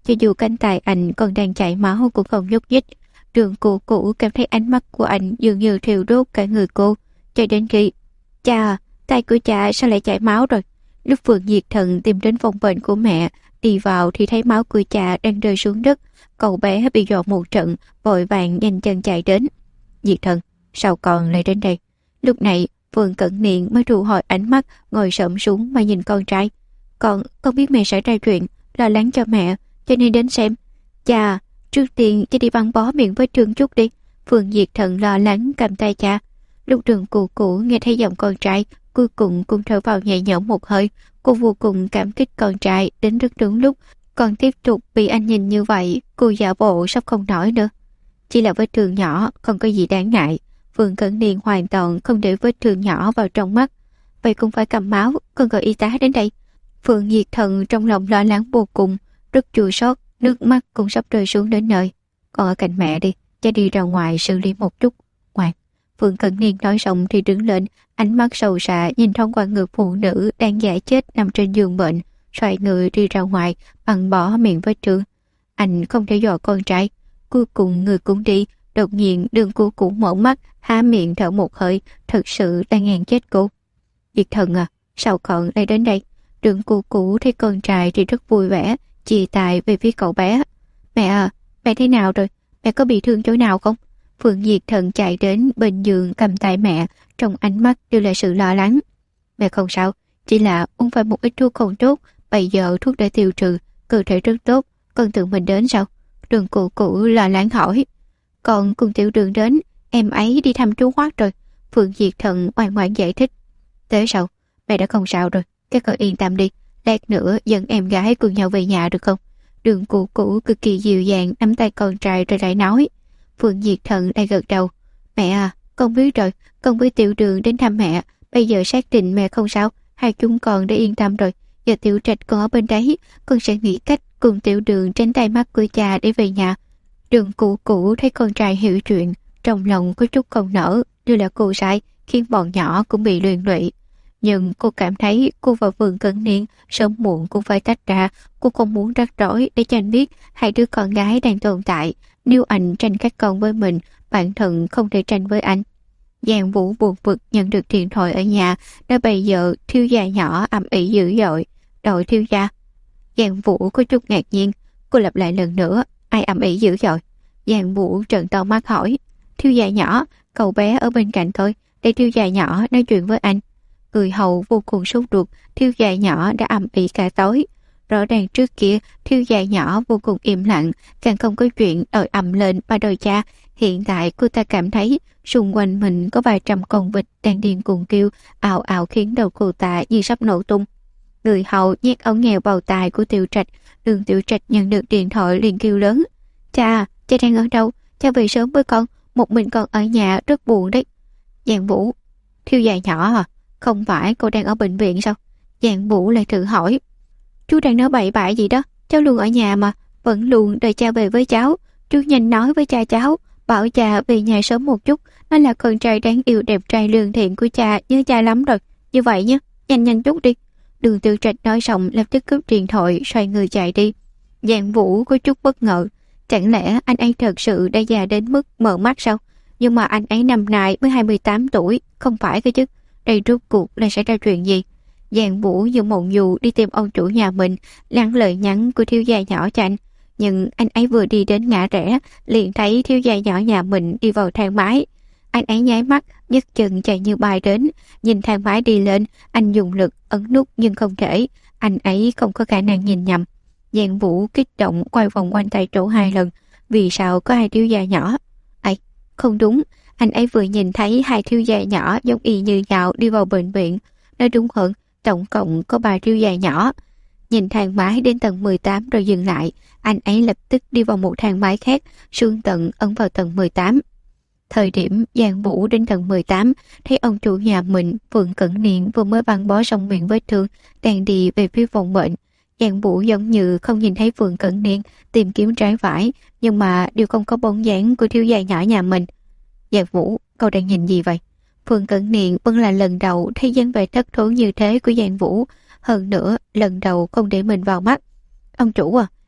S1: cho dù cánh tay anh còn đang chảy máu cũng không nhúc nhích. Đường Cũ Cũ cảm thấy ánh mắt của anh dường như thiêu đốt cả người cô, cho đến khi cha, tay của cha sao lại chảy máu rồi? Lúc Phượng Diệt Thần tìm đến phòng bệnh của mẹ, đi vào thì thấy máu của cha đang rơi xuống đất. Cậu bé bị dọa một trận, vội vàng nhanh chân chạy đến. Diệt Thần, sao con lại đến đây? Lúc này Phượng Cẩn Niên mới thu hồi ánh mắt, ngồi xổm xuống mà nhìn con trai. Con biết mẹ xảy ra chuyện, lo lắng cho mẹ, cho nên đến xem. Cha, trước tiên cha đi băng bó miệng vết thương chút đi. Phượng Diệt Thần lo lắng cầm tay cha. Lúc Đường Cũ Cũ nghe thấy giọng con trai, cuối cùng cũng thở vào nhẹ nhõm một hơi. Cô vô cùng cảm kích con trai đến rất đúng lúc. Còn tiếp tục bị anh nhìn như vậy, cô giả bộ sắp không nổi nữa. Chỉ là vết thương nhỏ, không có gì đáng ngại. Phượng Cẩn Niên hoàn toàn không để vết thương nhỏ vào trong mắt. Vậy cũng phải cầm máu, cần gọi y tá đến đây. Phượng Diệt Thần trong lòng lo lắng vô cùng, rất chua xót, nước mắt cũng sắp rơi xuống đến nơi. Con ở cạnh mẹ đi, cha đi ra ngoài xử lý một chút. Ngoan. Phượng Cẩn Niên nói xong thì đứng lên, ánh mắt sầu xa nhìn thông qua người phụ nữ đang giả chết nằm trên giường bệnh, xoay người đi ra ngoài, băng bó miệng vết thương. Anh không thể dò con trai. Cuối cùng người cũng đi. Đột nhiên Đường Cũ Cũ mở mắt, há miệng thở một hơi, thật sự đang ngàn chết cô. Diệt Thần à, sao con lại đến đây? Đường Cũ Cũ thấy con trai thì rất vui vẻ, chìa tay về phía cậu bé. Mẹ à, mẹ thế nào rồi? Mẹ có bị thương chỗ nào không? Phượng Diệt Thần chạy đến bên giường cầm tay mẹ, trong ánh mắt đều là sự lo lắng. Mẹ không sao, chỉ là uống phải một ít thuốc không tốt, bây giờ thuốc đã tiêu trừ, cơ thể rất tốt, con tự mình đến sao? Đường Cũ Cũ lo lắng hỏi. Con cùng Tiểu Đường đến, em ấy đi thăm chú Hoác rồi. Phượng Diệt Thần ngoan ngoãn giải thích. Thế sao? Mẹ đã không sao rồi, các con yên tâm đi, lát nữa dẫn em gái cùng nhau về nhà được không? Đường Cũ Cũ cực kỳ dịu dàng nắm tay con trai rồi lại nói. Phượng Diệt Thần lại gật đầu. Mẹ à, con biết rồi, con với Tiểu Đường đến thăm mẹ, bây giờ xác định mẹ không sao, hai chúng con đã yên tâm rồi. Giờ Tiểu Trạch còn ở bên đấy, con sẽ nghĩ cách cùng Tiểu Đường tránh tay mắt của cha để về nhà. Đường Cũ Cũ thấy con trai hiểu chuyện, trong lòng có chút không nở, như là cô sai, khiến bọn nhỏ cũng bị liên lụy. Nhưng cô cảm thấy cô và Phượng Cẩn Niên sớm muộn cũng phải tách ra. Cô không muốn rắc rối để cho anh biết hai đứa con gái đang tồn tại. Nếu anh tranh các con với mình, bản thân không thể tranh với anh. Giang Vũ buồn bực nhận được điện thoại ở nhà, đã bây giờ Thiếu gia nhỏ ầm ĩ dữ dội. Đội Thiếu gia. Giang Vũ có chút ngạc nhiên, cô lặp lại lần nữa. Ai ầm ĩ dữ dội? Giang Vũ trợn to mắt hỏi. Thiếu gia nhỏ, cậu bé ở bên cạnh thôi, để Thiếu gia nhỏ nói chuyện với anh. Người hầu vô cùng sốt ruột, Thiếu gia nhỏ đã ầm ĩ cả tối. Rõ ràng trước kia Thiếu gia nhỏ vô cùng im lặng, càng không có chuyện ầm ầm lên ba đôi cha. Hiện tại cô ta cảm thấy xung quanh mình có vài trăm con vịt đang điên cuồng kêu ào ào, khiến đầu cô ta như sắp nổ tung. Người hầu nhét ống nghèo vào tai của Tiểu Trạch. Đường Tiểu Trạch nhận được điện thoại liền kêu lớn. Cha đang ở đâu? Cha về sớm với con, một mình con ở nhà rất buồn đấy. Giang Vũ. Thiếu gia nhỏ à? Không phải cô đang ở bệnh viện sao? Giang Vũ lại thử hỏi. Chú đang nói bậy bạ gì đó, cháu luôn ở nhà mà, vẫn luôn đợi cha về với cháu. Chú nhanh nói với cha cháu, bảo cha về nhà sớm một chút. Nó là con trai đáng yêu đẹp trai lương thiện của cha, nhớ cha lắm rồi. Như vậy nhé, nhanh chút đi. Đường Tiểu Trạch nói xong lập tức cướp điện thoại, xoay người chạy đi. Giang Vũ có chút bất ngờ. Chẳng lẽ anh ấy thật sự đã già đến mức mở mắt sao? Nhưng mà anh ấy năm nay mới 28 tuổi, không phải cơ chứ? Đây rốt cuộc là xảy ra chuyện gì? Giang Vũ như mộng dù đi tìm ông chủ nhà mình, lắng lời nhắn của Thiếu gia nhỏ cho anh. Nhưng anh ấy vừa đi đến ngã rẽ, liền thấy Thiếu gia nhỏ nhà mình đi vào thang máy. Anh ấy nháy mắt, nhấc chân chạy như bay đến, nhìn thang máy đi lên, anh dùng lực ấn nút nhưng không thể. Anh ấy không có khả năng nhìn nhầm. Giang Vũ kích động quay vòng quanh tại chỗ 2 lần. Vì sao có hai thiếu gia nhỏ? Ấy, không đúng, anh ấy vừa nhìn thấy hai thiếu gia nhỏ giống y như nhau đi vào bệnh viện. Nói đúng hơn, tổng cộng có 3 thiếu gia nhỏ. Nhìn thang máy đến tầng 18 rồi dừng lại, anh ấy lập tức đi vào một thang máy khác, xuống tầng ấn vào tầng 18. Thời điểm Giang Vũ đến tầng 18, thấy ông chủ nhà mình, Phượng Cẩn Niên vừa mới băng bó xong miệng vết thương, đang đi về phía phòng bệnh. Giang Vũ giống như không nhìn thấy Phượng Cẩn Niên tìm kiếm trái vải, nhưng mà đều không có bóng dáng của thiếu gia nhỏ nhà mình. Giang Vũ, cậu đang nhìn gì vậy? Phượng Cẩn Niên vẫn là lần đầu thấy dáng vẻ thất thố như thế của Giang Vũ, hơn nữa lần đầu không để mình vào mắt. Ông chủ à,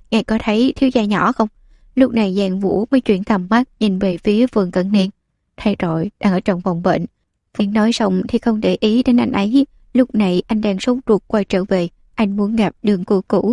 S1: ngài có thấy thiếu gia nhỏ không? Lúc này Giang Vũ mới chuyển tầm mắt nhìn về phía Vương Cẩn Niên. Thay rồi, đang ở trong phòng bệnh. Viên nói xong thì không để ý đến anh ấy. Lúc này anh đang sốt ruột quay trở về. Anh muốn gặp Đường cô cũ.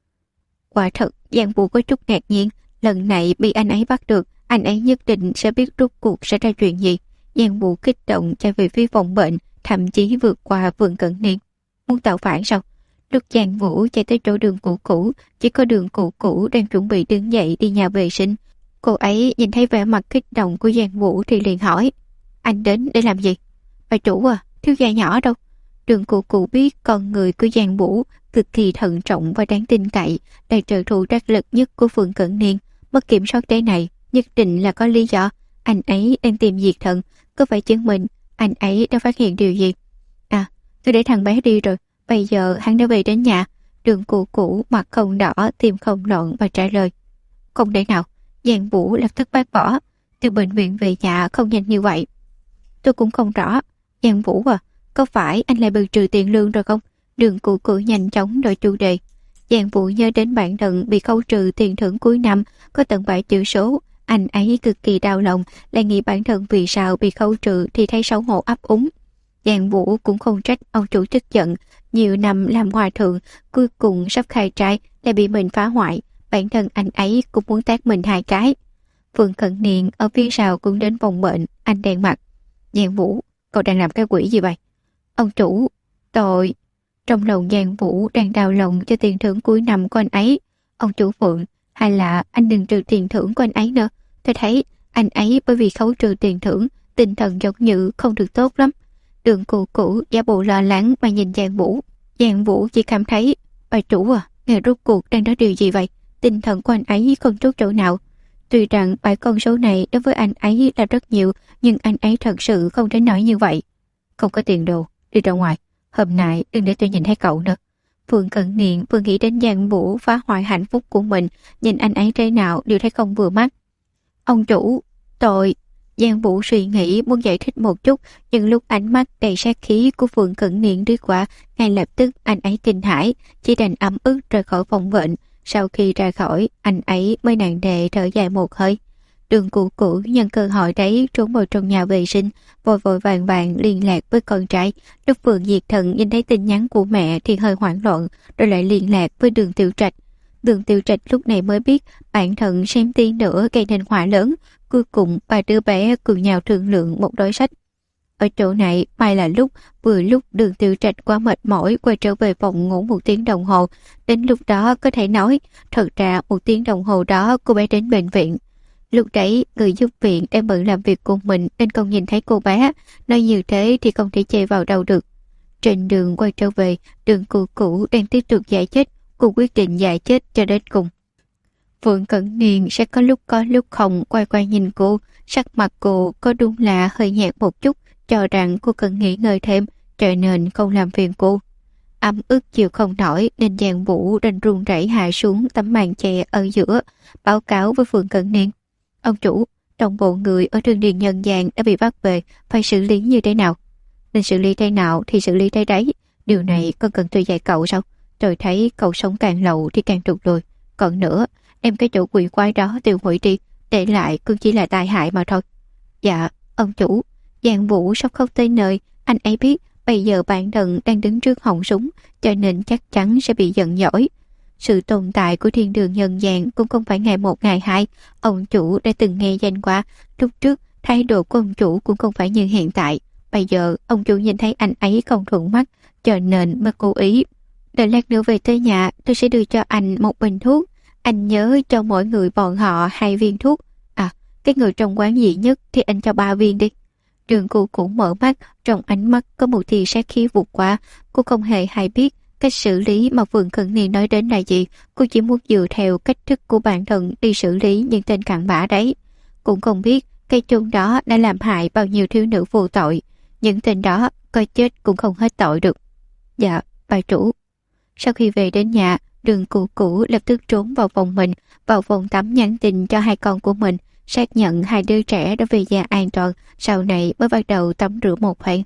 S1: Quả thật, Giang Vũ có chút ngạc nhiên. Lần này bị anh ấy bắt được, anh ấy nhất định sẽ biết rốt cuộc sẽ ra chuyện gì. Giang Vũ kích động chạy về phía phòng bệnh, thậm chí vượt qua Vương Cẩn Niên. Muốn tạo phản sao? Lúc Giang Vũ chạy tới chỗ Đường Cụ Cũ, chỉ có Đường Cụ Cũ đang chuẩn bị đứng dậy đi nhà vệ sinh. Cô ấy nhìn thấy vẻ mặt kích động của Giang Vũ thì liền hỏi: anh đến để làm gì? Bà chủ à, thiếu gia nhỏ đâu? Đường Cụ Cụ biết con người của Giang Vũ cực kỳ thận trọng và đáng tin cậy, là trợ thủ đắc lực nhất của Vương Cẩn Niên. Mất kiểm soát thế này nhất định là có lý do. Anh ấy đang tìm diệt thần, có phải chứng minh anh ấy đã phát hiện điều gì? À, tôi để thằng bé đi rồi, bây giờ hắn đã về đến nhà. Đường Cụ Cũ mặt không đỏ, tim không loạn và trả lời: không thể nào. Giang Vũ lập tức bác bỏ: từ bệnh viện về nhà không nhanh như vậy. Tôi cũng không rõ. Giang Vũ à, có phải anh lại bị trừ tiền lương rồi không? Đường Cụ Cũ nhanh chóng đổi chủ đề. Giang Vũ nhớ đến bản thân bị khấu trừ tiền thưởng cuối năm có tận 7 chữ số. Anh ấy cực kỳ đau lòng, lại nghĩ bản thân vì sao bị khấu trừ thì thấy xấu hổ ấp úng. Giang Vũ cũng không trách ông chủ tức giận. Nhiều năm làm hòa thượng, cuối cùng sắp khai trai lại bị mình phá hoại. Bản thân anh ấy cũng muốn tát mình 2 cái. Vương Cẩn Niên ở phía sau cũng đến phòng bệnh. Anh đen mặt: Giang Vũ, cậu đang làm cái quỷ gì vậy? Ông chủ, tội. Trong lòng Giang Vũ đang đau lòng cho tiền thưởng cuối năm của anh ấy. Ông chủ Phượng, hay là anh đừng trừ tiền thưởng của anh ấy nữa. Tôi thấy anh ấy bởi vì khấu trừ tiền thưởng, tinh thần giống như không được tốt lắm. Đường Cụ Cũ giả bộ lo lắng mà nhìn Giang Vũ. Giang Vũ chỉ cảm thấy: bà chủ à, ngài rốt cuộc đang nói điều gì vậy? Tinh thần của anh ấy không tốt chỗ nào. Tuy rằng 7 con số này đối với anh ấy là rất nhiều, nhưng anh ấy thật sự không thể nói như vậy. Không có tiền đồ, đi ra ngoài. Hôm nay đừng để tôi nhìn thấy cậu nữa. Vương Cẩn Niên vừa nghĩ đến Giang Vũ phá hoại hạnh phúc của mình, nhìn anh ấy thế nào đều thấy không vừa mắt. Ông chủ, tội. Giang Vũ suy nghĩ muốn giải thích một chút, nhưng lúc ánh mắt đầy sát khí của Vương Cẩn Niên đi qua, ngay lập tức anh ấy kinh hãi, chỉ đành ấm ức rời khỏi phòng bệnh. Sau khi ra khỏi, anh ấy mới nặng nề thở dài một hơi. Đường Cụ Cũ nhân cơ hội đấy trốn vào trong nhà vệ sinh, vội vội vàng vàng liên lạc với con trai. Lúc Vương Diệt Thần nhìn thấy tin nhắn của mẹ thì hơi hoảng loạn, rồi lại liên lạc với Đường Tiểu Trạch. Đường Tiểu Trạch lúc này mới biết bản thân xem tin nữa gây nên họa lớn. Cuối cùng ba đứa bé cùng nhau thương lượng một đối sách. Ở chỗ này may là vừa lúc Đường Tiểu Trạch quá mệt mỏi quay trở về phòng ngủ 1 tiếng đồng hồ. Đến lúc đó có thể nói, thật ra 1 tiếng đồng hồ đó cô bé đến bệnh viện. Lúc đấy người giúp viện đang bận làm việc của mình nên không nhìn thấy cô bé. Nói như thế thì không thể chê vào đâu được. Trên đường quay trở về, Đường Cụ Cũ đang tiếp tục giải chết. Cô quyết định giải chết cho đến cùng. Vương Cẩn Niên sẽ có lúc không quay quay nhìn cô. Sắc mặt cô có đúng là hơi nhạt một chút, cho rằng cô cần nghỉ ngơi thêm, cho nên không làm phiền cô. Ấm ức chịu không nổi nên Giang Vũ đành run rẩy hạ xuống tấm màn che ở giữa, báo cáo với Vương Cẩn Niên. Ông chủ, toàn bộ người ở Trường Điền Nhân Gian đã bị bắt về, phải xử lý như thế nào? Nên xử lý thế nào thì xử lý thế đấy. Điều này còn cần tôi dạy cậu sao? Tôi thấy cậu sống càng lâu thì càng trục lùi. Còn nữa, đem cái chỗ quỷ quái đó tiêu hủy đi, để lại cũng chỉ là tai hại mà thôi. Dạ, ông chủ. Giang Vũ sắp khóc tới nơi. Anh ấy biết bây giờ bản thân đang đứng trước họng súng, cho nên chắc chắn sẽ bị giận dỗi. Sự tồn tại của Thiên Đường Nhân Gian cũng không phải ngày một ngày hai. Ông chủ đã từng nghe danh qua. Lúc trước thái độ của ông chủ cũng không phải như hiện tại. Bây giờ ông chủ nhìn thấy anh ấy không thuận mắt, cho nên mới cố ý. Đợi lát nữa về tới nhà, tôi sẽ đưa cho anh một bình thuốc. Anh nhớ cho mỗi người bọn họ 2 viên thuốc. À, cái người trong quán dị nhất thì anh cho 3 viên đi. Đường Cụ cũng mở mắt, trong ánh mắt có một tia sát khí vụt qua. Cô không hề hay biết cách xử lý mà Vương Cẩn Niên nói đến là gì. Cô chỉ muốn dựa theo cách thức của bản thân đi xử lý những tên cặn bã đấy. Cũng không biết cây chun đó đã làm hại bao nhiêu thiếu nữ vô tội. Những tên đó coi chết cũng không hết tội được. Dạ, bà chủ. Sau khi về đến nhà, Đường Cụ Cũ lập tức trốn vào phòng mình, vào phòng tắm nhắn tin cho 2 con của mình, xác nhận 2 đứa trẻ đã về nhà an toàn, sau này mới bắt đầu tắm rửa một phen.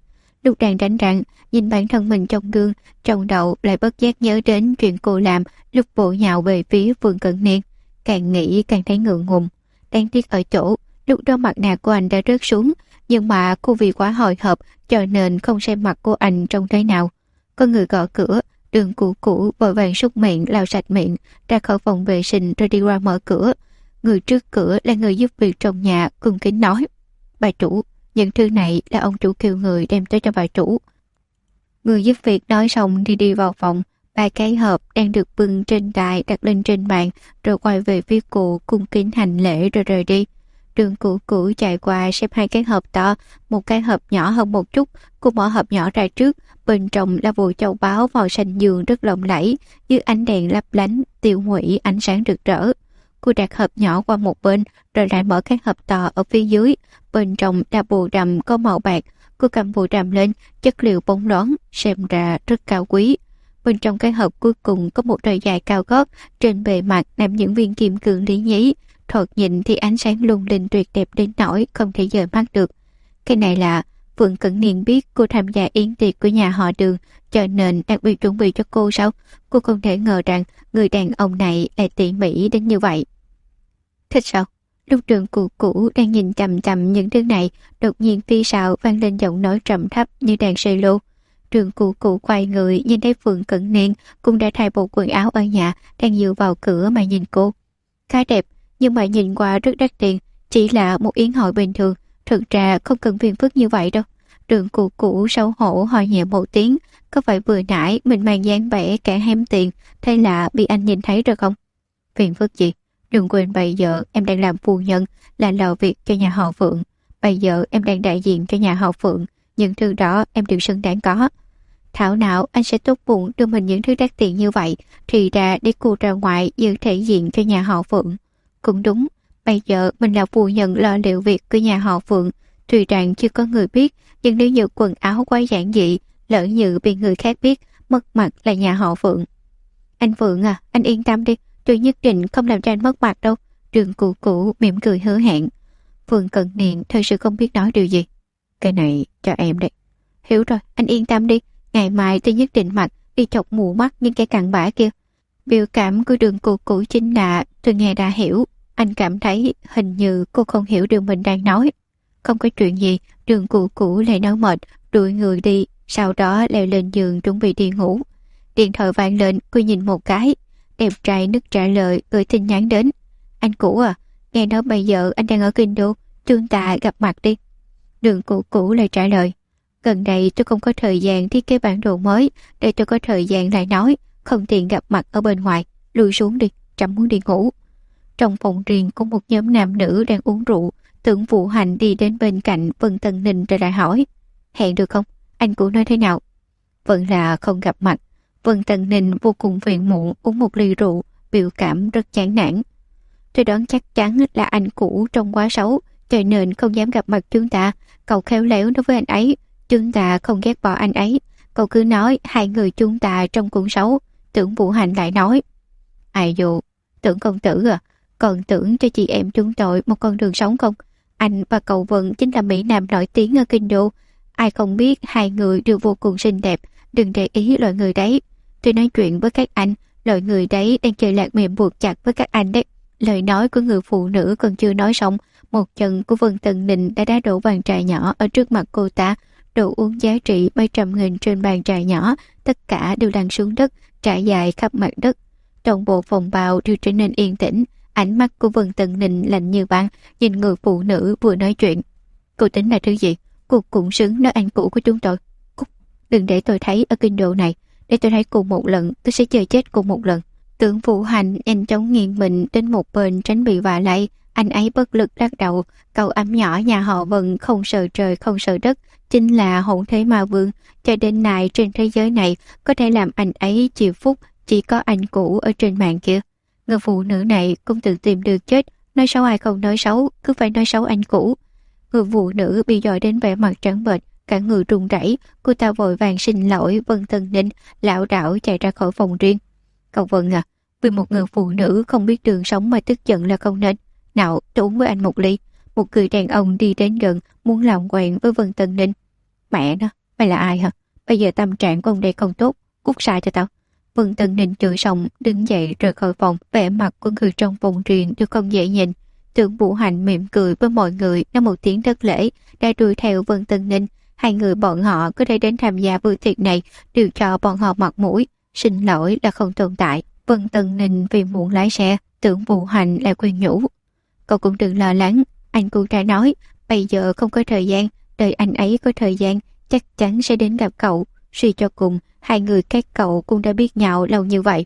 S1: Lúc đang đánh răng, nhìn bản thân mình trong gương, trong đầu lại bất giác nhớ đến chuyện cô làm lúc bổ nhào về phía Vương Cận Niên. Càng nghĩ càng thấy ngượng ngùng. Đáng tiếc ở chỗ, lúc đó mặt nạ của anh đã rớt xuống, nhưng mà cô vì quá hồi hộp cho nên không xem mặt của anh trông thế nào. Có người gõ cửa, Đường Cũ Cũ vội vàng súc miệng, lau sạch miệng, ra khỏi phòng vệ sinh rồi đi qua mở cửa. Người trước cửa là người giúp việc trong nhà, cung kính nói: "Bà chủ, những thư này là ông chủ kêu người đem tới cho bà chủ." Người giúp việc nói xong thì đi vào phòng, 3 cái hộp đang được bưng trên đài đặt lên trên bàn, rồi quay về phía cô cung kính hành lễ rồi rời đi. Đường Cũ Cũ chạy qua xem 2 cái hộp to, 1 cái hộp nhỏ hơn một chút. Cô mở hộp nhỏ ra trước, bên trong là bộ châu báu màu xanh dương rất lộng lẫy, dưới ánh đèn lấp lánh, tiêu hủy ánh sáng rực rỡ. Cô đặt hộp nhỏ qua một bên, rồi lại mở cái hộp to ở phía dưới. Bên trong là bồ đầm có màu bạc. Cô cầm bồ đầm lên, chất liệu bóng loáng, xem ra rất cao quý. Bên trong cái hộp cuối cùng có một đôi giày cao gót, trên bề mặt nằm những viên kim cương lý nhí. Thoạt nhìn thì ánh sáng lung linh tuyệt đẹp đến nỗi không thể dời mắt được. Cái này là Vương Cẩn Niên biết cô tham gia yến tiệc của nhà họ Đường, cho nên đặc biệt chuẩn bị cho cô sao? Cô không thể ngờ rằng người đàn ông này lại tỉ mỉ đến như vậy. Thích sao? Lúc Đường Cũ Cũ đang nhìn chằm chằm những thứ này, đột nhiên phía sau vang lên giọng nói trầm thấp như đàn cello. Đường Cũ Cũ quay người nhìn thấy Vương Cẩn Niên cũng đã thay bộ quần áo ở nhà, đang dựa vào cửa mà nhìn cô. Khá đẹp, nhưng mà nhìn qua rất đắt tiền, chỉ là một yến hội bình thường, thực ra không cần phiền phức như vậy đâu. Đường Cũ Cũ xấu hổ hỏi nhẹ một tiếng, có phải vừa nãy mình mang dáng vẻ kẻ hém tiền, thế là bị anh nhìn thấy rồi không? Phiền phức gì? Đừng quên bây giờ em đang làm phu nhân, là lò việc cho nhà họ Phượng. Bây giờ em đang đại diện cho nhà họ Phượng, những thứ đó em đều xứng đáng có. Thảo nào anh sẽ tốt bụng đưa mình những thứ đắt tiền như vậy, thì ra để cô ra ngoài giữ thể diện cho nhà họ Phượng. Cũng đúng, bây giờ mình là phu nhân lo liệu việc của nhà họ Phượng. Tuy rằng chưa có người biết, nhưng nếu như quần áo quá giản dị, lỡ như bị người khác biết, mất mặt là nhà họ Phượng. Anh Phượng à, anh yên tâm đi, tôi nhất định không làm cho anh mất mặt đâu. Đường Cũ Cũ mỉm cười hứa hẹn. Vương Cận Niên thật sự không biết nói điều gì. Cái này cho em đấy. Hiểu rồi, anh yên tâm đi. Ngày mai tôi nhất định mặc đi chọc mù mắt những cái cặn bã kia. Biểu cảm của Đường Cũ Cũ chính là tôi nghe đã hiểu. Anh cảm thấy hình như cô không hiểu điều mình đang nói. Không có chuyện gì, Đường Cũ Cũ lại nói mệt, đuổi người đi, sau đó leo lên giường chuẩn bị đi ngủ. Điện thoại vang lên, cô nhìn một cái. Đẹp trai nức trả lời gửi tin nhắn đến. Anh Cũ à, nghe nói bây giờ anh đang ở Kinh Đô, chúng ta gặp mặt đi. Đường Cũ Cũ lại trả lời. Gần đây tôi không có thời gian thiết kế bản đồ mới, để tôi có thời gian lại nói, không tiện gặp mặt ở bên ngoài, lùi xuống đi, chẳng muốn đi ngủ. Trong phòng riêng có một nhóm nam nữ đang uống rượu, Tưởng Vũ Hành đi đến bên cạnh Vân Tân Ninh rồi lại hỏi. Hẹn được không? Anh Cũ nói thế nào? Vẫn là không gặp mặt. Vân Tân Ninh vô cùng phiền muộn uống một ly rượu, biểu cảm rất chán nản. Tôi đoán chắc chắn là anh Cũ trông quá xấu, cho nên không dám gặp mặt chúng ta. Cậu khéo léo nói với anh ấy, chúng ta không ghét bỏ anh ấy. Cậu cứ nói hai người chúng ta trông cũng xấu. Tưởng Vũ Hành lại nói. Ai dụ, Tưởng công tử à, còn tưởng cho chị em chúng tôi một con đường sống không? Anh và cậu Vân chính là mỹ nam nổi tiếng ở Kinh Đô. Ai không biết hai người đều vô cùng xinh đẹp, đừng để ý loại người đấy. Tôi nói chuyện với các anh, loại người đấy đang chơi lạc miệng buộc chặt với các anh đấy. Lời nói của người phụ nữ còn chưa nói xong, một chân của Vân Tần Ninh đã đá đổ bàn trà nhỏ ở trước mặt cô ta. Đồ uống giá trị 300.000 trên bàn trà nhỏ, tất cả đều lăn xuống đất, trải dài khắp mặt đất. Toàn bộ phòng bào đều trở nên yên tĩnh. Ánh mắt của Vân Tần Ninh lạnh như băng, nhìn người phụ nữ vừa nói chuyện. Cô tính là thứ gì? Cô cũng xứng nói anh Cũ của chúng tôi. Cút, đừng để tôi thấy ở Kinh Đô này. Để tôi thấy cô một lần, tôi sẽ chơi chết cô một lần. Tưởng Vũ Hành nhanh chóng nghiêng mình đến một bên tránh bị vạ lay. Anh ấy bất lực lắc đầu. Cậu ấm nhỏ nhà họ Vân không sợ trời không sợ đất, chính là hỗn thế ma vương. Cho đến nay trên thế giới này có thể làm anh ấy chịu phúc chỉ có anh Cũ ở trên mạng kia. Người phụ nữ này cũng tự tìm được chết. Nói xấu ai không nói xấu, cứ phải nói xấu anh Cũ. Người phụ nữ bị dọa đến vẻ mặt trắng bệch, cả người run rẩy. Cô ta vội vàng xin lỗi Vân Tân Ninh, lảo đảo chạy ra khỏi phòng riêng. Cậu Vân à, vì một người phụ nữ không biết đường sống mà tức giận là không nên. Nào, tôi uống với anh một ly. Một người đàn ông đi đến gần, muốn làm quen với Vân Tân Ninh. Mẹ nó, Mày là ai hả? Bây giờ tâm trạng của ông đây không tốt, cút xa cho tao. Vân Tần Ninh chửi xong đứng dậy rời khỏi phòng, vẻ mặt của người trong phòng truyền đều không dễ nhìn. Tưởng Vũ Hạnh mỉm cười với mọi người, nói một tiếng rất lễ, đã đuổi theo Vân Tần Ninh. Hai người bọn họ có thể đến tham gia bữa tiệc này đều cho bọn họ mặt mũi, xin lỗi là không tồn tại. Vân Tần Ninh vì muốn lái xe, Tưởng Vũ Hạnh lại khuyên nhủ. Cậu cũng đừng lo lắng, anh cũng đã nói, bây giờ không có thời gian, đợi anh ấy có thời gian, chắc chắn sẽ đến gặp cậu. Suy cho cùng, hai người các cậu cũng đã biết nhau lâu như vậy.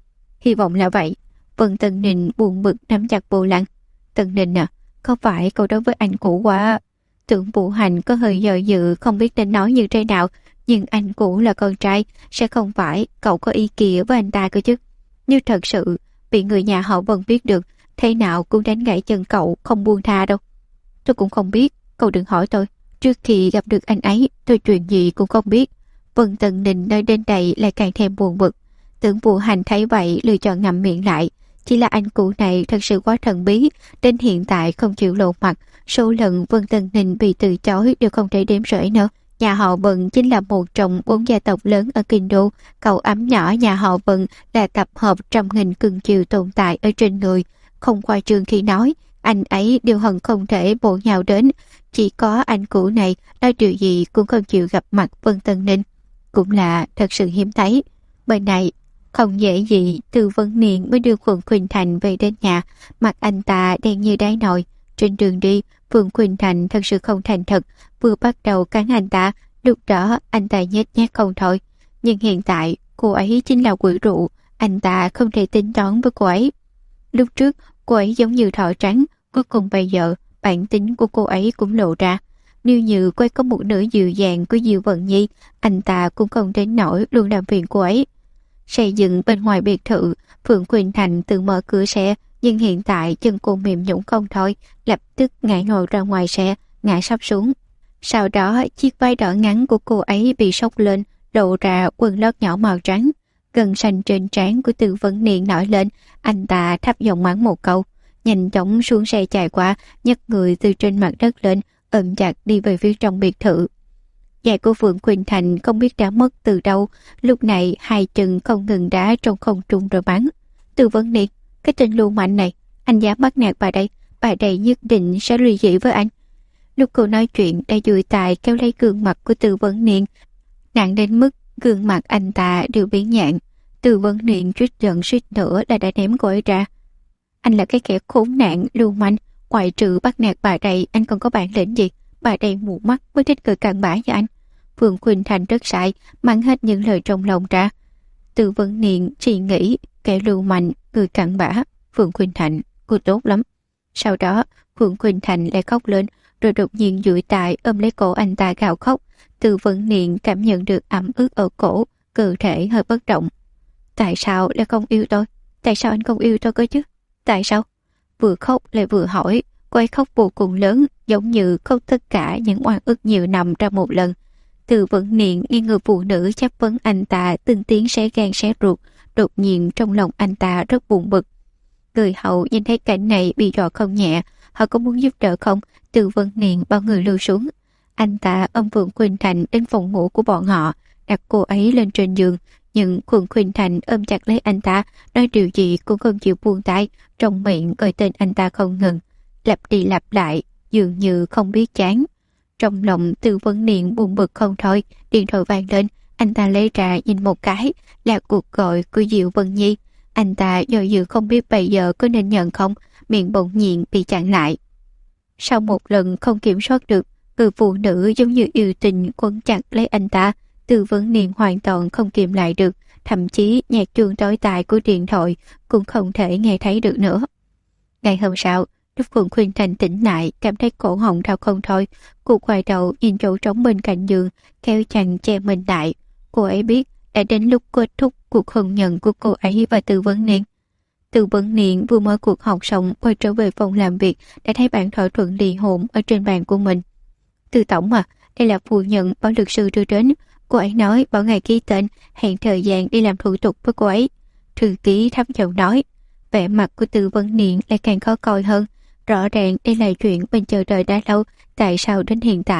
S1: Hy vọng là vậy. Vân Tần Ninh buồn bực nắm chặt vô lăng. Tần Ninh à, có phải cậu đối với anh cũ quá? Tưởng Vũ Hạnh có hơi dò dự không biết nên nói như thế nào, nhưng anh cũ là con trai, sẽ không phải cậu có ý kia với anh ta cơ chứ. Như thật sự bị người nhà họ Vân biết được, thế nào cũng đánh gãy chân cậu không buông tha đâu. Tôi cũng không biết, cậu đừng hỏi tôi. Trước khi gặp được anh ấy, tôi chuyện gì cũng không biết. Vân Tần Ninh nơi đến đây lại càng thêm buồn bực. Tưởng Vũ Hành thấy vậy lựa chọn ngậm miệng lại. Chỉ là anh cụ này thật sự quá thần bí, đến hiện tại không chịu lộ mặt. Số lần Vân Tần Ninh bị từ chối đều không thể đếm xuể nữa. Nhà họ Vân chính là một trong 4 gia tộc lớn ở Kinh Đô. Cậu ấm nhỏ nhà họ Vân là tập hợp 100.000 cưng chiều tồn tại ở trên người. Không khoa trương khi nói, anh ấy đều hận không thể bổ nhào đến. Chỉ có anh cũ này nói điều gì cũng không chịu gặp mặt Vân Tần Ninh. Cũng là thật sự hiếm thấy. Bên này không dễ gì Từ Vân Niên mới đưa Phượng Khuynh Thành về đến nhà. Mặt anh ta đen như đáy nồi. Trên đường đi, Phượng Khuynh Thành thật sự không thành thật, vừa bắt đầu cắn anh ta, lúc đó anh ta nhếch nhác không thôi. Nhưng hiện tại cô ấy chính là quỷ rượu, anh ta không thể tính toán với cô ấy. Lúc trước cô ấy giống như thỏ trắng, cuối cùng bây giờ bản tính của cô ấy cũng lộ ra. Nếu như cô ấy có một nửa dịu dàng của Diệu Vận Nhi, anh ta cũng không đến nỗi luôn làm phiền cô ấy. Xây dựng bên ngoài biệt thự, Phượng Khuynh Thành tự mở cửa xe, nhưng hiện tại chân cô mềm nhũn không thôi, lập tức ngã ngồi ra ngoài xe, ngã sắp xuống. Sau đó chiếc váy đỏ ngắn của cô ấy bị xốc lên, lộ ra quần lót nhỏ màu trắng. Gân xanh trên trán của Từ Vấn Niên nổi lên, anh ta thấp giọng mắng một câu, nhanh chóng xuống xe chạy qua, nhấc người từ trên mặt đất lên, ôm chặt đi về phía trong biệt thự. Giày của Phượng Khuynh Thành không biết đã mất từ đâu, lúc này hai chân không ngừng đá trong không trung rồi bắn. Từ Vấn Niên, cái tên lưu manh này, anh dám bắt nạt bà đây nhất định sẽ ly dị với anh. Lúc cô nói chuyện, đã dùi tài kéo lấy gương mặt của Từ Vấn Niên, nặng đến mức gương mặt anh ta đều biến nhạn. Từ Vấn Niên trút giận suýt nữa là đã ném cô ấy ra. Anh là cái kẻ khốn nạn, lưu manh, ngoại trừ bắt nạt bà đây, anh còn có bản lĩnh gì? Bà đây mù mắt mới thích cười cặn bã cho anh. Phượng Khuynh Thành rất sai, mang hết những lời trong lòng ra. Từ Vấn Niên chỉ nghĩ kẻ lưu manh, cười cặn bã. Phượng Khuynh Thành, cô tốt lắm. Sau đó, Phượng Khuynh Thành lại khóc lên, rồi đột nhiên duỗi tay ôm lấy cổ anh ta gào khóc. Từ Vấn Niên cảm nhận được ẩm ướt ở cổ, cơ thể hơi bất động. Tại sao lại không yêu tôi? Tại sao anh không yêu tôi cơ chứ? Tại sao? Vừa khóc lại vừa hỏi, cô ấy khóc vô cùng lớn, giống như khóc tất cả những oan ức nhiều năm ra một lần. Từ Vấn Niên nghe người phụ nữ chất vấn anh ta từng tiếng xé gan xé ruột, đột nhiên trong lòng anh ta rất buồn bực. Người hậu nhìn thấy cảnh này bị dọa không nhẹ, họ có muốn giúp đỡ không? Từ Vấn Niên bao người lưu xuống. Anh ta ôm Phượng Khuynh Thành đến phòng ngủ của bọn họ, đặt cô ấy lên trên giường, nhưng Phượng Khuynh Thành ôm chặt lấy anh ta, nói điều gì cũng không chịu buông tay, trong miệng gọi tên anh ta không ngừng, lặp đi lặp lại, dường như không biết chán. Trong lòng Từ Vấn Niên buồn bực không thôi, điện thoại vang lên, anh ta lấy ra nhìn một cái, là cuộc gọi của Diệu Vân Nhi. Anh ta do dự không biết bây giờ có nên nhận không, miệng bỗng nhiên bị chặn lại. Sau một lần không kiểm soát được, người phụ nữ giống như yêu tình quấn chặt lấy anh ta. Từ Vấn Niên hoàn toàn không kiềm lại được, thậm chí nhạc chuông tối tai của điện thoại cũng không thể nghe thấy được nữa. Ngày hôm sau, lúc Phượng Khuynh Thành tỉnh lại, cảm thấy cổ họng đau không thôi, cô quay đầu nhìn chỗ trống bên cạnh giường, kéo chăn che mình lại. Cô ấy biết đã đến lúc kết thúc cuộc hôn nhân của cô ấy và Từ Vấn Niên. Từ Vấn Niên vừa mở cuộc họp xong quay trở về phòng làm việc, đã thấy bản thỏa thuận ly hôn ở trên bàn của mình. Từ tổng à, đây là phu nhân bảo luật sư đưa đến. Cô ấy nói bảo ngày ký tên, hẹn thời gian đi làm thủ tục với cô ấy. Thư ký thấp giọng nói. Vẻ mặt của Từ Vấn Niên lại càng khó coi hơn. Rõ ràng đây là chuyện mình chờ đợi đã lâu, tại sao đến hiện tại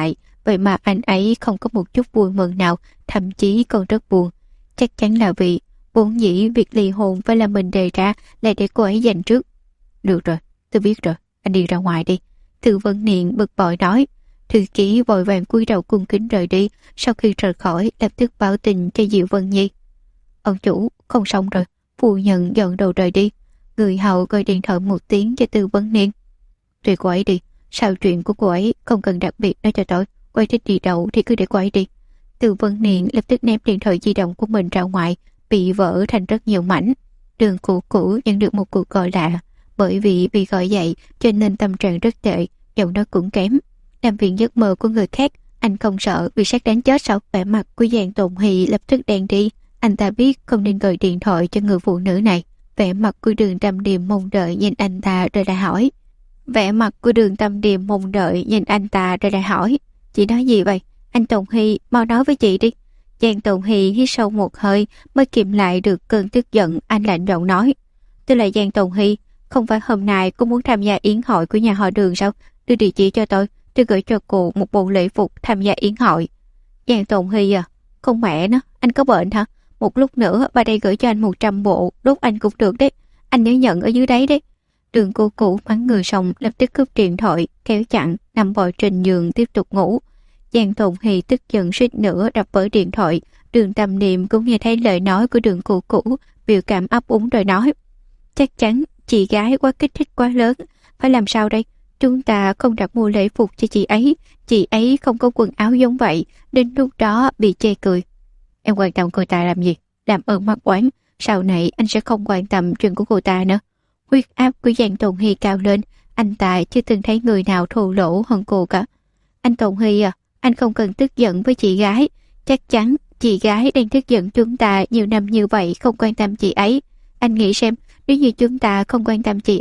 S1: vậy mà anh ấy không có một chút vui mừng nào, thậm chí còn rất buồn. Chắc chắn là vì vốn dĩ việc ly hôn phải là mình đề ra, lại để cô ấy giành trước. Được rồi, tôi biết rồi, anh đi ra ngoài đi. Từ Vân Niên bực bội nói. Thư ký vội vàng cúi đầu cung kính rời đi. Sau khi rời khỏi, lập tức báo tin cho Diệu Vân Nhi. Ông chủ, không xong rồi. Phu nhân dọn đầu rời đi. Người hầu gọi điện thoại một tiếng cho Từ Vân Niên. Tùy cô ấy đi. Sao chuyện của cô ấy không cần đặc biệt nói cho tôi. Cô ấy thích đi đâu thì cứ để cô ấy đi. Từ Vân Niên lập tức ném điện thoại di động của mình ra ngoài, bị vỡ thành rất nhiều mảnh. Đường Cũ Cũ nhận được một cuộc gọi lạ. Bởi vì bị gọi dậy cho nên tâm trạng rất tệ, giọng nói cũng kém. Làm viện giấc mơ của người khác, anh không sợ bị sát đánh chết sao? Vẻ mặt của Giang Tồn Hy lập tức đen đi. Anh ta biết không nên gọi điện thoại cho người phụ nữ này. Vẻ mặt của Đường Tâm Điềm mong đợi nhìn anh ta rồi lại hỏi. Chị nói gì vậy? Anh Tồn Hy, mau nói với chị đi. Giang Tồn Hy hít sâu một hơi mới kiềm lại được cơn tức giận. Anh lạnh giọng nói. Tôi là Giang Tồn Hy. Không phải hôm nay cô muốn tham gia yến hội của nhà họ Đường sao? Đưa địa chỉ cho tôi gửi cho cô một bộ lễ phục tham gia yến hội. Giang Tồn Hy à? Không mẹ nó, anh có bệnh hả? Một lúc nữa bà đây gửi cho anh 100 bộ, đốt anh cũng được đấy. Anh nhớ nhận ở dưới đấy đấy. Đường Cô Cũ mắng người xong lập tức cướp điện thoại, kéo chặn, nằm bò trên giường tiếp tục ngủ. Giang Tồn Hy tức giận suýt nữa đập vỡ điện thoại. Đường Tâm Niệm cũng nghe thấy lời nói của Đường Cô Cũ, biểu cảm ấp úng rồi nói. Chắc chắn chị gái quá kích thích quá lớn. Phải làm sao đây? Chúng ta không đặt mua lễ phục cho chị ấy không có quần áo giống vậy, đến lúc đó bị chê cười. Em quan tâm cô ta làm gì? Làm ơn mắc oán, sau này anh sẽ không quan tâm chuyện của cô ta nữa. Huyết áp của Giang Tồn Hy cao lên, anh ta chưa từng thấy người nào thô lỗ hơn cô cả. Anh Tồn Hy à, anh không cần tức giận với chị gái, chắc chắn chị gái đang tức giận chúng ta nhiều năm như vậy không quan tâm chị ấy. Anh nghĩ xem, nếu như chúng ta không quan tâm chị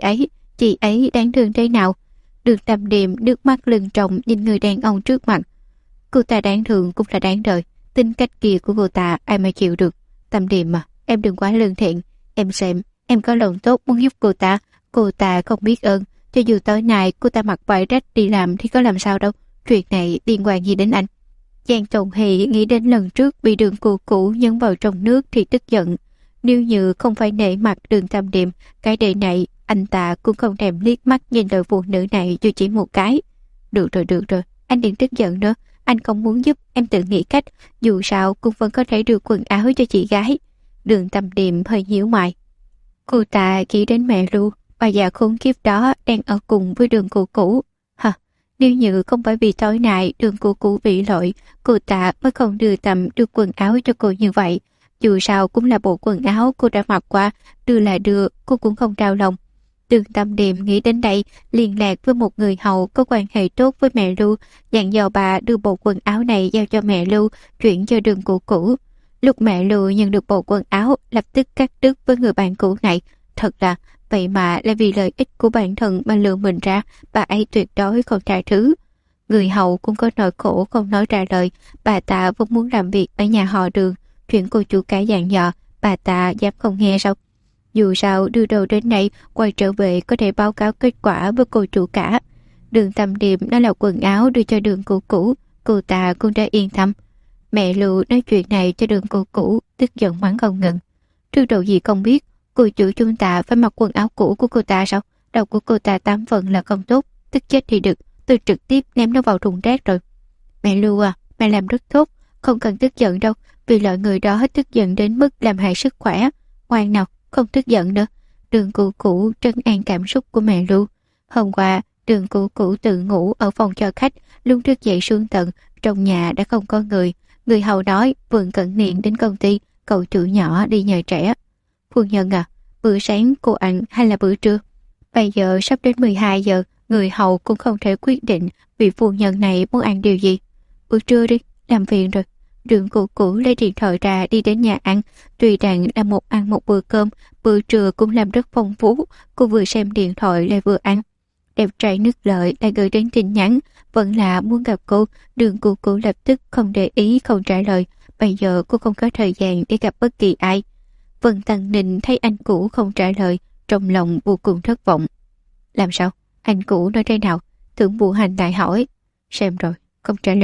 S1: ấy đáng thương thế nào? Đường Tâm Điềm nước mắt lưng tròng nhìn người đàn ông trước mặt. Cô ta đáng thương cũng là đáng đời, tính cách kia của cô ta ai mà chịu được. Tâm Điềm mà, em đừng quá lương thiện. Em xem, em có lòng tốt muốn giúp cô ta không biết ơn. Cho dù tối nay cô ta mặc vải rách đi làm thì có làm sao đâu, chuyện này liên quan gì đến anh? Giang Tồn Hy nghĩ đến lần trước bị Đường Cô Cũ nhấn vào trong nước thì tức giận. Nếu như không phải nể mặt Đường Tâm Điềm, cái đời này anh ta cũng không thèm liếc mắt nhìn đời phụ nữ này dù chỉ một cái. Được rồi, anh đừng tức giận nữa. Anh không muốn giúp, em tự nghĩ cách. Dù sao cũng vẫn có thể đưa quần áo cho chị gái. Đường Tâm Điềm hơi nhíu mày. Cô ta nghĩ đến mẹ Lưu, bà già khốn kiếp đó đang ở cùng với Đường Cô Cũ. Hả? Nếu như không phải vì tối nay Đường Cô Cũ bị lỗi, cô ta mới không đưa quần áo cho cô như vậy. Dù sao cũng là bộ quần áo cô đã mặc qua, đưa là đưa, cô cũng không đau lòng. Đường Tâm Điềm nghĩ đến đây, liên lạc với một người hầu có quan hệ tốt với mẹ Lưu, dặn dò bà đưa bộ quần áo này giao cho mẹ Lưu, chuyển cho Đường Cô Cũ. Lúc mẹ Lưu nhận được bộ quần áo, lập tức cắt đứt với người bạn cũ này. Thật là, vậy mà là vì lợi ích của bản thân mà lừa mình ra, bà ấy tuyệt đối không tha thứ. Người hầu cũng có nỗi khổ không nói ra lời, bà ta vẫn muốn làm việc ở nhà họ Đường, chuyện cô chủ cả dặn dò, bà ta dám không nghe sao? Dù sao đưa đầu đến đây, quay trở về có thể báo cáo kết quả với cô chủ cả. Đường Tâm Điềm nói là quần áo đưa cho Đường Cô Cũ, cô ta cũng đã yên tâm. Mẹ Lưu nói chuyện này cho Đường Cô Cũ, tức giận mắng không ngừng. Thứ đầu gì không biết, cô chủ chúng ta phải mặc quần áo cũ của cô ta sao? Đầu của cô ta 8 phần là không tốt, tức chết thì được, tôi trực tiếp ném nó vào thùng rác rồi. Mẹ Lưu à, mẹ làm rất tốt, không cần tức giận đâu, vì loại người đó tức giận đến mức làm hại sức khỏe. Ngoan nào, không tức giận nữa. Đường Cô Cũ trấn an cảm xúc của mẹ Lưu. Hôm qua, Đường Cô Cũ tự ngủ ở phòng cho khách, lúc thức dậy xuống tận, trong nhà đã không có người. Người hầu nói, Vườn Cận Niệm đến công ty, cậu chủ nhỏ đi nhờ trẻ. Phu nhân à, bữa sáng cô ăn hay là bữa trưa? Bây giờ sắp đến 12 giờ, người hầu cũng không thể quyết định vì phu nhân này muốn ăn điều gì. Bữa trưa đi, làm phiền rồi. Đường Cô Cũ lấy điện thoại ra đi đến nhà ăn. Tuy rằng là ăn một bữa cơm, bữa trưa cũng làm rất phong phú. Cô vừa xem điện thoại lại vừa ăn. Đẹp trai nước Lợi lại gửi đến tin nhắn, vẫn là muốn gặp cô. Đường Cô Cũ lập tức không để ý, không trả lời. Bây giờ cô không có thời gian để gặp bất kỳ ai. Vân Tăng Ninh thấy anh cũ không trả lời, trong lòng vô cùng thất vọng. Làm sao? Anh cũ nói thế nào? Tưởng Vũ Hành lại hỏi. Xem rồi, không trả lời.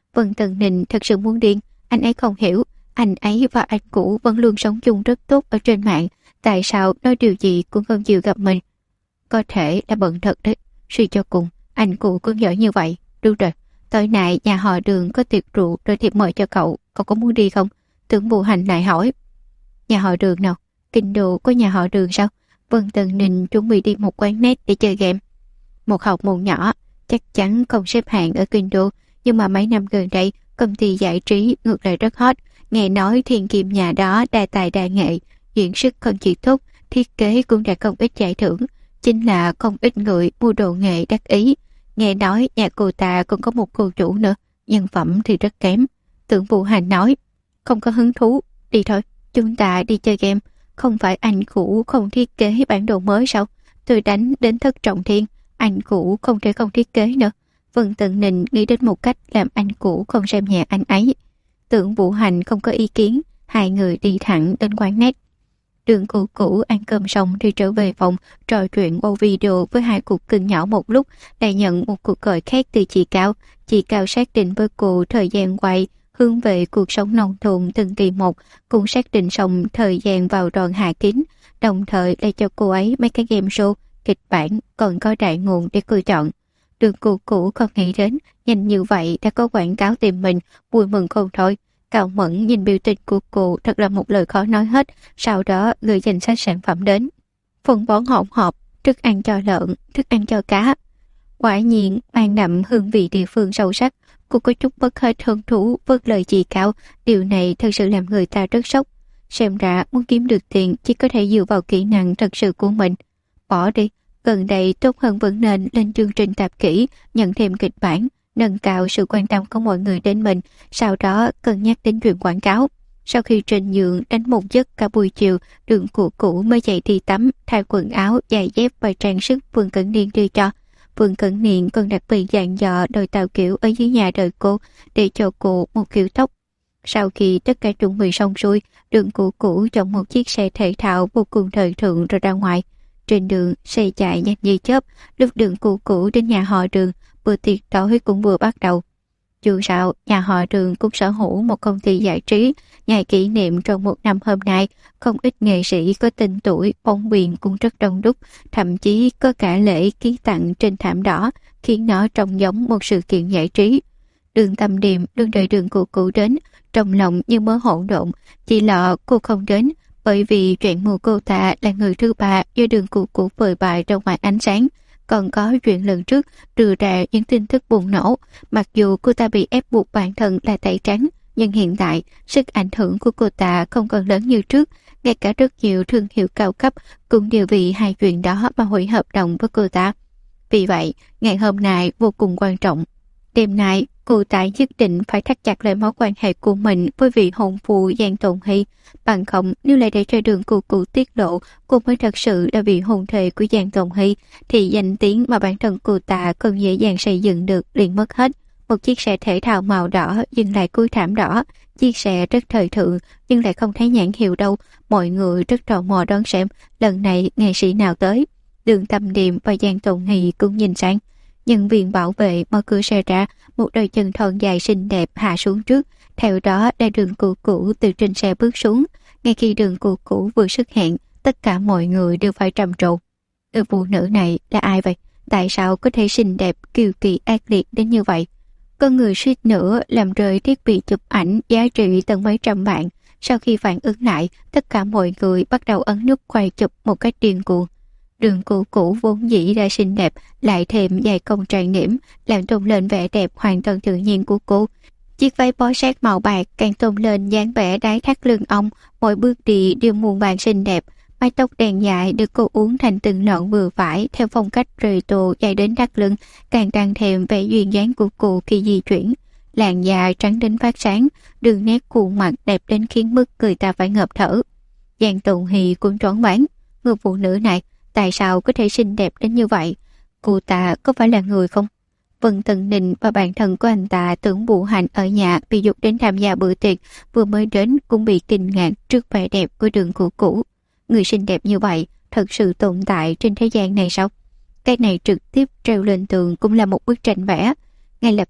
S1: Vân Tần Ninh thật sự muốn điên. Anh ấy không hiểu, anh ấy và anh cũ vẫn luôn sống chung rất tốt ở trên mạng, tại sao nói điều gì cũng không chịu gặp mình. Có thể là bận thật đấy. Suy cho cùng, anh cũ cũng giỏi như vậy. Đúng rồi, tối nay nhà họ Đường có tiệc rượu rồi thiệp mời cho cậu có muốn đi không? Tưởng Vũ Hành lại hỏi. Nhà họ Đường nào? Kinh đô có nhà họ Đường sao? Vân Tần Ninh chuẩn bị đi một quán net để chơi game. Một học môn nhỏ, chắc chắn không xếp hạng ở kinh đô, nhưng mà mấy năm gần đây, công ty giải trí ngược lại rất hot. Nghe nói thiên kim nhà đó đa tài đa nghệ, diễn xuất không chỉ tốt, thiết kế cũng đã không ít giải thưởng. Chính là không ít người mua đồ nghệ đắc ý. Nghe nói nhà cô ta còn có một cô chủ nữa, nhân phẩm thì rất kém. Tưởng Vũ Hành nói, không có hứng thú, đi thôi, chúng ta đi chơi game. Không phải anh cũ không thiết kế bản đồ mới sao? Tôi đánh đến thất trọng thiên, anh cũ không thể không thiết kế nữa. Vân Tần Ninh nghĩ đến một cách làm anh cũ không xem nhẹ anh ấy. Tưởng Vũ Hành không có ý kiến, hai người đi thẳng đến quán net. Đường cũ cũ ăn cơm xong thì trở về phòng, trò chuyện qua video với hai cuộc cưng nhỏ một lúc, lại nhận một cuộc gọi khác từ chị Cao. Chị Cao xác định với cô thời gian quay hướng về cuộc sống nông thôn từng kỳ một, cũng xác định xong thời gian vào đoàn hạ kín, đồng thời lại cho cô ấy mấy cái game show, kịch bản, còn có đại nguồn để cô chọn. Đường cũ cũ không nghĩ đến, nhanh như vậy đã có quảng cáo tìm mình, vui mừng không thôi. Cao Mẫn nhìn biểu tình của cô thật là một lời khó nói hết, sau đó gửi danh sách sản phẩm đến. Phân bón hỗn hợp, thức ăn cho lợn, thức ăn cho cá. Quả nhiên, mang đậm hương vị địa phương sâu sắc, cô có chút bất hết hứng thú với lời chị Cao, điều này thật sự làm người ta rất sốc. Xem ra muốn kiếm được tiền chỉ có thể dựa vào kỹ năng thật sự của mình. Bỏ đi, gần đây tốt hơn vẫn nên lên chương trình tạp kỹ, nhận thêm kịch bản, nâng cao sự quan tâm của mọi người đến mình, sau đó cân nhắc đến chuyện quảng cáo. Sau khi trên giường đánh một giấc cả buổi chiều, Đường cũ cũ mới dậy đi tắm, thay quần áo, giày dép và trang sức Vương Cẩn Niên đưa cho. Vương Cẩn Niên còn đặc biệt dặn dò đòi tạo kiểu ở dưới nhà đợi cô, để cho cô một kiểu tóc. Sau khi tất cả chuẩn bị xong xuôi, Đường cũ cũ chọn một chiếc xe thể thao vô cùng thời thượng rồi ra ngoài. Trên đường, xe chạy nhanh như chớp, lúc Đường cũ cũ đến nhà họ Đường, bữa tiệc tối cũng vừa bắt đầu. Dù sao, nhà họ Đường cũng sở hữu một công ty giải trí, ngày kỷ niệm trong một năm hôm nay, không ít nghệ sĩ có tên tuổi, bóng biện cũng rất đông đúc, thậm chí có cả lễ ký tặng trên thảm đỏ, khiến nó trông giống một sự kiện giải trí. Đường Tâm Điềm luôn đợi Đường cũ cũ đến, trong lòng như mớ hỗn độn, chỉ lọ cô không đến, bởi vì chuyện mù cô ta là người thứ ba do Đường cũ cũ vời bại ra ngoài ánh sáng. Còn có chuyện lần trước đưa ra những tin tức bùng nổ, mặc dù cô ta bị ép buộc bản thân là tẩy trắng, nhưng hiện tại sức ảnh hưởng của cô ta không còn lớn như trước, ngay cả rất nhiều thương hiệu cao cấp cũng đều vì hai chuyện đó mà hủy hợp đồng với cô ta. Vì vậy, ngày hôm nay vô cùng quan trọng. Đêm nay, cô ta nhất định phải thắt chặt lại mối quan hệ của mình với vị hôn phu Giang Tồn Hy. Bằng không, nếu lại để cho Đường cũ cũ tiết lộ cô mới thật sự là vị hôn thê của Giang Tồn Hy, thì danh tiếng mà bản thân cô ta không dễ dàng xây dựng được liền mất hết. Một chiếc xe thể thao màu đỏ dừng lại cuối thảm đỏ. Chiếc xe rất thời thượng nhưng lại không thấy nhãn hiệu đâu. Mọi người rất tò mò đón xem lần này nghệ sĩ nào tới. Đường Tâm Điềm và Giang Tồn Hy cũng nhìn sang. Nhân viên bảo vệ mở cửa xe ra, một đôi chân thon dài xinh đẹp hạ xuống trước, theo đó là Đường cũ cũ từ trên xe bước xuống. Ngay khi Đường cũ cũ vừa xuất hiện, tất cả mọi người đều phải trầm trồ. Người phụ nữ này là ai vậy? Tại sao có thể xinh đẹp, kiêu kỳ ác liệt đến như vậy? Con người suýt nữa làm rơi thiết bị chụp ảnh giá trị tận mấy trăm vạn. Sau khi phản ứng lại, tất cả mọi người bắt đầu ấn nút quay chụp một cách điên cuồng. Đường cũ cũ vốn dĩ đã xinh đẹp, lại thêm dài công trang điểm, làm tôn lên vẻ đẹp hoàn toàn tự nhiên của cô. Chiếc váy bó sát màu bạc càng tôn lên dáng vẻ đái thắt lưng ong, mỗi bước đi đều muôn vàn xinh đẹp. Mái tóc đen dài được cô uốn thành từng lọn vừa phải theo phong cách retro dài đến thắt lưng, càng tăng thêm vẻ duyên dáng của cô khi di chuyển. Làn da trắng đến phát sáng, đường nét khuôn mặt đẹp đến khiến mức người ta phải ngợp thở. Giang Tồn Hy cũng choáng váng, người phụ nữ này tại sao có thể xinh đẹp đến như vậy? Cô ta có phải là người không? Vân Tần Ninh và bạn thân của anh ta Tưởng Vũ Hành ở nhà bị dục đến tham gia bữa tiệc, vừa mới đến cũng bị kinh ngạc trước vẻ đẹp của Đường cũ cũ. Người xinh đẹp như vậy thật sự tồn tại trên thế gian này sao? Cái này trực tiếp treo lên tường cũng là một bức tranh vẽ. Ngay lập tức,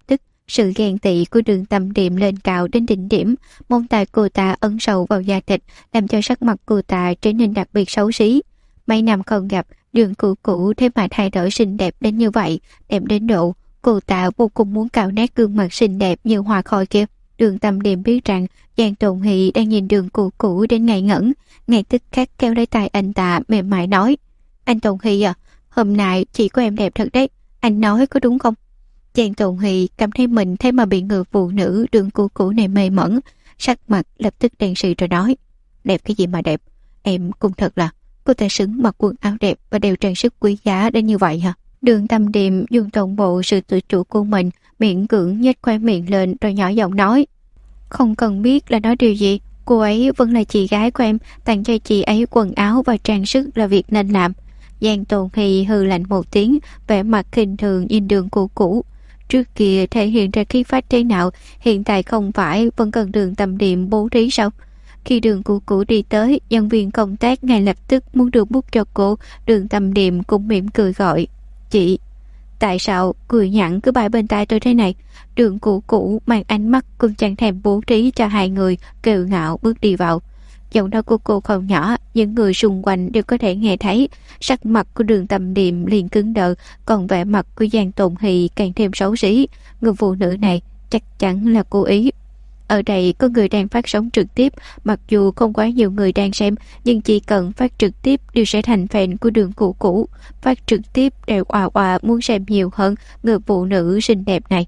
S1: Sự ghen tị của Đường Tâm Điềm lên cao đến đỉnh điểm, móng tay cô ta ấn sâu vào da thịt, làm cho sắc mặt cô ta trở nên đặc biệt xấu xí. Mấy năm không gặp, Đường Cửu Cửu thế mà thay đổi xinh đẹp đến như vậy, đẹp đến độ cô ta vô cùng muốn cạo nát gương mặt xinh đẹp như hoa khôi kia. Đường Tâm Điềm biết rằng Giang Tồn Hỷ đang nhìn Đường Cửu Cửu đến ngây ngẩn, ngay tức khắc kéo lấy tay anh ta mềm mại nói: "Anh Tồn Hỷ à, hôm nay chỉ có em đẹp thật đấy, anh nói có đúng không?" Giang Tồn Hỷ cảm thấy mình thế mà bị người phụ nữ Đường Cửu Cửu này mê mẩn, sắc mặt lập tức đen sì rồi nói: "Đẹp cái gì mà đẹp, em cũng thật là cô ta xứng mặc quần áo đẹp và đeo trang sức quý giá đến như vậy hả?" Đường Tâm Điềm dùng toàn bộ sự tự chủ của mình, miễn cưỡng nhếch khóe miệng lên rồi nhỏ giọng nói: "Không cần biết là nói điều gì, cô ấy vẫn là chị gái của em, tặng cho chị ấy quần áo và trang sức là việc nên làm." Giang Tồn Hỷ hừ lạnh một tiếng, vẻ mặt khinh thường nhìn Đường Cửu Cửu. Trước kia thể hiện ra khí phách thế nào, hiện tại không phải vẫn cần Đường Tâm Điềm bố trí sao? Khi Đường Cửu Cửu đi tới, nhân viên công tác ngay lập tức muốn đưa bút cho cô. Đường Tâm Điềm cũng mỉm cười gọi: "Chị." "Tại sao cười nhặn cứ bay bên tai tôi thế này?" Đường Cửu Cửu mang ánh mắt cũng chẳng thèm bố trí cho hai người, kiêu ngạo bước đi vào. Giọng nói của cô không nhỏ, những người xung quanh đều có thể nghe thấy. Sắc mặt của Đường Tâm Điềm liền cứng đờ, còn vẻ mặt của Giang Tồn Hỷ càng thêm xấu xí. Người phụ nữ này chắc chắn là cố ý. Ở đây có người đang phát sóng trực tiếp, mặc dù không quá nhiều người đang xem, nhưng chỉ cần phát trực tiếp đều sẽ thành fan của Đường Cửu Cửu. Phát trực tiếp đều òa òa muốn xem nhiều hơn người phụ nữ xinh đẹp này.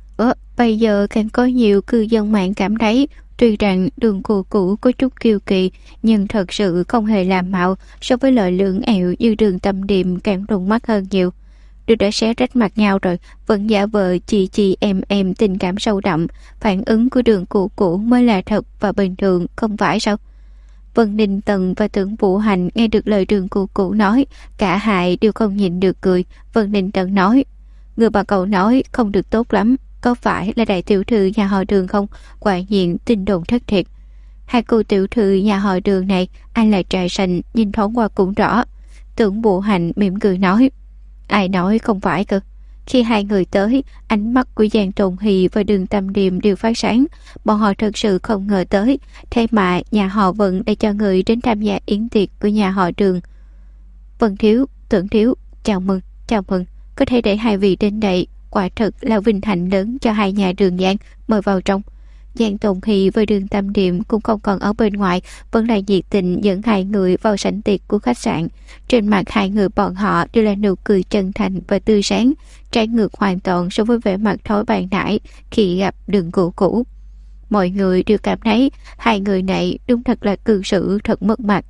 S1: Bây giờ càng có nhiều cư dân mạng cảm thấy tuy rằng Đường Cửu Cửu có chút kiêu kỳ, nhưng thật sự không hề làm mạo, so với lời lưỡng ẹo như Đường Tâm Điềm càng rung mắt hơn nhiều. Đều đã xé rách mặt nhau rồi, vẫn giả vờ chị em tình cảm sâu đậm. Phản ứng của Đường Cửu Cửu mới là thật và bình thường, không phải sao? Vân Ninh Tần và Tưởng Vũ Hành nghe được lời Đường Cửu Cửu nói, cả hai đều không nhịn được cười. Vân Ninh Tần nói: "Người bà cậu nói không được tốt lắm, có phải là đại tiểu thư nhà họ Đường không? Quả nhiên tin đồn thất thiệt." Hai cô tiểu thư nhà họ Đường này, anh là trai xanh, nhìn thoáng qua cũng rõ. Tưởng Vũ Hành mỉm cười nói: "Ai nói không phải cơ?" Khi hai người tới, ánh mắt của Giang Tồn Hỷ và Đường Tâm Điềm đều phát sáng. Bọn họ thật sự không ngờ tới, thế mà nhà họ Vân đã cho người đến tham gia yến tiệc của nhà họ Đường. "Vân thiếu, Tưởng thiếu, chào mừng, có thể để hai vị đến đây, quả thật là vinh hạnh lớn cho hai nhà Đường Giang, mời vào trong." Giang Tồn Hỷ và Đường Tâm Điềm cũng không còn ở bên ngoài, vẫn là nhiệt tình dẫn hai người vào sảnh tiệc của khách sạn. Trên mặt hai người bọn họ đều là nụ cười chân thành và tươi sáng, trái ngược hoàn toàn so với vẻ mặt thói bàn nãy khi gặp Đường Cửu Cửu. Mọi người đều cảm thấy hai người này đúng thật là cư xử thật mất mặt.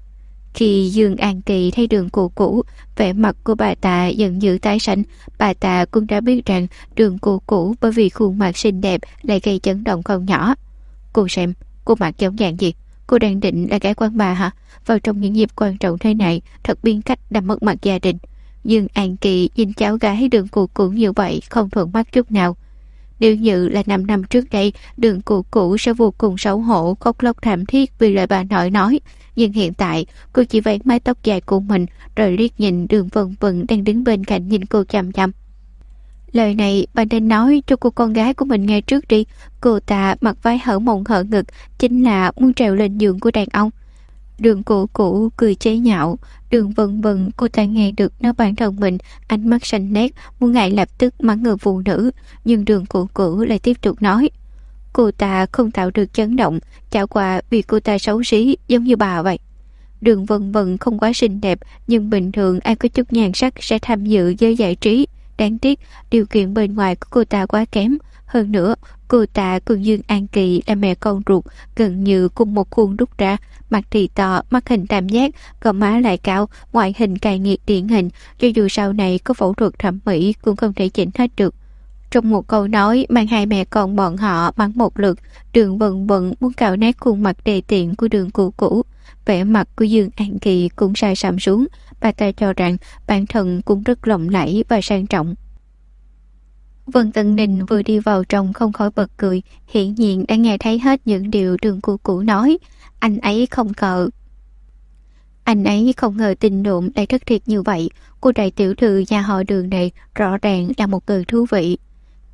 S1: Khi Dương An Kỳ thấy Đường Cửu Cửu, vẻ mặt của bà ta giận dữ tái xanh. Bà ta cũng đã biết rằng Đường Cửu Cửu bởi vì khuôn mặt xinh đẹp lại gây chấn động không nhỏ. "Cô xem, cô mặc giống dạng gì? Cô đang định là gái quan bà hả? Vào trong những dịp quan trọng thế này, thật biến cách làm mất mặt gia đình." Dương An Kỳ nhìn cháu gái Đường Cửu Cửu như vậy không thuận mắt chút nào. Nếu như là 5 năm trước đây, Đường Cửu Cửu sẽ vô cùng xấu hổ, khóc lóc thảm thiết vì lời bà nội nói. Nhưng hiện tại, cô chỉ vén mái tóc dài của mình, rồi liếc nhìn Đường Vân Vân đang đứng bên cạnh nhìn cô chăm chăm. "Lời này bà nên nói cho cô con gái của mình nghe trước đi. Cô ta mặc váy hở mông hở ngực, chính là muốn trèo lên giường của đàn ông." Đường Cửu Cửu cười chế nhạo. Đường Vân Vân cô ta nghe được nói bản thân mình, ánh mắt xanh nét, muốn ngay lập tức mắng người phụ nữ, nhưng Đường Cửu Cửu lại tiếp tục nói: "Cô ta không tạo được chấn động, chả qua vì cô ta xấu xí giống như bà vậy." Đường Vân Vân không quá xinh đẹp, nhưng bình thường ai có chút nhan sắc sẽ tham dự giới giải trí. Đáng tiếc điều kiện bên ngoài của cô ta quá kém. Hơn nữa, cô ta cùng Dương An Kỳ là mẹ con ruột, gần như cùng một khuôn đúc ra. Mặt thì to, mắt hình tam giác, gò má lại cao, ngoại hình cài nghiệt điển hình, cho dù sau này có phẫu thuật thẩm mỹ cũng không thể chỉnh hết được. Trong một câu nói mang hai mẹ con bọn họ mắng một lượt, Đường Vân Vân muốn cạo nát khuôn mặt đề tiện của Đường Cửu Cửu. Vẻ mặt của Dương An Kỳ cũng sai sầm xuống. Bà ta cho rằng bản thân cũng rất lộng lẫy và sang trọng. Vân Tân Ninh vừa đi vào trong không khỏi bật cười, hiển nhiên đã nghe thấy hết những điều Đường Cửu Cửu nói. Anh ấy không ngờ tin đồn lại thất thiệt như vậy. Cô đại tiểu thư nhà họ Đường này rõ ràng là một người thú vị.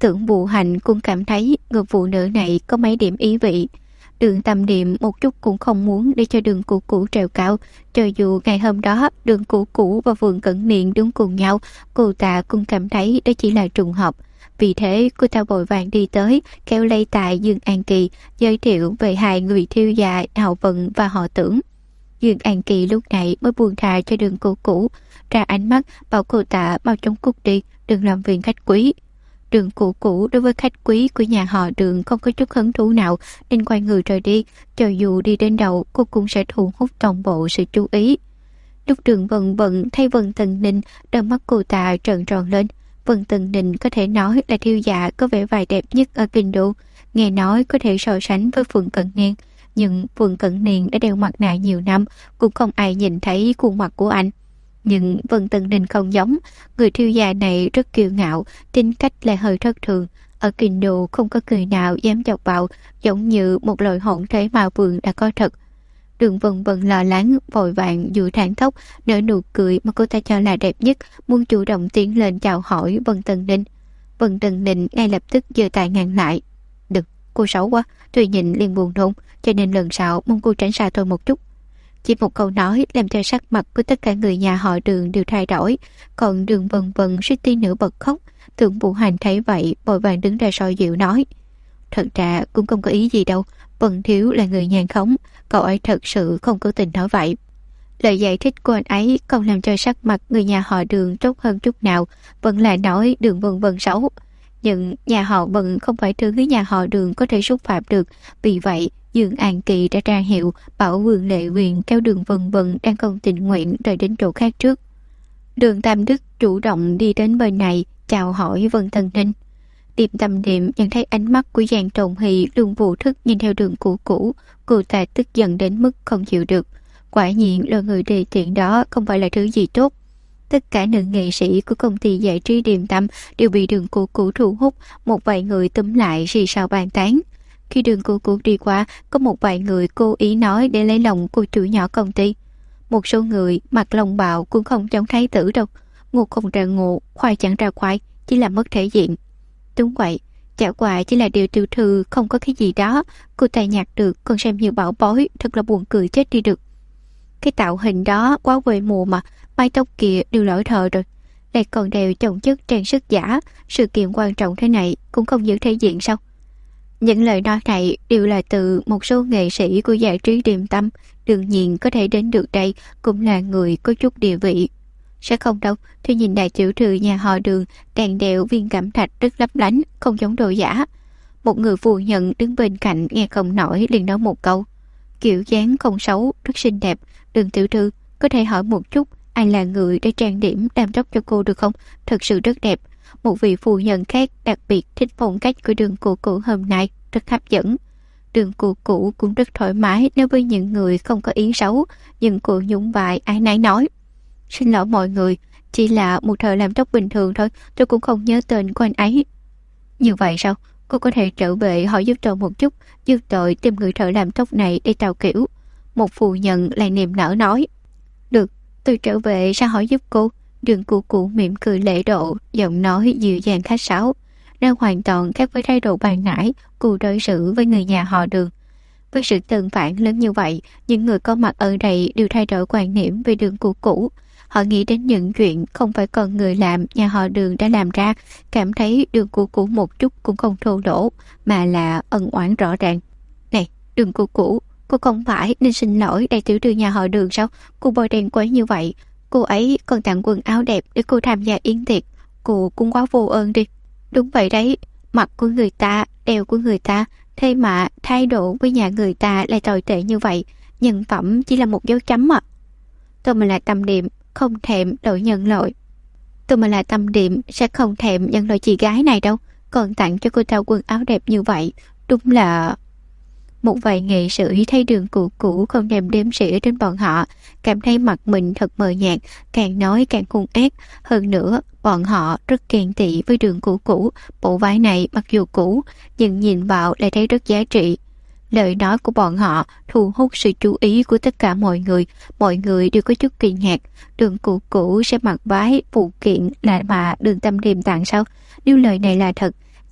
S1: Tưởng Vụ Hạnh cũng cảm thấy người phụ nữ này có mấy điểm ý vị. Đường Tâm Điềm một chút cũng không muốn để cho Đường Cũ Cũ trèo cao, cho dù ngày hôm đó Đường Cũ Cũ và Vườn Cẩn Niên đứng cùng nhau, cô ta cũng cảm thấy đó chỉ là trùng hợp. Vì thế cô ta vội vàng đi tới, kéo lấy tay Dương An Kỳ, giới thiệu về hai người thiêu gia họ Vận và họ Tưởng. Dương An Kỳ lúc này mới buông thà cho Đường Cũ Cũ, ra ánh mắt bảo cô ta mau chóng cút đi, đừng làm phiền khách quý. Đường Cũ Cũ đối với khách quý của nhà họ Đường không có chút hứng thú nào, nên quay người rời đi. Cho dù đi đến đâu, cô cũng sẽ thu hút toàn bộ sự chú ý. Lúc Đường Vân Vân thấy Vân Tần Ninh, đôi mắt cô ta trợn tròn lên. Vân Tần Ninh có thể nói là thiêu gia có vẻ vải đẹp nhất ở kinh đô, nghe nói có thể so sánh với Phượng Cận Niên, nhưng Phượng Cận Niên đã đeo mặt nạ nhiều năm, cũng không ai nhìn thấy khuôn mặt của anh. Nhưng Vân Tần Ninh không giống, người thiêu gia này rất kiêu ngạo, tính cách lại hơi thất thường. Ở kinh đô không có người nào dám chọc vào, giống như một lời hỗn thế mà Vượng đã có thật. Đường Vân Vân lo lắng, vội vàng dụi thẳng tóc, nở nụ cười mà cô ta cho là đẹp nhất, muốn chủ động tiến lên chào hỏi Vân Tần Ninh. Vân Tần Ninh ngay lập tức giơ tay ngăn lại. Đừng, cô xấu quá, tôi nhìn liền buồn nôn, cho nên lần sau mong cô tránh xa tôi một chút. Chỉ một câu nói làm cho sắc mặt của tất cả người nhà họ Đường đều thay đổi, còn Đường Vân Vân suýt tí nữa bật khóc. Tưởng Vũ Hành thấy vậy vội vàng đứng ra soi dịu nói: Thật ra cũng không có ý gì đâu, Vân thiếu là người nhàn khống, cậu ấy thật sự không cố tình nói vậy. Lời giải thích của anh ấy không làm cho sắc mặt người nhà họ Đường tốt hơn chút nào, vẫn là nói Đường Vân Vân xấu. Nhưng nhà họ Vân không phải thứ nhà họ Đường có thể xúc phạm được, vì vậy Dương An Kỳ đã ra hiệu bảo Vương Lệ Huyền kéo Đường Vân Vân đang không tình nguyện rời đến chỗ khác trước. Đường Tam Đức chủ động đi đến bên này chào hỏi Vân Tần Ninh. Điềm Tâm Điềm nhận thấy ánh mắt của Giang Trồn Hì luôn vô thức nhìn theo Đường Cũ Cũ, cô ta tức giận đến mức không chịu được. Quả nhiên lời người đề tiện đó không phải là thứ gì tốt. Tất cả nữ nghệ sĩ của công ty giải trí Điềm Tâm đều bị Đường Cũ Cũ thu hút, một vài người túm lại xì xào bàn tán. Khi Đường Cũ Cũ đi qua, có một vài người cố ý nói để lấy lòng cô chủ nhỏ công ty. Một số người mặc lòng bào cũng không giống thái tử đâu, ngô không ra ngô, khoai chẳng ra khoai, chỉ là mất thể diện. Đúng vậy, chả qua chỉ là điều tiểu thư không có cái gì đó, cô ta nhặt được còn xem như bảo bối, thật là buồn cười chết đi được. Cái tạo hình đó quá quê mùa mà, mái tóc kia đều lỗi thời rồi, lại còn đeo chồng chất trang sức giả, sự kiện quan trọng thế này cũng không giữ thể diện sao? Những lời nói này đều là từ một số nghệ sĩ của giải trí Điềm Tâm, đương nhiên có thể đến được đây cũng là người có chút địa vị. Sẽ không đâu, tôi nhìn đại tiểu thư nhà họ Đường đang đeo viên cẩm thạch rất lấp lánh, không giống đồ giả. Một người phu nhân đứng bên cạnh nghe không nổi liền nói một câu: kiểu dáng không xấu, rất xinh đẹp. Đường tiểu thư, có thể hỏi một chút ai là người để trang điểm đam tóc cho cô được không? Thật sự rất đẹp. Một vị phu nhân khác đặc biệt thích phong cách của Đường Cũ Cũ hôm nay, rất hấp dẫn. Đường Cũ Cũ cũng rất thoải mái nếu với những người không có ý xấu, nhưng cô nhún vai ai nấy nói: Xin lỗi mọi người, chỉ là một thợ làm tóc bình thường thôi, tôi cũng không nhớ tên của anh ấy. Như vậy sao? Cô có thể trở về hỏi giúp tôi một chút, giúp tôi tìm người thợ làm tóc này để tạo kiểu. Một phu nhân lại niềm nở nói. Được, tôi trở về sẽ hỏi giúp cô. Đường Cũ Cũ mỉm cười lễ độ, giọng nói dịu dàng khách sáo. Nó hoàn toàn khác với thái độ ban nãy cô đối xử với người nhà họ Đường. Với sự tương phản lớn như vậy, những người có mặt ở đây đều thay đổi quan niệm về Đường Cũ Cũ. Họ nghĩ đến những chuyện không phải con người làm, nhà họ Đường đã làm ra, cảm thấy Đường Cũ Cũ một chút cũng không thô lỗ, mà là ân oán rõ ràng. Này, Đường Cũ Cũ, cô không phải nên xin lỗi đại tiểu thư nhà họ Đường sao? Cô bôi đen quấy như vậy, cô ấy còn tặng quần áo đẹp để cô tham gia yến tiệc, cô cũng quá vô ơn đi. Đúng vậy đấy, mặt của người ta, đeo của người ta, thế mà thái độ với nhà người ta lại tồi tệ như vậy, nhân phẩm chỉ là một dấu chấm à. Tôi mà là Tâm Điềm, không thèm đổi nhận lỗi. Tôi mà là Tâm Điềm sẽ không thèm nhận lỗi chị gái này đâu, còn tặng cho cô ta quần áo đẹp như vậy, đúng là... Một vài nghệ sĩ thấy Đường Cũ Cũ không thèm đếm xỉa đến bọn họ, cảm thấy mặt mình thật mờ nhạt, càng nói càng hung ác. Hơn nữa, bọn họ rất ghen tị với Đường Cũ Cũ, bộ váy này mặc dù cũ, nhưng nhìn vào lại thấy rất giá trị. Lời nói của bọn họ thu hút sự chú ý của tất cả mọi người đều có chút kinh ngạc. Đường Cũ Cũ sẽ mặc váy phụ kiện là mà Đường Tâm Điềm tặng sao? Nếu lời này là thật,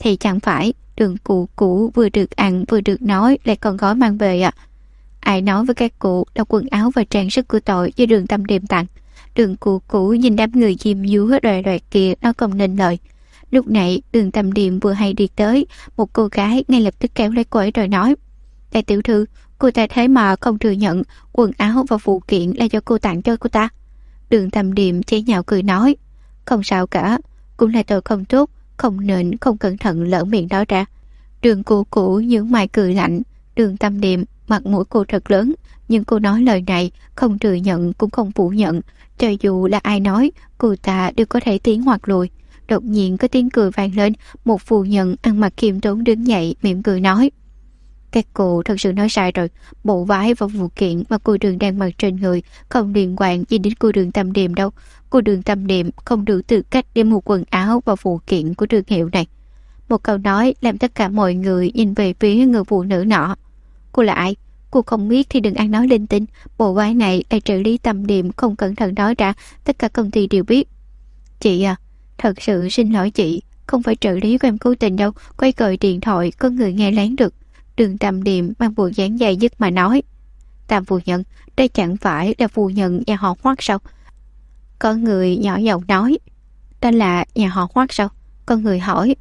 S1: thì chẳng phải Đường cụ cũ vừa được ăn vừa được nói lại còn gói mang về à? Ai nói với các cụ là quần áo và trang sức của tội do Đường Tâm Điềm tặng? Đường cụ cũ nhìn đám người chim dúa đoạt đoạt kia nó không nên lời. Lúc này Đường Tâm Điềm vừa hay đi tới, một cô gái ngay lập tức kéo lấy cô ấy rồi nói: Đại tiểu thư, cô ta thế mà không thừa nhận quần áo và phụ kiện là do cô tặng cho cô ta. Đường Tâm Điềm chế nhạo cười nói: Không sao cả, cũng là tôi không tốt, không nên không cẩn thận lỡ miệng đó ra. Đường cụ cũ nhướng mày cười lạnh. Đường Tâm Điềm mặt mũi cô thật lớn, nhưng cô nói lời này không thừa nhận cũng không phủ nhận. Cho dù là ai nói, cô ta đều có thể tiến hoặc lùi. Đột nhiên có tiếng cười vang lên, một phu nhân ăn mặc khiêm tốn đứng dậy mỉm cười nói: Các cô thật sự nói sai rồi, bộ váy và phụ kiện mà cô Đường đang mặc trên người không liên quan gì đến cô Đường Tâm Điềm đâu. Cô Đường Tâm Điềm không đủ tư cách để mua quần áo và phụ kiện của thương hiệu này. Một câu nói làm tất cả mọi người nhìn về phía người phụ nữ nọ. Cô là ai? Cô không biết thì đừng ăn nói linh tinh. Bộ váy này là trợ lý Tâm Điềm không cẩn thận nói ra, tất cả công ty đều biết. Chị à, thật sự xin lỗi chị, không phải trợ lý của em cố tình đâu. Quay gọi điện thoại có người nghe lén được. Đường Tâm Điềm mang bộ dáng dày dứt mà nói: Tam phu nhân, đây chẳng phải là phu nhân nhà họ Hoắc sao? Có người nhỏ giọng nói: Đó là nhà họ Hoắc sao? Có người hỏi: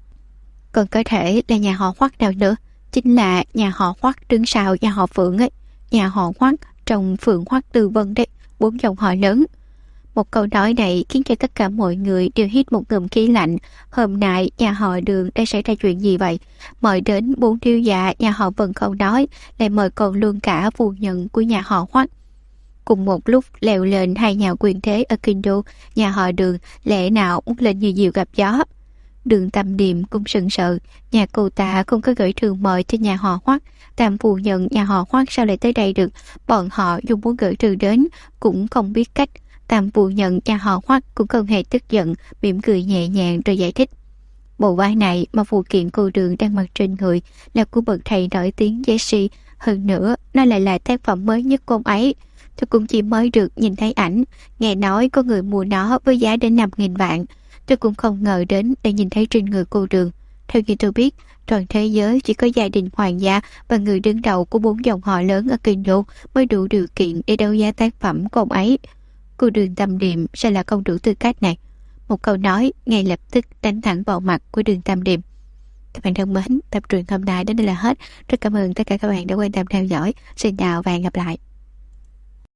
S1: Còn có thể là nhà họ Hoắc nào nữa? Chính là nhà họ Hoắc đứng sau nhà họ Phượng ấy. Nhà họ Hoắc trong Phượng Hoắc Tư Vân đấy, 4 dòng họ lớn. Một câu nói này khiến cho tất cả mọi người đều hít một ngụm khí lạnh. Hôm nay nhà họ Đường đã xảy ra chuyện gì vậy? Mời đến 4 thiếu gia nhà họ Vân không nói, lại mời còn luôn cả phu nhân của nhà họ Hoắc. Cùng một lúc leo lên 2 nhà quyền thế ở kinh đô, nhà họ Đường lẽ nào muốn lên như diều gặp gió. Đường Tâm Điềm cũng sững sờ, nhà cô ta không có gửi thư mời cho nhà họ Hoắc, Tam phu nhân nhà họ Hoắc sao lại tới đây được? Bọn họ dù muốn gửi thư đến cũng không biết cách. Tam phu nhân nhà họ Hoắc cũng không hề tức giận, mỉm cười nhẹ nhàng rồi giải thích: Bộ váy này mà phụ kiện cô Đường đang mặc trên người là của bậc thầy nổi tiếng Jesse, hơn nữa nó lại là tác phẩm mới nhất của ông ấy. Tôi cũng chỉ mới được nhìn thấy ảnh, nghe nói có người mua nó với giá đến 5.000 vạn. Tôi cũng không ngờ đến để nhìn thấy trên người cô Đường. Theo như tôi biết, toàn thế giới chỉ có gia đình hoàng gia và người đứng đầu của 4 dòng họ lớn ở kinh đô mới đủ điều kiện để đấu giá tác phẩm của ông ấy. Cô Đường Tâm Điềm sẽ là không đủ tư cách này. Một câu nói ngay lập tức đánh thẳng vào mặt của Đường Tâm Điềm. Các bạn thân mến, tập truyện hôm nay đến đây là hết. Rất cảm ơn tất cả các bạn đã quan tâm theo dõi. Xin chào và hẹn gặp lại.